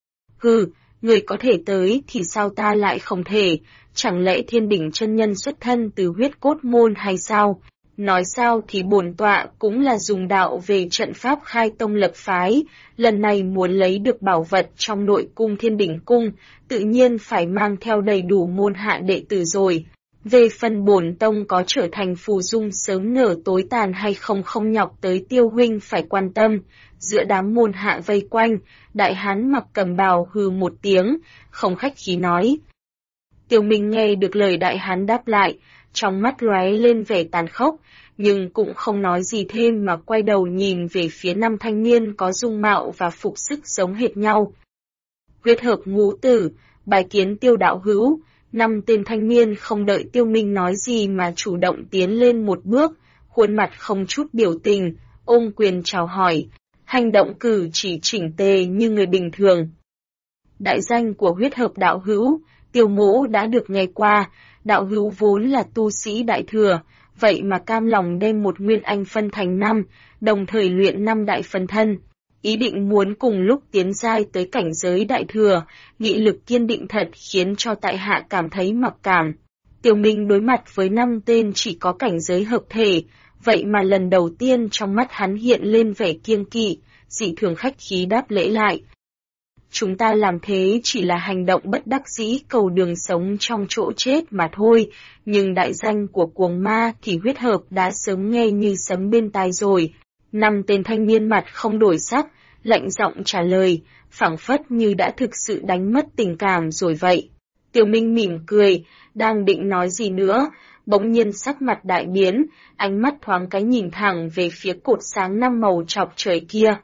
Người có thể tới thì sao ta lại không thể, chẳng lẽ Thiên Đỉnh chân nhân xuất thân từ huyết cốt môn hay sao? Nói sao thì bổn tọa cũng là dùng đạo về trận pháp khai tông lập phái, lần này muốn lấy được bảo vật trong nội cung Thiên Đỉnh cung, tự nhiên phải mang theo đầy đủ môn hạ đệ tử rồi. Về phần bổn tông có trở thành phù dung sớm nở tối tàn hay không không nhọc tới Tiêu huynh phải quan tâm. Giữa đám môn hạ vây quanh, đại hán mặc cẩm bào hừ một tiếng, không khách khí nói. Tiêu Minh nghe được lời đại hán đáp lại, trong mắt lóe lên vẻ tàn khốc, nhưng cũng không nói gì thêm mà quay đầu nhìn về phía năm thanh niên có dung mạo và phục sức giống hệt nhau. Huyết hợp ngũ tử, bài kiến Tiêu đạo hữu. Năm tên thanh niên không đợi Tiêu Minh nói gì mà chủ động tiến lên một bước, khuôn mặt không chút biểu tình, ôm quyền chào hỏi, hành động cử chỉ chỉnh tề như người bình thường. Đại danh của huyết hợp đạo hữu, Tiêu mỗ đã được nghe qua, đạo hữu vốn là tu sĩ đại thừa, vậy mà cam lòng đem một nguyên anh phân thành 5, đồng thời luyện 5 đại phân thân. Ý định muốn cùng lúc tiến giai tới cảnh giới đại thừa, nghị lực kiên định thật khiến cho tại hạ cảm thấy mặc cảm. Tiêu Minh đối mặt với 5 tên chỉ có cảnh giới hợp thể, vậy mà lần đầu tiên trong mắt hắn hiện lên vẻ kiêng kỵ, dị thường khách khí đáp lễ lại. Chúng ta làm thế chỉ là hành động bất đắc dĩ cầu đường sống trong chỗ chết mà thôi, nhưng đại danh của cuồng ma thì huyết hợp đã sớm nghe như sấm bên tai rồi. 5 tên thanh niên mặt không đổi sắc, lạnh giọng trả lời, phảng phất như đã thực sự đánh mất tình cảm rồi vậy. Tiểu Minh mỉm cười, đang định nói gì nữa, bỗng nhiên sắc mặt đại biến, ánh mắt thoáng cái nhìn thẳng về phía cột sáng 5 màu chọc trời kia.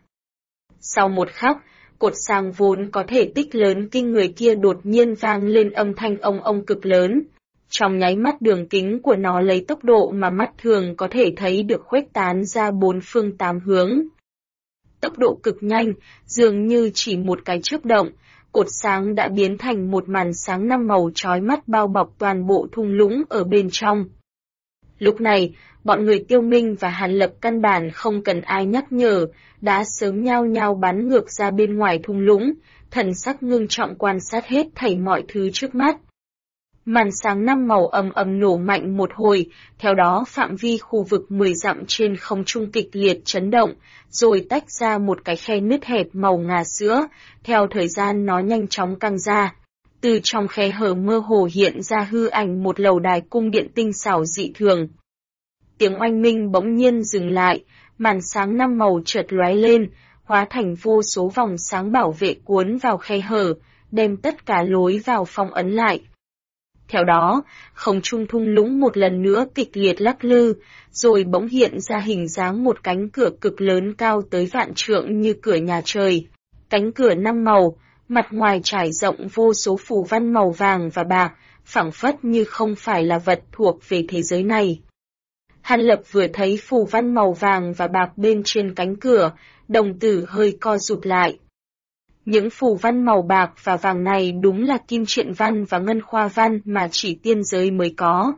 Sau một khắc, cột sáng vốn có thể tích lớn kinh người kia đột nhiên vang lên âm thanh ông ông cực lớn. Trong nháy mắt đường kính của nó lấy tốc độ mà mắt thường có thể thấy được khuếch tán ra 4 phương 8 hướng. Tốc độ cực nhanh, dường như chỉ một cái chớp động, cột sáng đã biến thành một màn sáng 5 màu chói mắt bao bọc toàn bộ thung lũng ở bên trong. Lúc này, bọn người Tiêu Minh và Hàn Lập căn bản không cần ai nhắc nhở, đã sớm nhao nhao bắn ngược ra bên ngoài thung lũng, thần sắc ngưng trọng quan sát hết thảy mọi thứ trước mắt. Màn sáng 5 màu ầm ầm nổ mạnh một hồi, theo đó phạm vi khu vực 10 dặm trên không trung kịch liệt chấn động, rồi tách ra một cái khe nứt hẹp màu ngà sữa, theo thời gian nó nhanh chóng căng ra. Từ trong khe hở mơ hồ hiện ra hư ảnh một lầu đài cung điện tinh xảo dị thường. Tiếng oanh minh bỗng nhiên dừng lại, màn sáng 5 màu chợt lóe lên, hóa thành vô số vòng sáng bảo vệ cuốn vào khe hở, đem tất cả lối vào phong ấn lại. Theo đó, không trung thung lũng một lần nữa kịch liệt lắc lư, rồi bỗng hiện ra hình dáng một cánh cửa cực lớn cao tới vạn trượng như cửa nhà trời. Cánh cửa 5 màu, mặt ngoài trải rộng vô số phù văn màu vàng và bạc, phảng phất như không phải là vật thuộc về thế giới này. Hàn Lập vừa thấy phù văn màu vàng và bạc bên trên cánh cửa, đồng tử hơi co rụt lại. Những phù văn màu bạc và vàng này đúng là kim truyện văn và ngân khoa văn mà chỉ tiên giới mới có.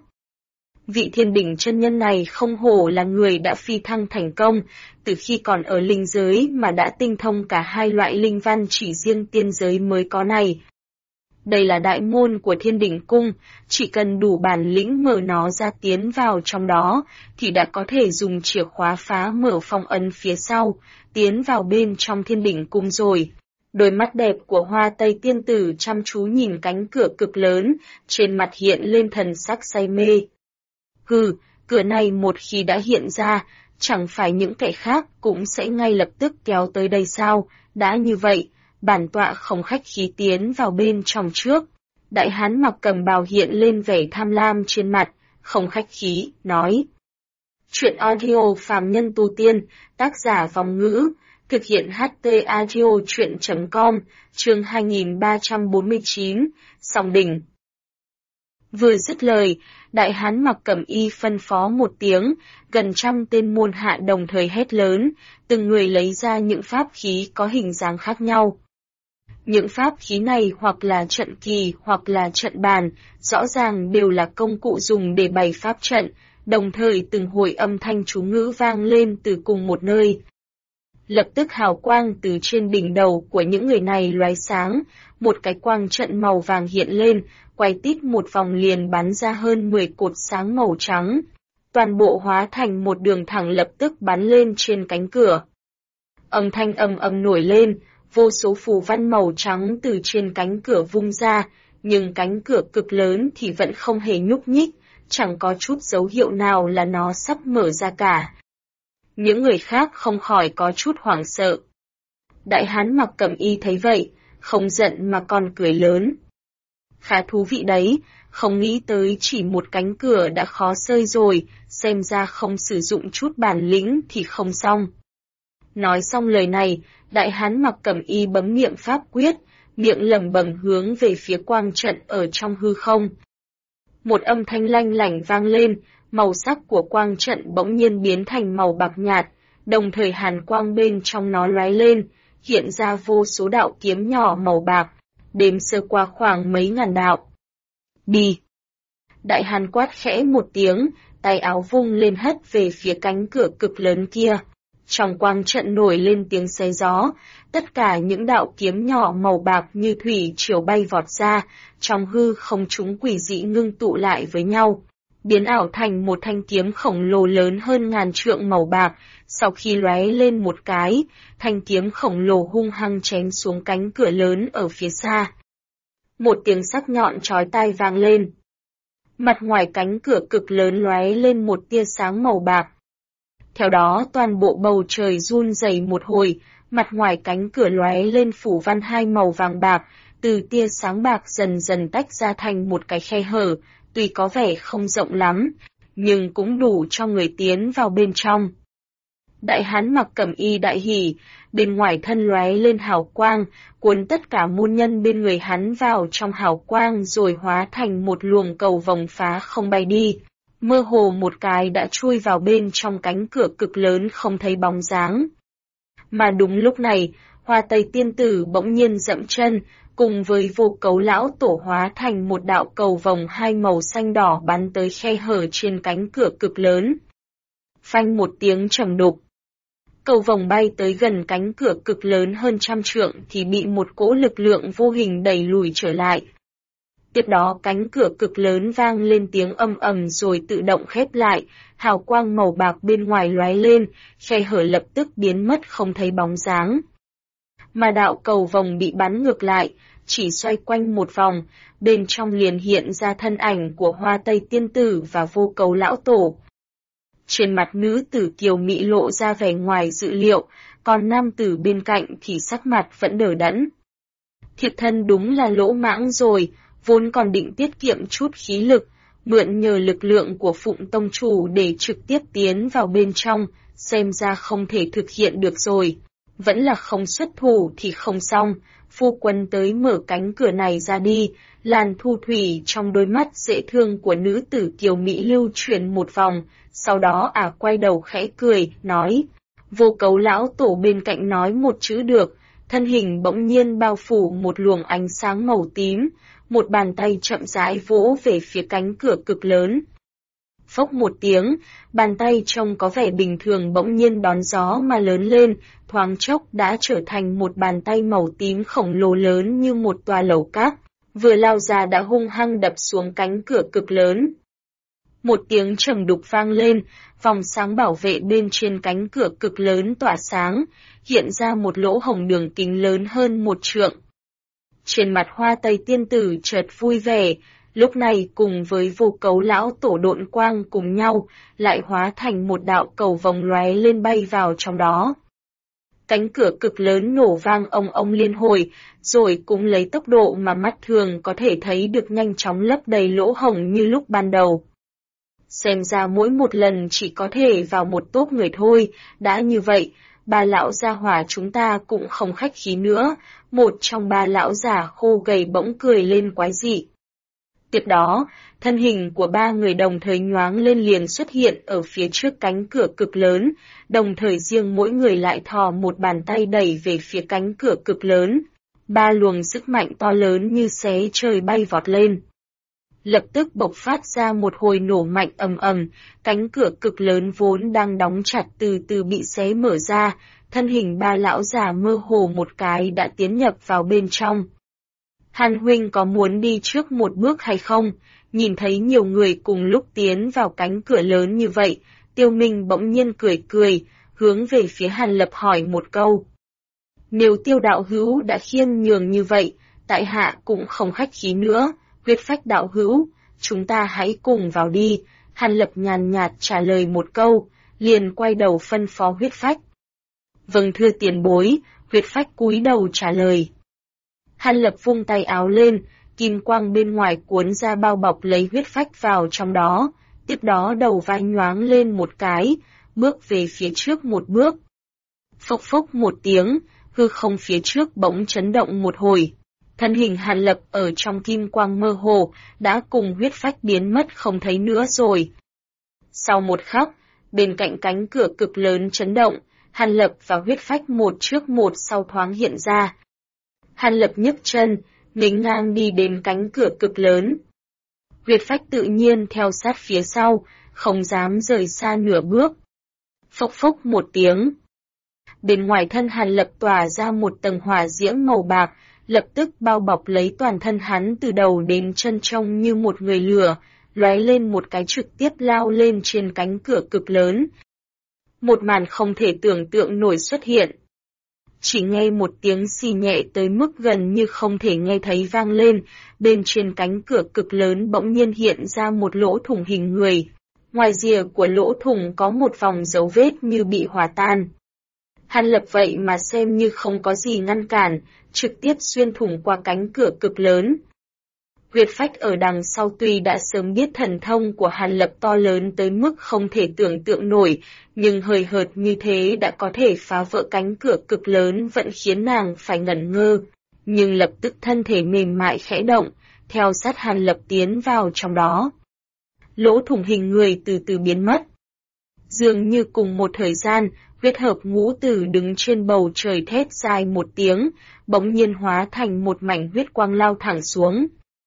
Vị thiên đỉnh chân nhân này không hổ là người đã phi thăng thành công, từ khi còn ở linh giới mà đã tinh thông cả hai loại linh văn chỉ riêng tiên giới mới có này. Đây là đại môn của thiên đỉnh cung, chỉ cần đủ bản lĩnh mở nó ra tiến vào trong đó, thì đã có thể dùng chìa khóa phá mở phong ấn phía sau, tiến vào bên trong thiên đỉnh cung rồi. Đôi mắt đẹp của Hoa Tây tiên tử chăm chú nhìn cánh cửa cực lớn, trên mặt hiện lên thần sắc say mê. Hừ, cửa này một khi đã hiện ra, chẳng phải những kẻ khác cũng sẽ ngay lập tức kéo tới đây sao, đã như vậy, bản tọa không khách khí tiến vào bên trong trước. Đại hán mặc cầm bào hiện lên vẻ tham lam trên mặt, không khách khí, nói. Chuyện audio phàm nhân tu tiên, tác giả Vòng Ngữ, thực hiện HT Audio Chuyện.com, chương 2349, Song Đỉnh. Vừa dứt lời, đại hán mặc cẩm y phân phó một tiếng, gần 100 tên môn hạ đồng thời hét lớn, từng người lấy ra những pháp khí có hình dáng khác nhau. Những pháp khí này hoặc là trận kỳ hoặc là trận bàn, rõ ràng đều là công cụ dùng để bày pháp trận, đồng thời từng hồi âm thanh chú ngữ vang lên từ cùng một nơi. Lập tức hào quang từ trên đỉnh đầu của những người này lóe sáng, một cái quang trận màu vàng hiện lên, quay tít một vòng liền bắn ra hơn 10 cột sáng màu trắng. Toàn bộ hóa thành một đường thẳng lập tức bắn lên trên cánh cửa. Âm thanh ầm ầm nổi lên, vô số phù văn màu trắng từ trên cánh cửa vung ra, nhưng cánh cửa cực lớn thì vẫn không hề nhúc nhích, chẳng có chút dấu hiệu nào là nó sắp mở ra cả. Những người khác không khỏi có chút hoảng sợ. Đại hán mặc cẩm y thấy vậy, không giận mà còn cười lớn. Khá thú vị đấy, không nghĩ tới chỉ một cánh cửa đã khó xơi rồi, xem ra không sử dụng chút bản lĩnh thì không xong. Nói xong lời này, đại hán mặc cẩm y bấm niệm pháp quyết, miệng lẩm bẩm hướng về phía quang trận ở trong hư không. Một âm thanh lanh lảnh vang lên, màu sắc của quang trận bỗng nhiên biến thành màu bạc nhạt, đồng thời hàn quang bên trong nó lóe lên, hiện ra vô số đạo kiếm nhỏ màu bạc, đếm sơ qua khoảng mấy ngàn đạo. Đi! Đại hàn quát khẽ một tiếng, tay áo vung lên hất về phía cánh cửa cực lớn kia. Trong quang trận nổi lên tiếng xé gió, tất cả những đạo kiếm nhỏ màu bạc như thủy triều bay vọt ra, trong hư không chúng quỷ dị ngưng tụ lại với nhau. biến ảo thành một thanh kiếm khổng lồ lớn hơn ngàn trượng màu bạc. Sau khi lóe lên một cái, thanh kiếm khổng lồ hung hăng chém xuống cánh cửa lớn ở phía xa. Một tiếng sắc nhọn chói tai vang lên. Mặt ngoài cánh cửa cực lớn lóe lên một tia sáng màu bạc. Theo đó toàn bộ bầu trời run rẩy một hồi, mặt ngoài cánh cửa lóe lên phủ văn hai màu vàng bạc, từ tia sáng bạc dần dần tách ra thành một cái khe hở, tuy có vẻ không rộng lắm, nhưng cũng đủ cho người tiến vào bên trong. Đại hán mặc cẩm y đại hỉ, bên ngoài thân lóe lên hào quang, cuốn tất cả môn nhân bên người hắn vào trong hào quang rồi hóa thành một luồng cầu vồng phá không bay đi. Mơ hồ một cái đã chui vào bên trong cánh cửa cực lớn không thấy bóng dáng. Mà đúng lúc này, Hoa Tây Tiên Tử bỗng nhiên dậm chân, cùng với Vô Cấu lão tổ hóa thành một đạo cầu vồng hai màu xanh đỏ bắn tới khe hở trên cánh cửa cực lớn. Phanh một tiếng trầm đục. Cầu vồng bay tới gần cánh cửa cực lớn hơn 100 trượng thì bị một cỗ lực lượng vô hình đẩy lùi trở lại. Tiếp đó cánh cửa cực lớn vang lên tiếng ầm ầm rồi tự động khép lại, hào quang màu bạc bên ngoài lóe lên, khe hở lập tức biến mất không thấy bóng dáng. Mà đạo cầu vồng bị bắn ngược lại, chỉ xoay quanh một vòng, bên trong liền hiện ra thân ảnh của Hoa Tây Tiên Tử và Vô Cấu lão tổ. Trên mặt nữ tử kiều mỹ lộ ra vẻ ngoài dự liệu, còn nam tử bên cạnh thì sắc mặt vẫn đờ đẫn. Thiệt thân đúng là lỗ mãng rồi, vốn còn định tiết kiệm chút khí lực, mượn nhờ lực lượng của Phụng Tông Chủ để trực tiếp tiến vào bên trong, xem ra không thể thực hiện được rồi. Vẫn là không xuất thủ thì không xong, phu quân tới mở cánh cửa này ra đi. Làn thu thủy trong đôi mắt dễ thương của nữ tử kiều mỹ lưu chuyển một vòng, sau đó quay đầu khẽ cười, nói. Vô Cấu lão tổ bên cạnh nói một chữ được, thân hình bỗng nhiên bao phủ một luồng ánh sáng màu tím, một bàn tay chậm rãi vỗ về phía cánh cửa cực lớn. Phốc một tiếng, bàn tay trông có vẻ bình thường bỗng nhiên đón gió mà lớn lên, thoáng chốc đã trở thành một bàn tay màu tím khổng lồ lớn như một tòa lầu cát, vừa lao ra đã hung hăng đập xuống cánh cửa cực lớn. Một tiếng trầm đục vang lên, vòng sáng bảo vệ bên trên cánh cửa cực lớn tỏa sáng, hiện ra một lỗ hổng đường kính lớn hơn 1 trượng. Trên mặt Hoa Tây Tiên Tử chợt vui vẻ, lúc này cùng với Vô Cấu lão tổ độn quang cùng nhau, lại hóa thành một đạo cầu vồng lóe lên bay vào trong đó. Cánh cửa cực lớn nổ vang ông liên hồi, rồi cũng lấy tốc độ mà mắt thường có thể thấy được nhanh chóng lấp đầy lỗ hổng như lúc ban đầu. Xem ra mỗi một lần chỉ có thể vào một tốp người thôi, đã như vậy, ba lão gia hỏa chúng ta cũng không khách khí nữa, một trong ba lão già khô gầy bỗng cười lên quái dị. Tiếp đó, thân hình của ba người đồng thời nhoáng lên liền xuất hiện ở phía trước cánh cửa cực lớn, đồng thời riêng mỗi người lại thò một bàn tay đẩy về phía cánh cửa cực lớn. Ba luồng sức mạnh to lớn như xé trời bay vọt lên. Lập tức bộc phát ra một hồi nổ mạnh ầm ầm, cánh cửa cực lớn vốn đang đóng chặt từ từ bị xé mở ra, thân hình ba lão già mơ hồ một cái đã tiến nhập vào bên trong. Hàn huynh có muốn đi trước một bước hay không? Nhìn thấy nhiều người cùng lúc tiến vào cánh cửa lớn như vậy, Tiêu Minh bỗng nhiên cười, hướng về phía Hàn Lập hỏi một câu. Nếu Tiêu đạo hữu đã khiêm nhường như vậy, tại hạ cũng không khách khí nữa. Huyết Phách đạo hữu, chúng ta hãy cùng vào đi. Hàn Lập nhàn nhạt trả lời một câu, liền quay đầu phân phó Huyết Phách. Vâng thưa tiền bối, Huyết Phách cúi đầu trả lời. Hàn Lập vung tay áo lên, kim quang bên ngoài cuốn ra bao bọc lấy Huyết Phách vào trong đó, tiếp đó đầu vai nhoáng lên một cái, bước về phía trước một bước. Phốc phốc một tiếng, hư không phía trước bỗng chấn động một hồi. Thân hình Hàn Lập ở trong kim quang mơ hồ, đã cùng Huyết Phách biến mất không thấy nữa rồi. Sau một khắc, bên cạnh cánh cửa cực lớn chấn động, Hàn Lập và Huyết Phách một trước một sau thoáng hiện ra. Hàn Lập nhấc chân, nghênh ngang đi đến cánh cửa cực lớn. Huyết Phách tự nhiên theo sát phía sau, không dám rời xa nửa bước. Phốc phốc một tiếng. Bên ngoài thân Hàn Lập tỏa ra một tầng hỏa diễm màu bạc, lập tức bao bọc lấy toàn thân hắn từ đầu đến chân trông như một người lửa, lóe lên một cái trực tiếp lao lên trên cánh cửa cực lớn. Một màn không thể tưởng tượng nổi xuất hiện. Chỉ nghe một tiếng xì nhẹ tới mức gần như không thể nghe thấy vang lên, bên trên cánh cửa cực lớn bỗng nhiên hiện ra một lỗ thủng hình người. Ngoài rìa của lỗ thủng có một vòng dấu vết như bị hòa tan. Hàn Lập vậy mà xem như không có gì ngăn cản, trực tiếp xuyên thủng qua cánh cửa cực lớn. Huyết Phách ở đằng sau tuy đã sớm biết thần thông của Hàn Lập to lớn tới mức không thể tưởng tượng nổi, nhưng hời hợt như thế đã có thể phá vỡ cánh cửa cực lớn vẫn khiến nàng phải ngẩn ngơ. Nhưng lập tức thân thể mềm mại khẽ động, theo sát Hàn Lập tiến vào trong đó. Lỗ thủng hình người từ từ biến mất. Dường như cùng một thời gian, huyết hợp ngũ tử đứng trên bầu trời thét dài một tiếng, bỗng nhiên hóa thành một mảnh huyết quang lao thẳng xuống.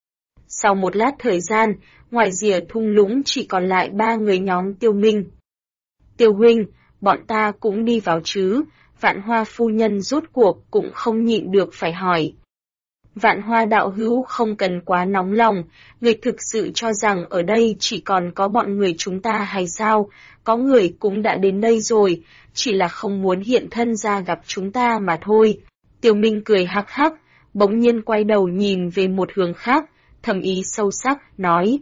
Sau một lát thời gian, ngoài rìa thung lũng chỉ còn lại 3 người nhóm Tiêu Minh. Tiêu huynh, bọn ta cũng đi vào chứ? Vạn Hoa phu nhân rốt cuộc cũng không nhịn được phải hỏi. Vạn Hoa đạo hữu không cần quá nóng lòng, người thực sự cho rằng ở đây chỉ còn có bọn người chúng ta hay sao? Có người cũng đã đến đây rồi, chỉ là không muốn hiện thân ra gặp chúng ta mà thôi. Tiêu Minh cười hắc hắc, bỗng nhiên quay đầu nhìn về một hướng khác, thầm ý sâu sắc, nói.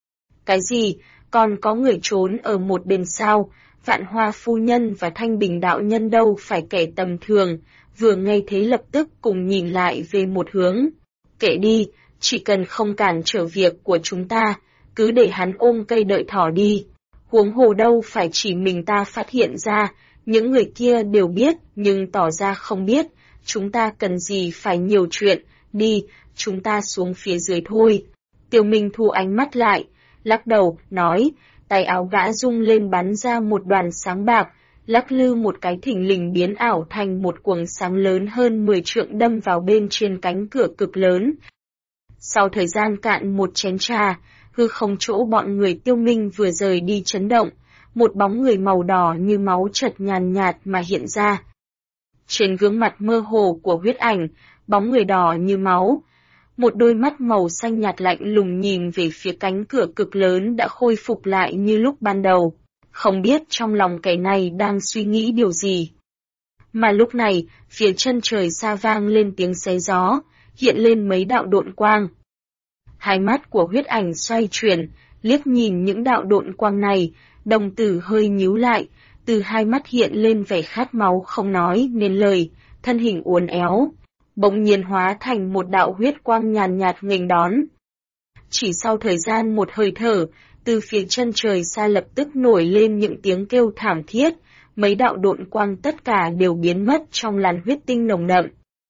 Cái gì, còn có người trốn ở một bên sao? Vạn Hoa phu nhân và Thanh Bình đạo nhân đâu phải kẻ tầm thường, vừa nghe thế lập tức cùng nhìn lại về một hướng. Kệ đi, chỉ cần không cản trở việc của chúng ta, cứ để hắn ôm cây đợi thỏ đi. Huống hồ đâu phải chỉ mình ta phát hiện ra, những người kia đều biết nhưng tỏ ra không biết, chúng ta cần gì phải nhiều chuyện, đi, chúng ta xuống phía dưới thôi. Tiêu Minh thu ánh mắt lại, lắc đầu, nói, tay áo gã rung lên bắn ra một đoàn sáng bạc, lắc lư một cái thình lình biến ảo thành một quầng sáng lớn hơn 10 trượng đâm vào bên trên cánh cửa cực lớn. Sau thời gian cạn một chén trà, hư không chỗ bọn người Tiêu Minh vừa rời đi chấn động, một bóng người màu đỏ như máu chợt nhàn nhạt mà hiện ra. Trên gương mặt mơ hồ của huyết ảnh, bóng người đỏ như máu, một đôi mắt màu xanh nhạt lạnh lùng nhìn về phía cánh cửa cực lớn đã khôi phục lại như lúc ban đầu. Không biết trong lòng kẻ này đang suy nghĩ điều gì. Mà lúc này, phía chân trời xa vang lên tiếng xé gió, hiện lên mấy đạo độn quang. Hai mắt của huyết ảnh xoay chuyển, liếc nhìn những đạo độn quang này, đồng tử hơi nhíu lại, từ hai mắt hiện lên vẻ khát máu không nói nên lời, thân hình uốn éo, bỗng nhiên hóa thành một đạo huyết quang nhàn nhạt nghênh đón. Chỉ sau thời gian một hơi thở, từ phía chân trời xa lập tức nổi lên những tiếng kêu thảm thiết, mấy đạo độn quang tất cả đều biến mất trong làn huyết tinh nồng đậm.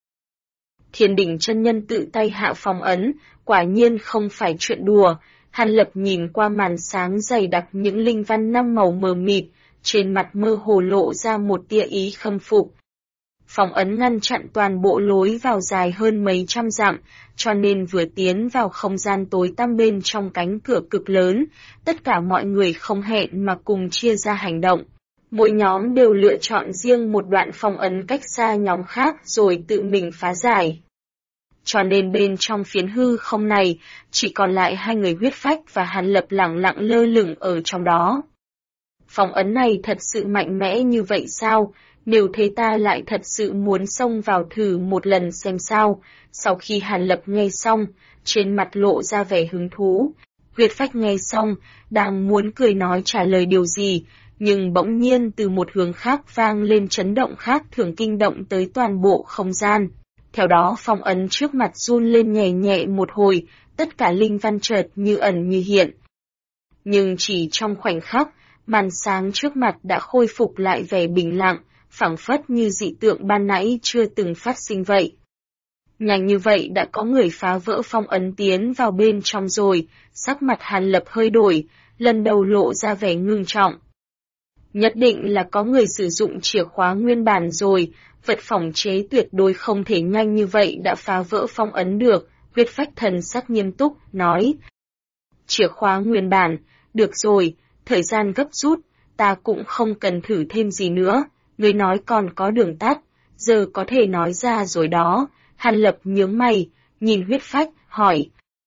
Thiên Đỉnh chân nhân tự tay hạ phong ấn, quả nhiên không phải chuyện đùa. Hàn Lập nhìn qua màn sáng dày đặc những linh văn 5 màu mờ mịt, trên mặt mơ hồ lộ ra một tia ý khâm phục. Phong ấn ngăn chặn toàn bộ lối vào dài hơn mấy trăm dặm, cho nên vừa tiến vào không gian tối tăm bên trong cánh cửa cực lớn, tất cả mọi người không hẹn mà cùng chia ra hành động. Mỗi nhóm đều lựa chọn riêng một đoạn phong ấn cách xa nhóm khác rồi tự mình phá giải. Cho nên bên trong phiến hư không này, chỉ còn lại 2 người Huyết Phách và Hàn Lập lẳng lặng lơ lửng ở trong đó. Phong ấn này thật sự mạnh mẽ như vậy sao? Nếu thế ta lại thật sự muốn xông vào thử một lần xem sao. Sau khi Hàn Lập nghe xong, trên mặt lộ ra vẻ hứng thú. Huyết Phách nghe xong, đang muốn cười nói trả lời điều gì, nhưng bỗng nhiên từ một hướng khác vang lên chấn động khác thường kinh động tới toàn bộ không gian. Theo đó phong ấn trước mặt run lên nhẹ nhẹ một hồi, tất cả linh văn chợt như ẩn như hiện. Nhưng chỉ trong khoảnh khắc, màn sáng trước mặt đã khôi phục lại vẻ bình lặng, phảng phất như dị tượng ban nãy chưa từng phát sinh vậy. Nhanh như vậy đã có người phá vỡ phong ấn tiến vào bên trong rồi, sắc mặt Hàn Lập hơi đổi, lần đầu lộ ra vẻ ngưng trọng. Nhất định là có người sử dụng chìa khóa nguyên bản rồi, vật phòng chế tuyệt đối không thể nhanh như vậy đã phá vỡ phong ấn được, Huyết Phách thần sắc nghiêm túc, nói. Chìa khóa nguyên bản, được rồi, thời gian gấp rút, ta cũng không cần thử thêm gì nữa, người nói còn có đường tắt, giờ có thể nói ra rồi đó. Hàn Lập nhướng mày, nhìn Huyết Phách, hỏi.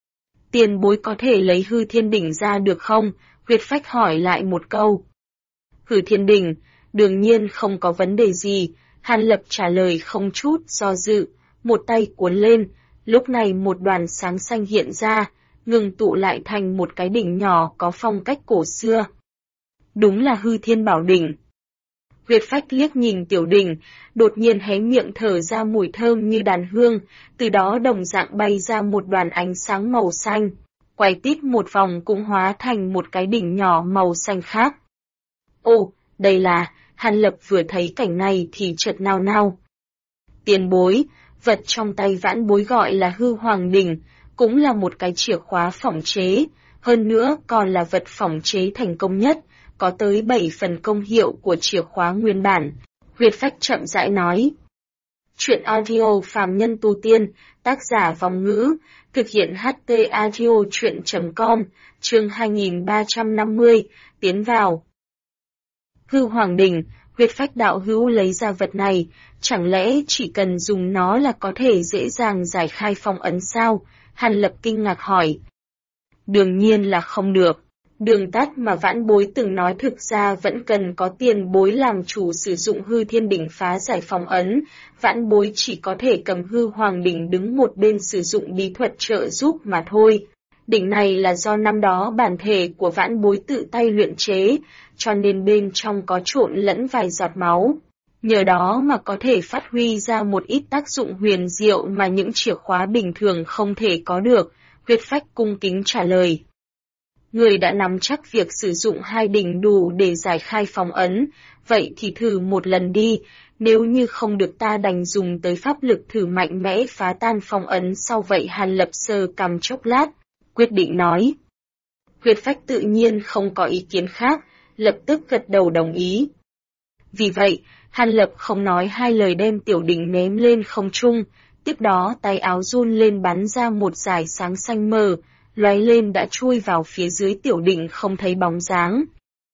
Tiền bối có thể lấy hư thiên đỉnh ra được không? Huyết Phách hỏi lại một câu. Hư thiên đỉnh, đương nhiên không có vấn đề gì, Hàn Lập trả lời không chút do dự, một tay cuốn lên, lúc này một đoàn sáng xanh hiện ra, ngừng tụ lại thành một cái đỉnh nhỏ có phong cách cổ xưa. Đúng là hư thiên bảo đỉnh. Huyết Phách liếc nhìn tiểu đỉnh, đột nhiên hé miệng thở ra mùi thơm như đàn hương, từ đó đồng dạng bay ra một đoàn ánh sáng màu xanh, quay tít một vòng cũng hóa thành một cái đỉnh nhỏ màu xanh khác. Ồ, đây là, Hàn Lập vừa thấy cảnh này thì chợt nao nao. Tiền bối, vật trong tay vãn bối gọi là hư hoàng đỉnh, cũng là một cái chìa khóa phỏng chế, hơn nữa còn là vật phỏng chế thành công nhất, có tới 7 phần công hiệu của chìa khóa nguyên bản. Huyết Phách chậm rãi nói. Chuyện audio phàm nhân tu tiên, tác giả Vong Ngữ, thực hiện HT audio chuyện.com, chương 2350, tiến vào. Hư hoàng đỉnh, Huyết Phách đạo hữu lấy ra vật này, chẳng lẽ chỉ cần dùng nó là có thể dễ dàng giải khai phong ấn sao? Hàn Lập kinh ngạc hỏi. Đương nhiên là không được. Đường tắt mà vãn bối từng nói thực ra vẫn cần có tiền bối làm chủ sử dụng hư thiên đỉnh phá giải phong ấn, vãn bối chỉ có thể cầm hư hoàng đỉnh đứng một bên sử dụng bí thuật trợ giúp mà thôi. Đỉnh này là do năm đó bản thể của vãn bối tự tay luyện chế, cho nên bên trong có trộn lẫn vài giọt máu. Nhờ đó mà có thể phát huy ra một ít tác dụng huyền diệu mà những chìa khóa bình thường không thể có được, Huyết Phách cung kính trả lời. Người đã nắm chắc việc sử dụng hai đỉnh đủ để giải khai phong ấn, vậy thì thử một lần đi, nếu như không được ta đành dùng tới pháp lực thử mạnh mẽ phá tan phong ấn sau vậy. Hàn Lập sờ cằm chốc lát, quyết định nói. Huyết Phách tự nhiên không có ý kiến khác, lập tức gật đầu đồng ý. Vì vậy, Hàn Lập không nói hai lời đem tiểu đỉnh ném lên không trung, tiếp đó tay áo run lên bắn ra một dải sáng xanh mờ, lóe lên đã chui vào phía dưới tiểu đỉnh không thấy bóng dáng.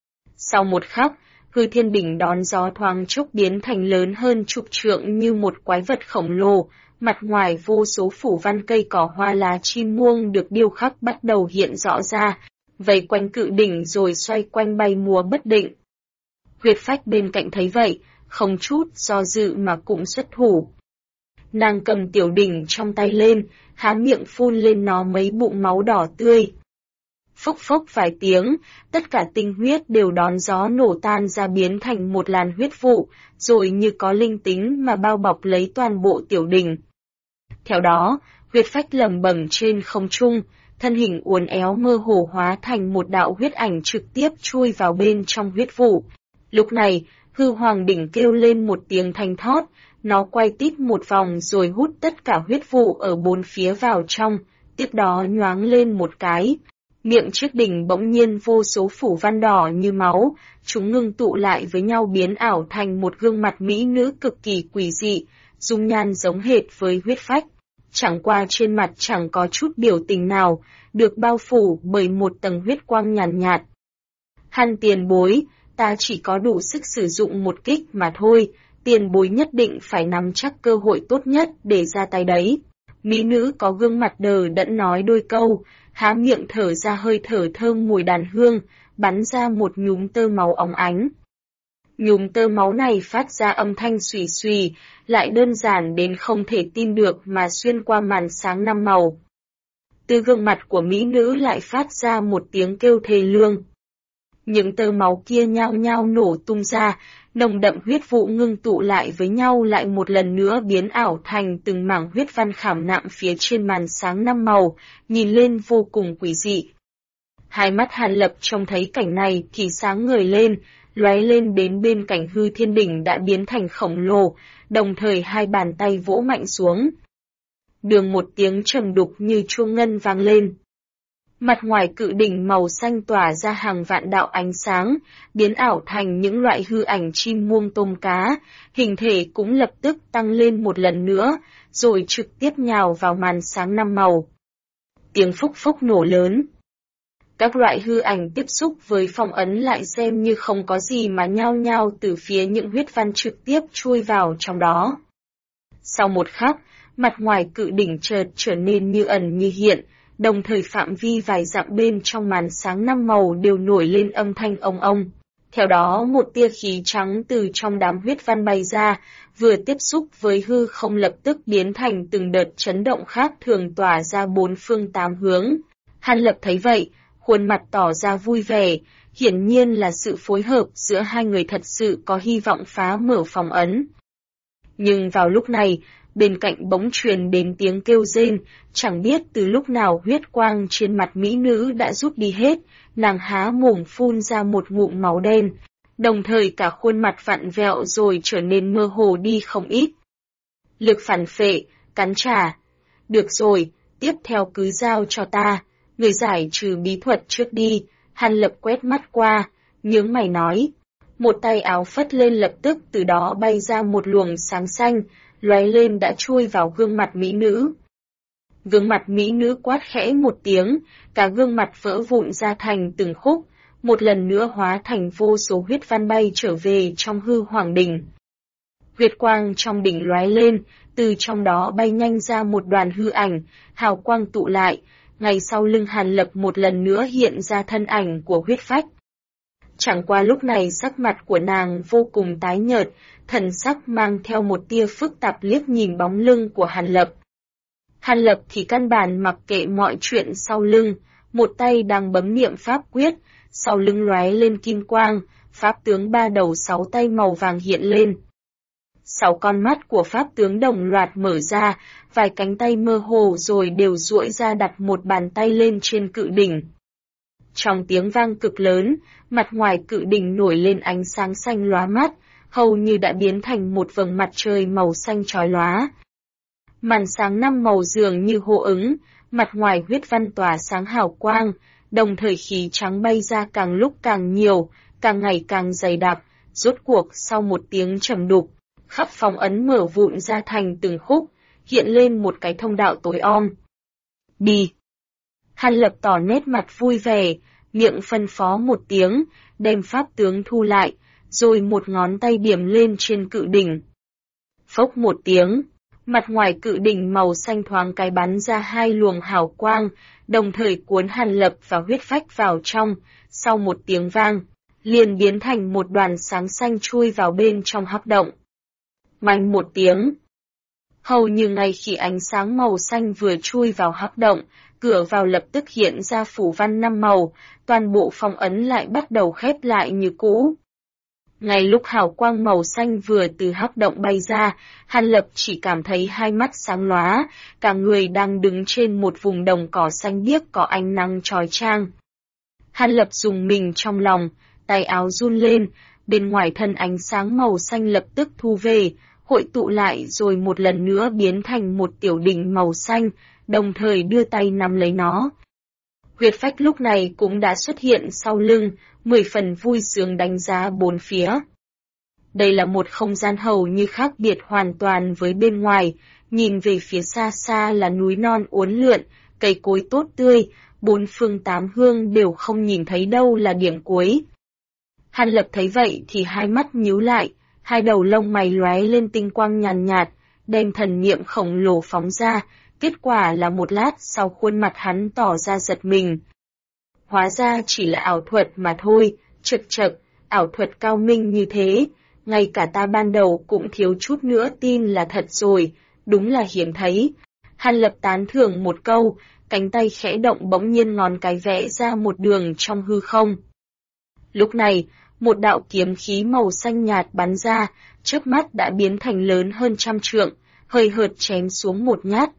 Sau một khắc, hư thiên đỉnh đón gió thoáng chốc biến thành lớn hơn chục trượng như một quái vật khổng lồ, mặt ngoài vô số phủ văn cây cỏ hoa lá chim muông được điêu khắc bắt đầu hiện rõ ra, vây quanh cự đỉnh rồi xoay quanh bay múa bất định. Huyết Phách bên cạnh thấy vậy, không chút do dự mà cũng xuất thủ. Nàng cầm tiểu đỉnh trong tay lên, há miệng phun lên nó mấy bụng máu đỏ tươi. Phốc phốc vài tiếng, tất cả tinh huyết đều đón gió nổ tan ra biến thành một làn huyết vụ, rồi như có linh tính mà bao bọc lấy toàn bộ tiểu đỉnh. Theo đó, Huyết Phách lẩm bẩm trên không trung, thân hình uốn éo mơ hồ hóa thành một đạo huyết ảnh trực tiếp chui vào bên trong huyết vụ. Lúc này, hư hoàng đỉnh kêu lên một tiếng thanh thót, nó quay tít một vòng rồi hút tất cả huyết vụ ở bốn phía vào trong, tiếp đó nhoáng lên một cái. Miệng chiếc đỉnh bỗng nhiên vô số phủ văn đỏ như máu, chúng ngưng tụ lại với nhau biến ảo thành một gương mặt mỹ nữ cực kỳ quỷ dị, dung nhan giống hệt với Huyết Phách. Chẳng qua trên mặt chẳng có chút biểu tình nào, được bao phủ bởi một tầng huyết quang nhàn nhạt. Hàn tiền bối, ta chỉ có đủ sức sử dụng một kích mà thôi, tiền bối nhất định phải nắm chắc cơ hội tốt nhất để ra tay đấy. Mỹ nữ có gương mặt đờ đẫn nói đôi câu, há miệng thở ra hơi thở thơm mùi đàn hương, bắn ra một nhúm tơ máu óng ánh. Nhúm tơ máu này phát ra âm thanh xùy xùy, lại đơn giản đến không thể tin được mà xuyên qua màn sáng năm màu. Từ gương mặt của mỹ nữ lại phát ra một tiếng kêu thê lương. Những tơ máu kia nhao nhao nổ tung ra, nồng đậm huyết vụ ngưng tụ lại với nhau lại một lần nữa biến ảo thành từng mảng huyết văn khảm nạm phía trên màn sáng năm màu, nhìn lên vô cùng quỷ dị. Hai mắt Hàn Lập trông thấy cảnh này thì sáng ngời lên, lóe lên đến bên cạnh hư thiên đỉnh đã biến thành khổng lồ, đồng thời hai bàn tay vỗ mạnh xuống. Đường một tiếng trầm đục như chuông ngân vang lên. Mặt ngoài cự đỉnh màu xanh tỏa ra hàng vạn đạo ánh sáng, biến ảo thành những loại hư ảnh chim muông tôm cá, hình thể cũng lập tức tăng lên một lần nữa, rồi trực tiếp nhào vào màn sáng năm màu. Tiếng phốc phốc nổ lớn. Các loại hư ảnh tiếp xúc với phong ấn lại xem như không có gì mà nhao nhao từ phía những huyết văn trực tiếp chui vào trong đó. Sau một khắc, mặt ngoài cự đỉnh chợt trở nên như ẩn như hiện, đồng thời phạm vi vài dặm bên trong màn sáng năm màu đều nổi lên âm thanh ong ong. Theo đó một tia khí trắng từ trong đám huyết văn bay ra, vừa tiếp xúc với hư không lập tức biến thành từng đợt chấn động khác thường tỏa ra bốn phương tám hướng. Hàn Lập thấy vậy, khuôn mặt tỏ ra vui vẻ, hiển nhiên là sự phối hợp giữa hai người thật sự có hy vọng phá mở phong ấn. Nhưng vào lúc này, bên cạnh bỗng truyền đến tiếng kêu rên, chẳng biết từ lúc nào huyết quang trên mặt mỹ nữ đã rút đi hết, nàng há mồm phun ra một ngụm máu đen, đồng thời cả khuôn mặt vặn vẹo rồi trở nên mơ hồ đi không ít. Lực phản phệ, cắn trả. Được rồi, tiếp theo cứ giao cho ta, người giải trừ bí thuật trước đi. Hàn Lập quét mắt qua, nhướng mày nói. Một tay áo phất lên lập tức từ đó bay ra một luồng sáng xanh, lóe lên đã chui vào gương mặt mỹ nữ. Gương mặt mỹ nữ quát khẽ một tiếng, cả gương mặt vỡ vụn ra thành từng khúc, một lần nữa hóa thành vô số huyết văn bay trở về trong hư hoàng đỉnh. Huyết quang trong đỉnh lóe lên, từ trong đó bay nhanh ra một đoàn hư ảnh, hào quang tụ lại, ngay sau lưng Hàn Lập một lần nữa hiện ra thân ảnh của huyết phách. Chẳng qua lúc này sắc mặt của nàng vô cùng tái nhợt, thần sắc mang theo một tia phức tạp liếc nhìn bóng lưng của Hàn Lập. Hàn Lập thì căn bản mặc kệ mọi chuyện sau lưng, một tay đang bấm niệm pháp quyết, sau lưng lóe lên kim quang, pháp tướng ba đầu sáu tay màu vàng hiện lên. 6 con mắt của pháp tướng đồng loạt mở ra, vài cánh tay mơ hồ rồi đều duỗi ra đặt một bàn tay lên trên cự đỉnh. Trong tiếng vang cực lớn, mặt ngoài cự đỉnh nổi lên ánh sáng xanh lóa mắt, hầu như đã biến thành một vầng mặt trời màu xanh chói lóa. Màn sáng 5 màu dường như hô ứng, mặt ngoài huyết văn tỏa sáng hào quang, đồng thời khí trắng bay ra càng lúc càng nhiều, càng ngày càng dày đặc, rốt cuộc sau một tiếng trầm đục, khắp phong ấn mở vụn ra thành từng khúc, hiện lên một cái thông đạo tối om. Đi! Hàn Lập tỏ nét mặt vui vẻ, miệng phân phó một tiếng, đem pháp tướng thu lại, rồi một ngón tay điểm lên trên cự đỉnh. Phốc một tiếng, mặt ngoài cự đỉnh màu xanh thoáng cái bắn ra 2 luồng hào quang, đồng thời cuốn Hàn Lập và huyết phách vào trong, sau một tiếng vang, liền biến thành một đoàn sáng xanh chui vào bên trong hắc động. Oanh một tiếng. Hầu như ngay khi ánh sáng màu xanh vừa chui vào hắc động, cửa vào lập tức hiện ra phủ văn 5 màu, toàn bộ phong ấn lại bắt đầu khép lại như cũ. Ngay lúc hào quang màu xanh vừa từ hắc động bay ra, Hàn Lập chỉ cảm thấy hai mắt sáng lóa, cả người đang đứng trên một vùng đồng cỏ xanh biếc có ánh nắng chói chang. Hàn Lập rùng mình trong lòng, tay áo run lên, bên ngoài thân ánh sáng màu xanh lập tức thu về, hội tụ lại rồi một lần nữa biến thành một tiểu đỉnh màu xanh, đồng thời đưa tay nắm lấy nó. Huyết phách lúc này cũng đã xuất hiện sau lưng, 10 phần vui sướng đánh giá bốn phía. Đây là một không gian hầu như khác biệt hoàn toàn với bên ngoài, nhìn về phía xa xa là núi non uốn lượn, cây cối tốt tươi, bốn phương tám hướng đều không nhìn thấy đâu là điểm cuối. Hàn Lập thấy vậy thì hai mắt nhíu lại, hai đầu lông mày lóe lên tinh quang nhàn nhạt, đem thần niệm khổng lồ phóng ra, kết quả là một lát sau khuôn mặt hắn tỏ ra giật mình. Hóa ra chỉ là ảo thuật mà thôi, chật chật, ảo thuật cao minh như thế, ngay cả ta ban đầu cũng thiếu chút nữa tin là thật rồi, đúng là hiếm thấy. Hàn Lập tán thưởng một câu, cánh tay khẽ động bỗng nhiên ngón cái vẽ ra một đường trong hư không. Lúc này, một đạo kiếm khí màu xanh nhạt bắn ra, chớp mắt đã biến thành lớn hơn 100 trượng, hơi hợt chém xuống một nhát.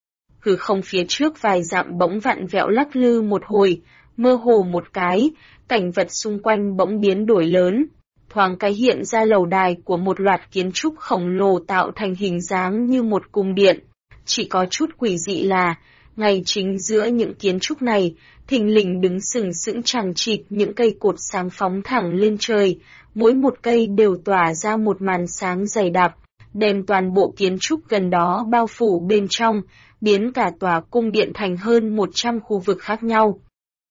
Hư không phía trước vài dặm bỗng vặn vẹo lắc lư một hồi, mơ hồ một cái, cảnh vật xung quanh bỗng biến đổi lớn, thoáng cái hiện ra lầu đài của một loạt kiến trúc khổng lồ tạo thành hình dáng như một cung điện. Chỉ có chút quỷ dị là, ngay chính giữa những kiến trúc này, thình lình đứng sừng sững chằng chịt những cây cột sáng phóng thẳng lên trời, mỗi một cây đều tỏa ra một màn sáng dày đặc, đem toàn bộ kiến trúc gần đó bao phủ bên trong, biến cả tòa cung điện thành hơn 100 khu vực khác nhau.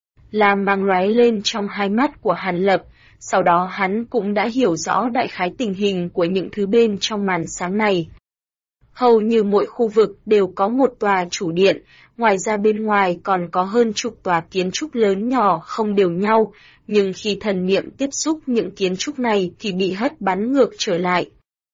Lam mang lóe lên trong hai mắt của Hàn Lập, sau đó hắn cũng đã hiểu rõ đại khái tình hình của những thứ bên trong màn sáng này. Hầu như mỗi khu vực đều có một tòa chủ điện, ngoài ra bên ngoài còn có hơn chục tòa kiến trúc lớn nhỏ không đều nhau, nhưng khi thần niệm tiếp xúc những kiến trúc này thì bị hất bắn ngược trở lại.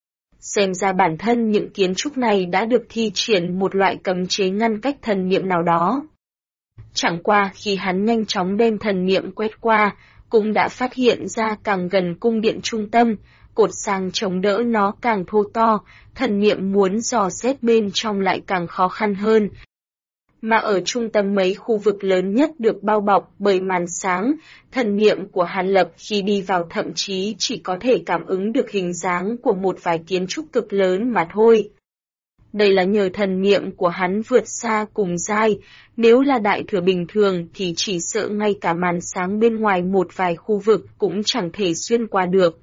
Xem ra bản thân những kiến trúc này đã được thi triển một loại cấm chế ngăn cách thần niệm nào đó. Chẳng qua khi hắn nhanh chóng đem thần niệm quét qua, cũng đã phát hiện ra càng gần cung điện trung tâm, cột sáng chống đỡ nó càng thô to, thần niệm muốn dò xét bên trong lại càng khó khăn hơn. Mà ở trung tâm mấy khu vực lớn nhất được bao bọc bởi màn sáng, thần niệm của Hàn Lập khi đi vào thậm chí chỉ có thể cảm ứng được hình dáng của một vài kiến trúc cực lớn mà thôi. Đây là nhờ thần niệm của hắn vượt xa cùng giai, nếu là đại thừa bình thường thì chỉ sợ ngay cả màn sáng bên ngoài một vài khu vực cũng chẳng thể xuyên qua được.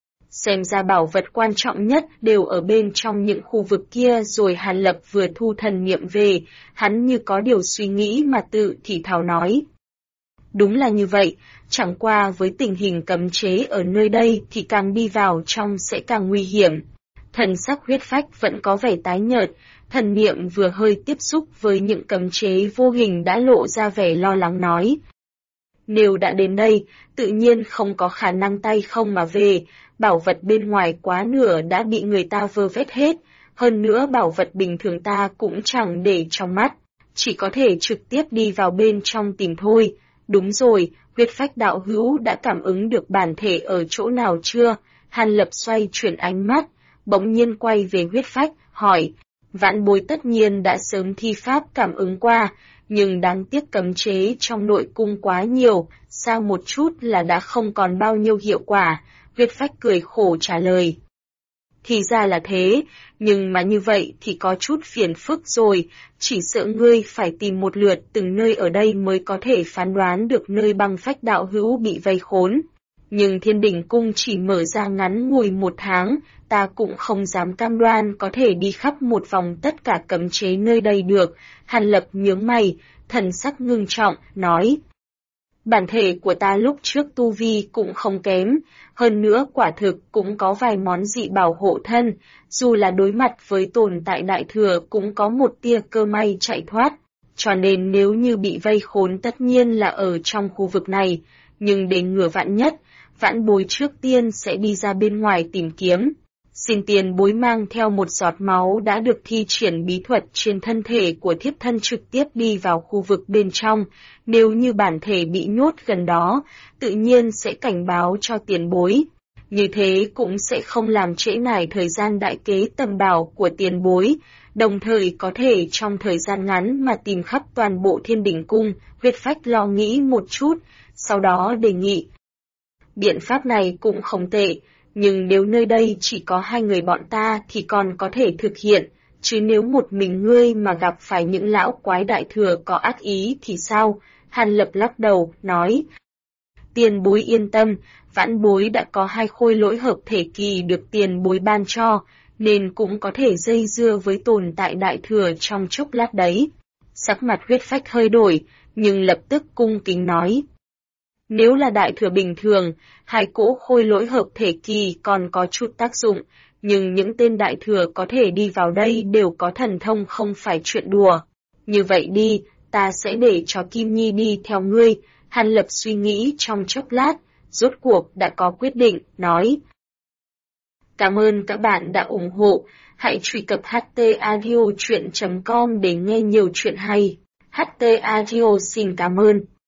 Xem ra bảo vật quan trọng nhất đều ở bên trong những khu vực kia rồi. Hàn Lập vừa thu thần niệm về, hắn như có điều suy nghĩ mà tự thì thào nói. Đúng là như vậy, chẳng qua với tình hình cấm chế ở nơi đây thì càng đi vào trong sẽ càng nguy hiểm. Thần sắc Huyết Phách vẫn có vẻ tái nhợt, thần niệm vừa hơi tiếp xúc với những cấm chế vô hình đã lộ ra vẻ lo lắng nói. Nếu đã đến đây, tự nhiên không có khả năng tay không mà về, bảo vật bên ngoài quá nửa đã bị người ta vơ vét hết, hơn nữa bảo vật bình thường ta cũng chẳng để trong mắt, chỉ có thể trực tiếp đi vào bên trong tìm thôi. Đúng rồi, Huyết Phách đạo hữu đã cảm ứng được bản thể ở chỗ nào chưa? Hàn Lập xoay chuyển ánh mắt, bỗng nhiên quay về Huyết Phách, hỏi. Vãn Bối tất nhiên đã sớm thi pháp cảm ứng qua, nhưng đáng tiếc cấm chế trong nội cung quá nhiều, sao một chút là đã không còn bao nhiêu hiệu quả. Huyết Phách cười khổ trả lời. Thì ra là thế, nhưng mà như vậy thì có chút phiền phức rồi, chỉ sợ ngươi phải tìm một lượt từng nơi ở đây mới có thể phán đoán được nơi Băng Phách đạo hữu bị vây khốn. Nhưng Thiên Đỉnh Cung chỉ mở ra ngắn ngủi 1 tháng, ta cũng không dám cam đoan có thể đi khắp một vòng tất cả cấm chế nơi đây được. Hàn Lập nhướng mày, thần sắc ngưng trọng, nói. Bản thể của ta lúc trước tu vi cũng không kém, hơn nữa quả thực cũng có vài món dị bảo hộ thân, dù là đối mặt với tồn tại đại thừa cũng có một tia cơ may chạy thoát, cho nên nếu như bị vây khốn tất nhiên là ở trong khu vực này, nhưng để ngừa vạn nhất, Vãn Bối trước tiên sẽ đi ra bên ngoài tìm kiếm. Xin tiền bối mang theo một giọt máu đã được thi triển bí thuật trên thân thể của thiếp thân trực tiếp đi vào khu vực bên trong, nếu như bản thể bị nhốt gần đó, tự nhiên sẽ cảnh báo cho tiền bối. Như thế cũng sẽ không làm trễ nải thời gian đại kế tầm bảo của tiền bối, đồng thời có thể trong thời gian ngắn mà tìm khắp toàn bộ Thiên Đỉnh Cung. Huyết Phách lo nghĩ một chút, sau đó đề nghị. Biện pháp này cũng không tệ. Nhưng nếu nơi đây chỉ có 2 người bọn ta thì còn có thể thực hiện, chứ nếu một mình ngươi mà gặp phải những lão quái đại thừa có ác ý thì sao? Hàn Lập lắc đầu, nói. Tiền bối yên tâm, Vãn Bối đã có 2 khôi lỗi hợp thể kỳ được tiền bối ban cho, nên cũng có thể dây dưa với tồn tại đại thừa trong chốc lát đấy. Sắc mặt Huyết Phách hơi đổi, nhưng lập tức cung kính nói. Nếu là đại thừa bình thường, 2 cỗ khôi lỗi hợp thể kỳ còn có chút tác dụng, nhưng những tên đại thừa có thể đi vào đây đều có thần thông không phải chuyện đùa. Như vậy đi, ta sẽ để cho Kim Nhi đi theo ngươi. Hàn Lập suy nghĩ trong chốc lát, rốt cuộc đã có quyết định, nói. Cảm ơn các bạn đã ủng hộ, hãy truy cập htaudio.com để nghe nhiều chuyện hay. HT Audio xin cảm ơn.